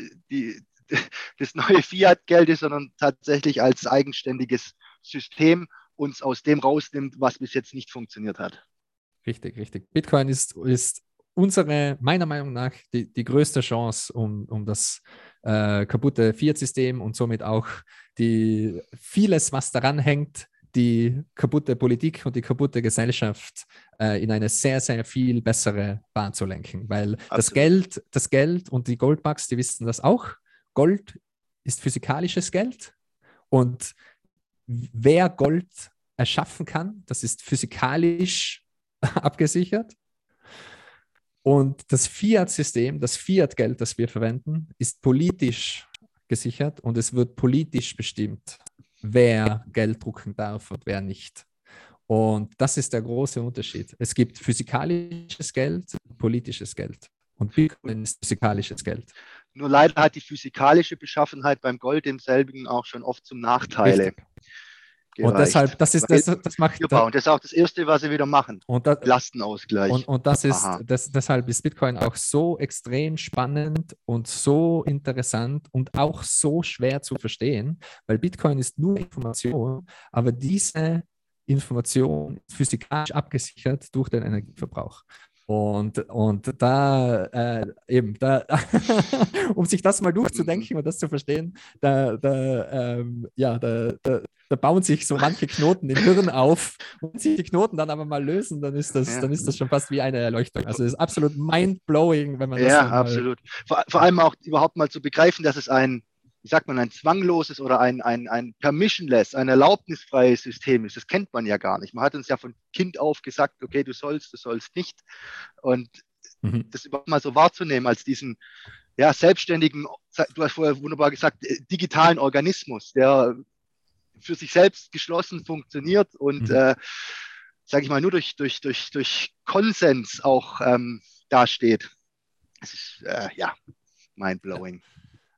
[SPEAKER 3] das neue Fiat-Geld ist, sondern tatsächlich als eigenständiges System uns aus dem rausnimmt, was bis jetzt nicht funktioniert hat.
[SPEAKER 2] Richtig. Bitcoin ist meiner Meinung nach, die größte Chance, um das kaputte Fiat-System und somit auch vieles, was daran hängt, die kaputte Politik und die kaputte Gesellschaft in eine sehr, sehr viel bessere Bahn zu lenken. Weil das Geld und die Goldbugs, die wissen das auch. Gold ist physikalisches Geld und wer Gold erschaffen kann, das ist physikalisch abgesichert. Und das Fiat-System, das Fiat-Geld, das wir verwenden, ist politisch gesichert und es wird politisch bestimmt, wer Geld drucken darf und wer nicht. Und das ist der große Unterschied. Es gibt physikalisches Geld, politisches Geld. Und Bitcoin ist physikalisches Geld.
[SPEAKER 3] Nur leider hat die physikalische Beschaffenheit beim Gold demselben auch schon oft zum Nachteile gereicht.
[SPEAKER 2] Und deshalb, das macht...
[SPEAKER 3] Und das ist auch das Erste, was sie wieder machen. Lastenausgleich.
[SPEAKER 2] Und deshalb ist Bitcoin auch so extrem spannend und so interessant und auch so schwer zu verstehen, weil Bitcoin ist nur Information, aber diese Information ist physikalisch abgesichert durch den Energieverbrauch. Und da um sich das mal durchzudenken und das zu verstehen, da bauen sich so manche Knoten im Hirn auf. Und wenn sich die Knoten dann aber mal lösen, dann ist das schon fast wie eine Erleuchtung. Also es ist absolut mind-blowing, wenn man das
[SPEAKER 3] absolut. Vor allem auch überhaupt mal zu begreifen, dass es ein zwangloses oder ein permissionless, ein erlaubnisfreies System ist. Das kennt man ja gar nicht. Man hat uns ja von Kind auf gesagt, okay, du sollst nicht. Und das überhaupt mal so wahrzunehmen als diesen selbstständigen, du hast vorher wunderbar gesagt, digitalen Organismus, der für sich selbst geschlossen funktioniert und, sage ich mal, nur durch Konsens auch dasteht. Es ist, mindblowing.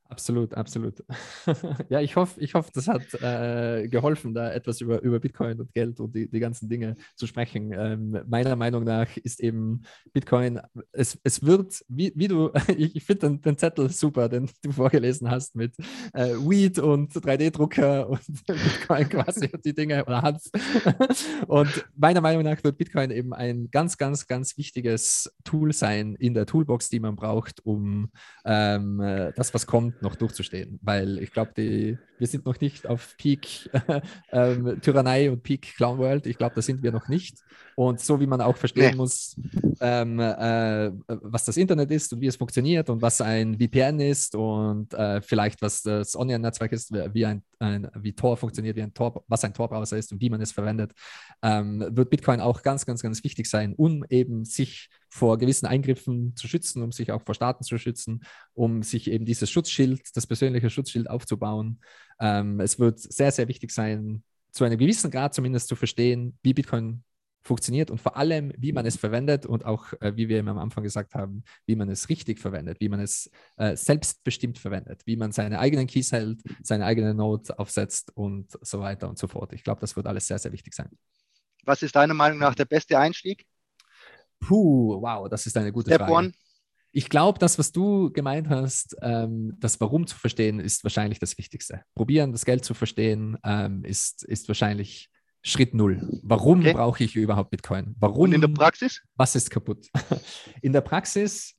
[SPEAKER 2] Absolut, absolut. Ja, ich hoffe, das hat geholfen, da etwas über Bitcoin und Geld und die ganzen Dinge zu sprechen. Meiner Meinung nach ist eben Bitcoin, es wird, wie du, ich finde den Zettel super, den du vorgelesen hast mit Weed und 3D-Drucker und Bitcoin quasi und die Dinge oder Hans. Und meiner Meinung nach wird Bitcoin eben ein ganz, ganz, ganz wichtiges Tool sein in der Toolbox, die man braucht, um das, was kommt, noch durchzustehen. Weil ich glaube, wir sind noch nicht auf Peak Tyrannei und Peak Clown World. Ich glaube, da sind wir noch nicht. Und so wie man auch verstehen muss, was das Internet ist und wie es funktioniert und was ein VPN ist und vielleicht was das Onion-Netzwerk ist, wie Tor funktioniert, was ein Tor-Browser ist und wie man es verwendet, wird Bitcoin auch ganz, ganz, ganz wichtig sein, um eben sich vor gewissen Eingriffen zu schützen, um sich auch vor Staaten zu schützen, um sich eben dieses Schutzschild, das persönliche Schutzschild aufzubauen. Es wird sehr, sehr wichtig sein, zu einem gewissen Grad zumindest zu verstehen, wie Bitcoin funktioniert und vor allem, wie man es verwendet und auch, wie wir am Anfang gesagt haben, wie man es richtig verwendet, wie man es selbstbestimmt verwendet, wie man seine eigenen Keys hält, seine eigene Node aufsetzt und so weiter und so fort. Ich glaube, das wird alles sehr, sehr wichtig sein.
[SPEAKER 3] Was ist deiner Meinung nach der beste Einstieg?
[SPEAKER 2] Wow, das ist eine gute
[SPEAKER 3] Step
[SPEAKER 2] Frage.
[SPEAKER 3] one.
[SPEAKER 2] Ich glaube, das, was du gemeint hast, das Warum zu verstehen, ist wahrscheinlich das Wichtigste. Probieren, das Geld zu verstehen, ist wahrscheinlich Schritt null. Warum brauche ich überhaupt Bitcoin? Warum?
[SPEAKER 3] Und in der Praxis?
[SPEAKER 2] Was ist kaputt? In der Praxis,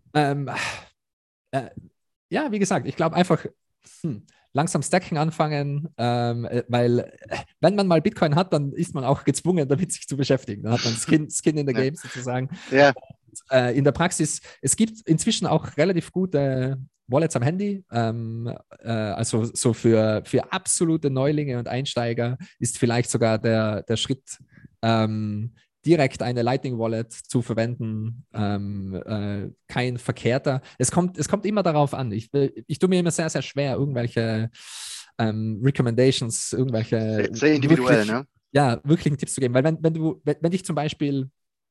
[SPEAKER 2] ja, wie gesagt, ich glaube einfach, langsam Stacken anfangen, weil wenn man mal Bitcoin hat, dann ist man auch gezwungen, damit sich zu beschäftigen. Dann hat man Skin in the Game sozusagen.
[SPEAKER 3] Ja.
[SPEAKER 2] Und, in der Praxis, es gibt inzwischen auch relativ gute Wallets am Handy. Also so für absolute Neulinge und Einsteiger ist vielleicht sogar der Schritt, direkt eine Lightning Wallet zu verwenden, kein verkehrter. Es kommt immer darauf an. Ich tue mir immer sehr, sehr schwer, irgendwelche Recommendations, irgendwelche
[SPEAKER 3] sehr individuell, ne?
[SPEAKER 2] Ja, wirklichen Tipps zu geben. Weil wenn ich zum Beispiel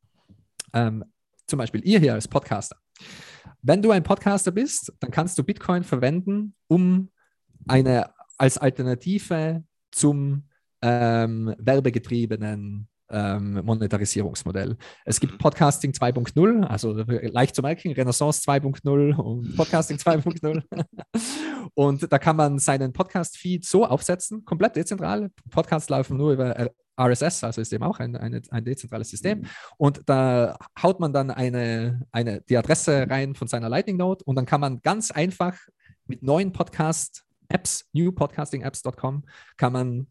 [SPEAKER 2] ihr hier als Podcaster, wenn du ein Podcaster bist, dann kannst du Bitcoin verwenden, um als Alternative zum werbegetriebenen Monetarisierungsmodell. Es gibt Podcasting 2.0, also leicht zu merken, Renaissance 2.0 und Podcasting 2.0. Und da kann man seinen Podcast-Feed so aufsetzen, komplett dezentral. Podcasts laufen nur über RSS, also ist eben auch ein dezentrales System. Und da haut man dann die Adresse rein von seiner Lightning Node und dann kann man ganz einfach mit neuen Podcast-Apps, newpodcastingapps.com, kann man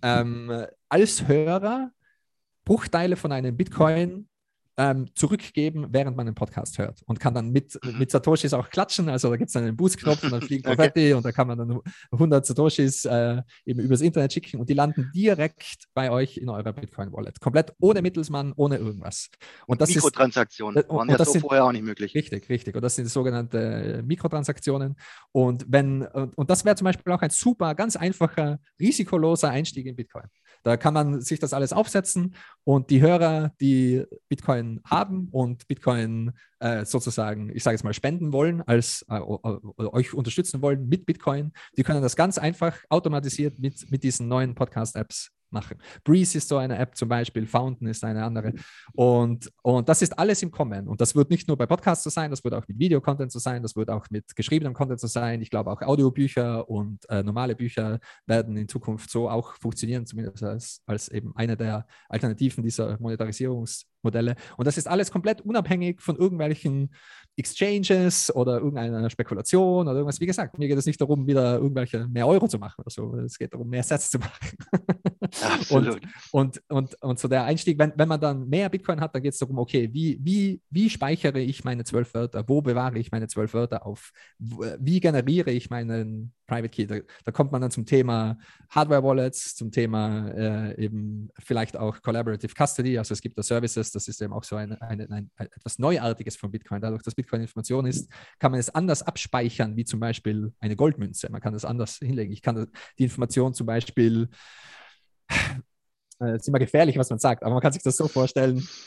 [SPEAKER 2] als Hörer Bruchteile von einem Bitcoin zurückgeben, während man einen Podcast hört und kann dann mit Satoshis auch klatschen. Also da gibt es dann einen Boost-Knopf und dann fliegt Konfetti und da kann man dann 100 Satoshis eben übers Internet schicken und die landen direkt bei euch in eurer Bitcoin-Wallet. Komplett ohne Mittelsmann, ohne irgendwas. Und das
[SPEAKER 3] Mikrotransaktionen waren ja so vorher auch nicht möglich.
[SPEAKER 2] Richtig. Und das sind sogenannte Mikrotransaktionen. Und das wäre zum Beispiel auch ein super, ganz einfacher, risikoloser Einstieg in Bitcoin. Da kann man sich das alles aufsetzen und die Hörer, die Bitcoin haben und Bitcoin sozusagen, ich sage jetzt mal, spenden wollen, oder euch unterstützen wollen mit Bitcoin, die können das ganz einfach automatisiert mit diesen neuen Podcast-Apps machen. Breeze ist so eine App zum Beispiel, Fountain ist eine andere und das ist alles im Kommen und das wird nicht nur bei Podcasts so sein, das wird auch mit Videocontent so sein, das wird auch mit geschriebenem Content so sein. Ich glaube auch Audiobücher und normale Bücher werden in Zukunft so auch funktionieren, zumindest als eben eine der Alternativen dieser Monetarisierungsmodelle und das ist alles komplett unabhängig von irgendwelchen Exchanges oder irgendeiner Spekulation oder irgendwas. Wie gesagt, mir geht es nicht darum, wieder irgendwelche mehr Euro zu machen oder so. Es geht darum, mehr Sets zu machen.
[SPEAKER 3] Absolut.
[SPEAKER 2] Und so der Einstieg, wenn man dann mehr Bitcoin hat, dann geht es darum, okay, wie speichere ich meine 12 Wörter? Wo bewahre ich meine 12 Wörter auf? Wie generiere ich meinen Private Key? Da kommt man dann zum Thema Hardware-Wallets, zum Thema eben vielleicht auch Collaborative Custody. Also es gibt da Services, das ist eben auch so etwas Neuartiges von Bitcoin. Dadurch, dass Bitcoin Information ist, kann man es anders abspeichern, wie zum Beispiel eine Goldmünze. Man kann das anders hinlegen. Ich kann die Information zum Beispiel, ist immer gefährlich, was man sagt, aber man kann sich das so vorstellen,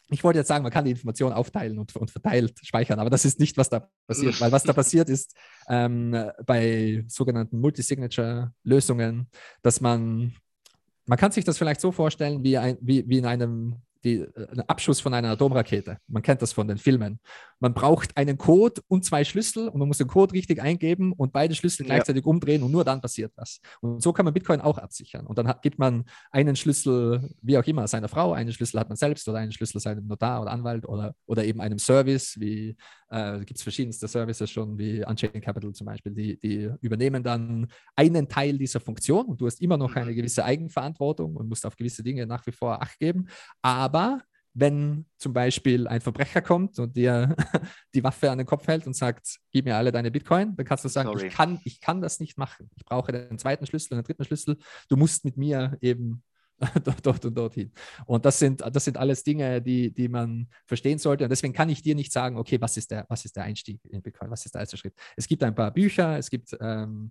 [SPEAKER 2] ich wollte jetzt sagen, man kann die Information aufteilen und verteilt speichern, aber das ist nicht, was da passiert, weil was da passiert ist bei sogenannten Multisignature-Lösungen, dass man kann sich das vielleicht so vorstellen, wie in einem ein Abschuss von einer Atomrakete. Man kennt das von den Filmen. Man braucht einen Code und 2 Schlüssel und man muss den Code richtig eingeben und beide Schlüssel gleichzeitig umdrehen und nur dann passiert was. Und so kann man Bitcoin auch absichern. Und dann gibt man einen Schlüssel, wie auch immer, seiner Frau, einen Schlüssel hat man selbst oder einen Schlüssel seinem Notar oder Anwalt oder eben einem Service, wie gibt es verschiedenste Services schon, wie Unchained Capital zum Beispiel, die übernehmen dann einen Teil dieser Funktion und du hast immer noch eine gewisse Eigenverantwortung und musst auf gewisse Dinge nach wie vor Acht geben. Aber wenn zum Beispiel ein Verbrecher kommt und dir die Waffe an den Kopf hält und sagt, gib mir alle deine Bitcoin, dann kannst du sagen, ich kann das nicht machen. Ich brauche den zweiten Schlüssel und den dritten Schlüssel. Du musst mit mir eben dort und dorthin. Und das sind alles Dinge, die man verstehen sollte. Und deswegen kann ich dir nicht sagen, okay, was ist der Einstieg in Bitcoin? Was ist der erste Schritt? Es gibt ein paar Bücher, es gibt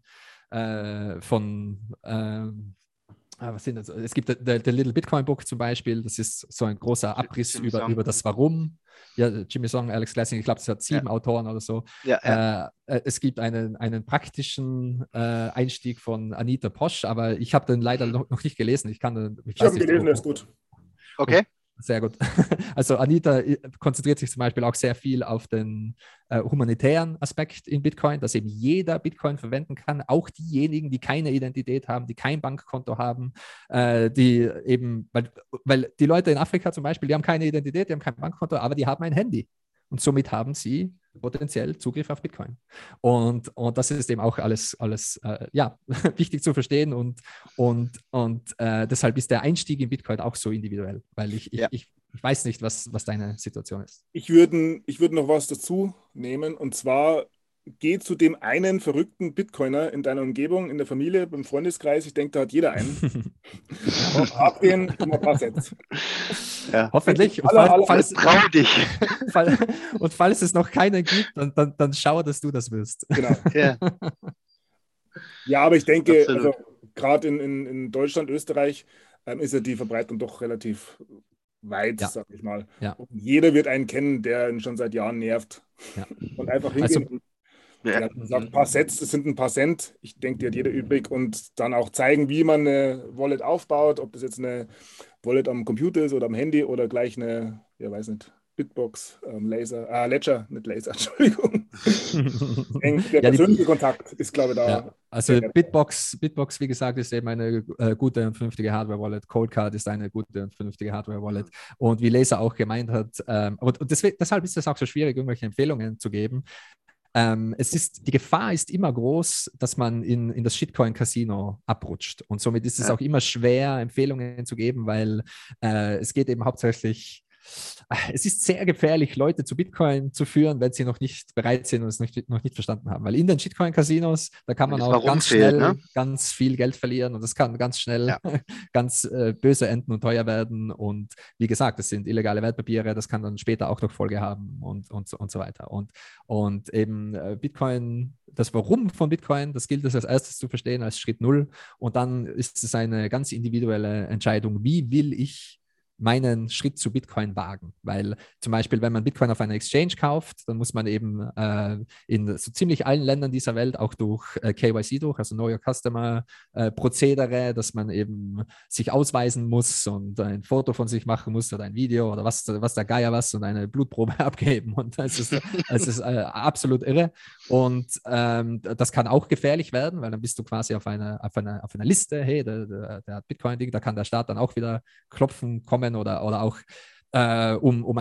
[SPEAKER 2] was sind das? Es gibt der Little Bitcoin Book zum Beispiel, das ist so ein großer Abriss über das Warum. Ja, Jimmy Song, Alex Glassing, ich glaube, das hat 7 Autoren oder so. Es gibt einen praktischen Einstieg von Anita Posch, aber ich habe den leider noch nicht gelesen. Ich habe ihn gelesen, der ist gut.
[SPEAKER 3] Okay.
[SPEAKER 2] Sehr gut. Also Anita konzentriert sich zum Beispiel auch sehr viel auf den humanitären Aspekt in Bitcoin, dass eben jeder Bitcoin verwenden kann, auch diejenigen, die keine Identität haben, die kein Bankkonto haben, die eben, weil die Leute in Afrika zum Beispiel, die haben keine Identität, die haben kein Bankkonto, aber die haben ein Handy. Und somit haben sie potenziell Zugriff auf Bitcoin. Und das ist eben auch alles wichtig zu verstehen und deshalb ist der Einstieg in Bitcoin auch so individuell, weil ich weiß nicht, was deine Situation ist.
[SPEAKER 1] Ich würde noch was dazu nehmen, und zwar geh zu dem einen verrückten Bitcoiner in deiner Umgebung, in der Familie, beim Freundeskreis. Ich denke, da hat jeder einen. Frag den um ein paar Sätze.
[SPEAKER 2] Ja. Hoffentlich. Und falls es noch keinen gibt, dann schau, dass du das wirst.
[SPEAKER 1] Genau. Ja, aber ich denke, also, gerade in Deutschland, Österreich ist ja die Verbreitung doch relativ weit, sag ich mal.
[SPEAKER 2] Ja.
[SPEAKER 1] Und jeder wird einen kennen, der ihn schon seit Jahren nervt.
[SPEAKER 2] Ja.
[SPEAKER 1] Und einfach hingehen und sagt, ein paar Cents, das sind ein paar Cent. Ich denke, die hat jeder übrig. Und dann auch zeigen, wie man eine Wallet aufbaut, ob das jetzt eine Wallet am Computer ist oder am Handy oder gleich eine, ja, weiß nicht, Bitbox, Ledger, nicht Laser, Entschuldigung. Der persönliche Kontakt ist, glaube ich, da.
[SPEAKER 2] Ja, also Bitbox, wie gesagt, ist eben eine gute und vernünftige Hardware-Wallet. Coldcard ist eine gute und vernünftige Hardware-Wallet. Und wie Laser auch gemeint hat, und deshalb ist es auch so schwierig, irgendwelche Empfehlungen zu geben. Die Gefahr ist immer groß, dass man in das Shitcoin-Casino abrutscht. Und somit ist es auch immer schwer, Empfehlungen zu geben, weil es geht eben hauptsächlich. Es ist sehr gefährlich, Leute zu Bitcoin zu führen, wenn sie noch nicht bereit sind und es noch nicht verstanden haben. Weil in den Shitcoin-Casinos, da kann man auch ganz schnell ganz viel Geld verlieren und das kann ganz schnell ganz böse enden und teuer werden. Und wie gesagt, das sind illegale Wertpapiere, das kann dann später auch noch Folge haben und so weiter. Und eben Bitcoin, das Warum von Bitcoin, das gilt es als erstes zu verstehen, als Schritt 0. Und dann ist es eine ganz individuelle Entscheidung, wie will ich meinen Schritt zu Bitcoin wagen. Weil zum Beispiel, wenn man Bitcoin auf einer Exchange kauft, dann muss man eben in so ziemlich allen Ländern dieser Welt auch durch KYC also Know Your Customer Prozedere, dass man eben sich ausweisen muss und ein Foto von sich machen muss oder ein Video oder was der Geier was und eine Blutprobe abgeben. Und es ist absolut irre. Und das kann auch gefährlich werden, weil dann bist du quasi auf einer Liste, hey, der hat Bitcoin-Ding, da kann der Staat dann auch wieder klopfen, kommen oder auch um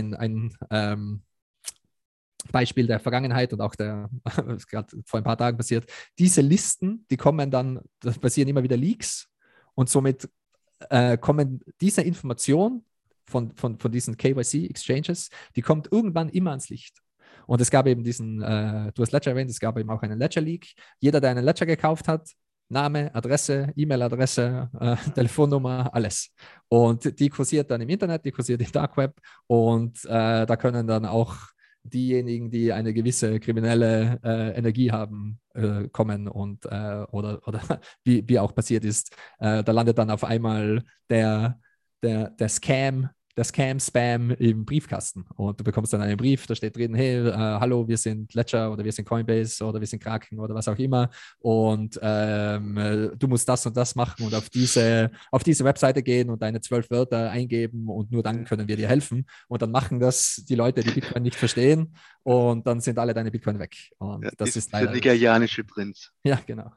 [SPEAKER 2] ein Beispiel der Vergangenheit und auch was gerade vor ein paar Tagen passiert, diese Listen, die kommen dann, da passieren immer wieder Leaks und somit kommen diese Informationen von diesen KYC-Exchanges, die kommt irgendwann immer ans Licht. Und es gab eben du hast Ledger erwähnt, es gab eben auch einen Ledger-Leak. Jeder, der einen Ledger gekauft hat, Name, Adresse, E-Mail-Adresse, Telefonnummer, alles. Und die kursiert dann im Internet, die kursiert im Dark Web und da können dann auch diejenigen, die eine gewisse kriminelle Energie haben, kommen und oder wie auch passiert ist, da landet dann auf einmal der Scam der Scam-Spam im Briefkasten. Und du bekommst dann einen Brief, da steht drin, hey, hallo, wir sind Ledger oder wir sind Coinbase oder wir sind Kraken oder was auch immer. Und du musst das und das machen und auf diese Webseite gehen und deine 12 Wörter eingeben und nur dann können wir dir helfen. Und dann machen das die Leute, die Bitcoin nicht verstehen, und dann sind alle deine Bitcoin weg. Und
[SPEAKER 3] Ja,
[SPEAKER 2] das ist leider...
[SPEAKER 3] Der nigerianische Prinz.
[SPEAKER 2] Ja, genau.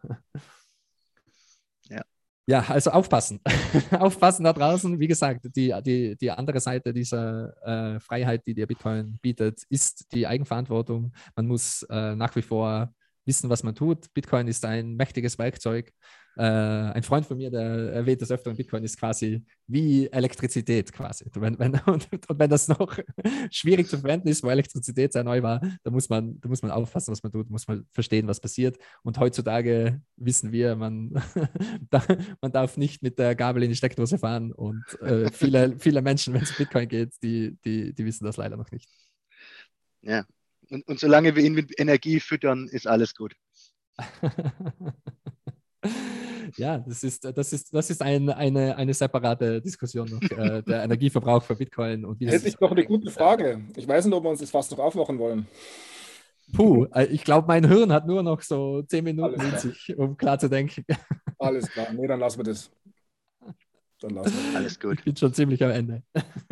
[SPEAKER 3] Ja.
[SPEAKER 2] Ja, also aufpassen. Aufpassen da draußen. Wie gesagt, die andere Seite dieser Freiheit, die dir Bitcoin bietet, ist die Eigenverantwortung. Man muss nach wie vor wissen, was man tut. Bitcoin ist ein mächtiges Werkzeug. Ein Freund von mir, der erwähnt das öfter, Bitcoin ist quasi wie Elektrizität quasi. Und wenn das noch schwierig zu verwenden ist, weil Elektrizität sehr neu war, da muss man aufpassen, was man tut, muss man verstehen, was passiert. Und heutzutage wissen wir, man darf nicht mit der Gabel in die Steckdose fahren. Und viele Menschen, wenn es um Bitcoin geht, die wissen das leider noch nicht.
[SPEAKER 3] Ja, und solange wir ihn mit Energie füttern, ist alles gut.
[SPEAKER 2] Ja, das ist eine separate Diskussion noch, der Energieverbrauch für Bitcoin. Und wie das
[SPEAKER 1] Hätte ich noch eine gute Frage. Ich weiß nicht, ob wir uns das fast noch aufmachen wollen.
[SPEAKER 2] Puh, ich glaube, mein Hirn hat nur noch so 10 Minuten in
[SPEAKER 1] Alles
[SPEAKER 2] sich, um klar zu denken.
[SPEAKER 1] Alles klar. Nee, dann lassen wir das.
[SPEAKER 3] Alles gut.
[SPEAKER 2] Ich bin schon ziemlich am Ende.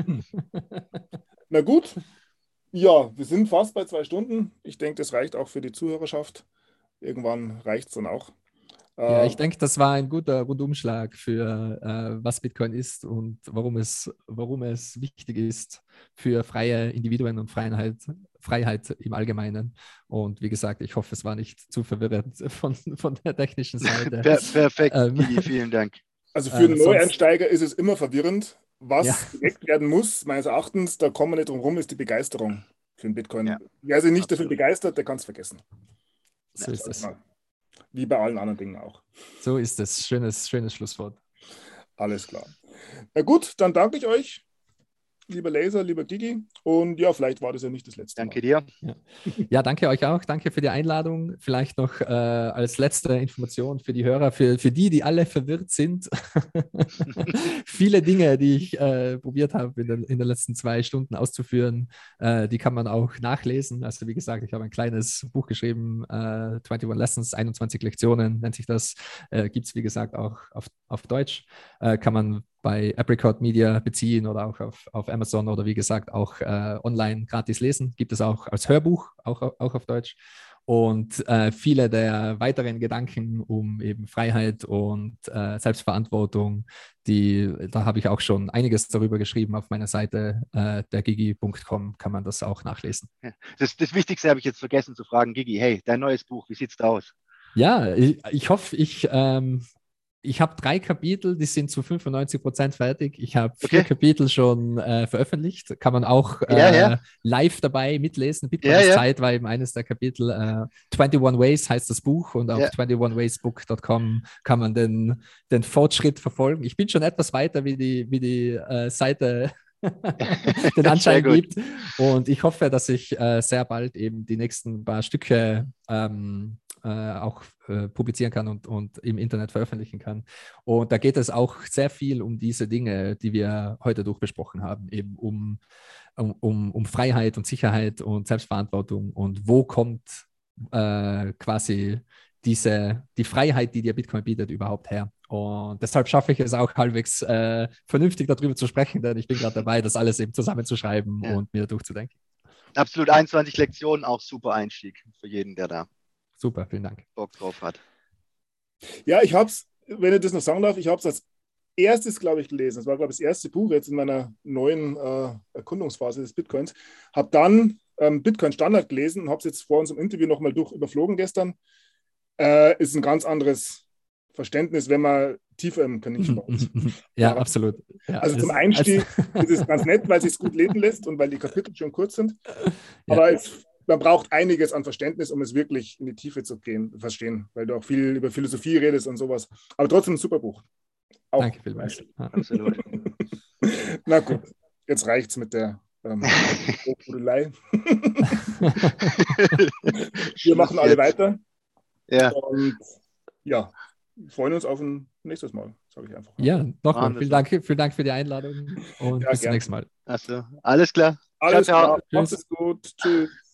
[SPEAKER 1] Na gut. Ja, wir sind fast bei 2 Stunden. Ich denke, das reicht auch für die Zuhörerschaft. Irgendwann reicht es dann auch.
[SPEAKER 2] Ja, ich denke, das war ein guter Rundumschlag für was Bitcoin ist und warum es wichtig ist für freie Individuen und Freiheit im Allgemeinen. Und wie gesagt, ich hoffe, es war nicht zu verwirrend von der technischen Seite.
[SPEAKER 3] Perfekt, Gigi, vielen Dank.
[SPEAKER 1] Also für einen Neueinsteiger ist es immer verwirrend. Was geweckt werden muss, meines Erachtens, da kommen wir nicht drum rum, ist die Begeisterung für den Bitcoin.
[SPEAKER 3] Ja,
[SPEAKER 1] Wer sich nicht dafür begeistert, der kann es vergessen.
[SPEAKER 2] So ist es.
[SPEAKER 1] Wie bei allen anderen Dingen auch.
[SPEAKER 2] So ist es. Schönes Schlusswort.
[SPEAKER 1] Alles klar. Na gut, dann danke ich euch, lieber Laser, lieber Gigi. Und ja, vielleicht war das ja nicht das letzte Mal.
[SPEAKER 3] Danke dir.
[SPEAKER 2] Ja, danke euch auch. Danke für die Einladung. Vielleicht noch als letzte Information für die Hörer, für die alle verwirrt sind. Viele Dinge, die ich probiert habe in den letzten 2 Stunden auszuführen, die kann man auch nachlesen. Also wie gesagt, ich habe ein kleines Buch geschrieben, 21 Lessons, 21 Lektionen nennt sich das. Gibt es, wie gesagt, auch auf Deutsch. Kann man bei Apricot Media beziehen oder auch auf Amazon oder wie gesagt auch online gratis lesen. Gibt es auch als Hörbuch, auch auf Deutsch. Und viele der weiteren Gedanken um eben Freiheit und Selbstverantwortung, da habe ich auch schon einiges darüber geschrieben auf meiner Seite, dergigi.com, kann man das auch nachlesen.
[SPEAKER 3] Ja. Das Wichtigste habe ich jetzt vergessen zu fragen, Gigi, hey, dein neues Buch, wie sieht es da aus?
[SPEAKER 2] Ja, ich hoffe, ich habe 3 Kapitel, die sind zu 95% fertig. Ich habe 4 Kapitel schon veröffentlicht. Kann man auch live dabei mitlesen. Bitcoin ist Zeit war eben eines der Kapitel. 21 Ways heißt das Buch und auf 21waysbook.com kann man den Fortschritt verfolgen. Ich bin schon etwas weiter, wie die Seite den Anschein gibt. Und ich hoffe, dass ich sehr bald eben die nächsten paar Stücke auch publizieren kann und im Internet veröffentlichen kann. Und da geht es auch sehr viel um diese Dinge, die wir heute durchbesprochen haben, eben um Freiheit und Sicherheit und Selbstverantwortung und wo kommt quasi die Freiheit, die dir Bitcoin bietet, überhaupt her. Und deshalb schaffe ich es auch halbwegs vernünftig darüber zu sprechen, denn ich bin gerade dabei, das alles eben zusammenzuschreiben und mir durchzudenken.
[SPEAKER 3] Absolut, 21 Lektionen, auch super Einstieg für jeden, der da
[SPEAKER 2] super, vielen Dank.
[SPEAKER 3] Bock drauf hat.
[SPEAKER 1] Ja, ich habe es, wenn ich das noch sagen darf, ich habe es als erstes, glaube ich, gelesen. Das war, glaube ich, das erste Buch jetzt in meiner neuen Erkundungsphase des Bitcoins. Habe dann Bitcoin Standard gelesen und habe es jetzt vor unserem Interview nochmal überflogen gestern. Ist ein ganz anderes Verständnis, wenn man tiefer im Kaninchen baut.
[SPEAKER 2] Ja, absolut. Ja,
[SPEAKER 1] also zum Einstieg ist es ganz nett, weil es sich gut lesen lässt und weil die Kapitel schon kurz sind. Aber man braucht einiges an Verständnis, um es wirklich in die Tiefe zu verstehen, weil du auch viel über Philosophie redest und sowas. Aber trotzdem ein super Buch. Auch
[SPEAKER 2] danke vielmals.
[SPEAKER 3] Absolut.
[SPEAKER 1] Na gut, jetzt reicht's mit der Budelei. Wir machen alle weiter.
[SPEAKER 3] Ja.
[SPEAKER 1] Und ja, freuen uns auf ein nächstes Mal, sage ich einfach.
[SPEAKER 2] Ja, nochmal.
[SPEAKER 3] Machen wir
[SPEAKER 2] Vielen Dank für die Einladung und
[SPEAKER 1] Ja,
[SPEAKER 2] bis zum
[SPEAKER 1] gern.
[SPEAKER 2] nächsten Mal.
[SPEAKER 3] Also, alles klar.
[SPEAKER 1] Alles
[SPEAKER 3] ciao, ciao.
[SPEAKER 1] klar, macht
[SPEAKER 2] Tschüss.
[SPEAKER 1] es gut. Tschüss.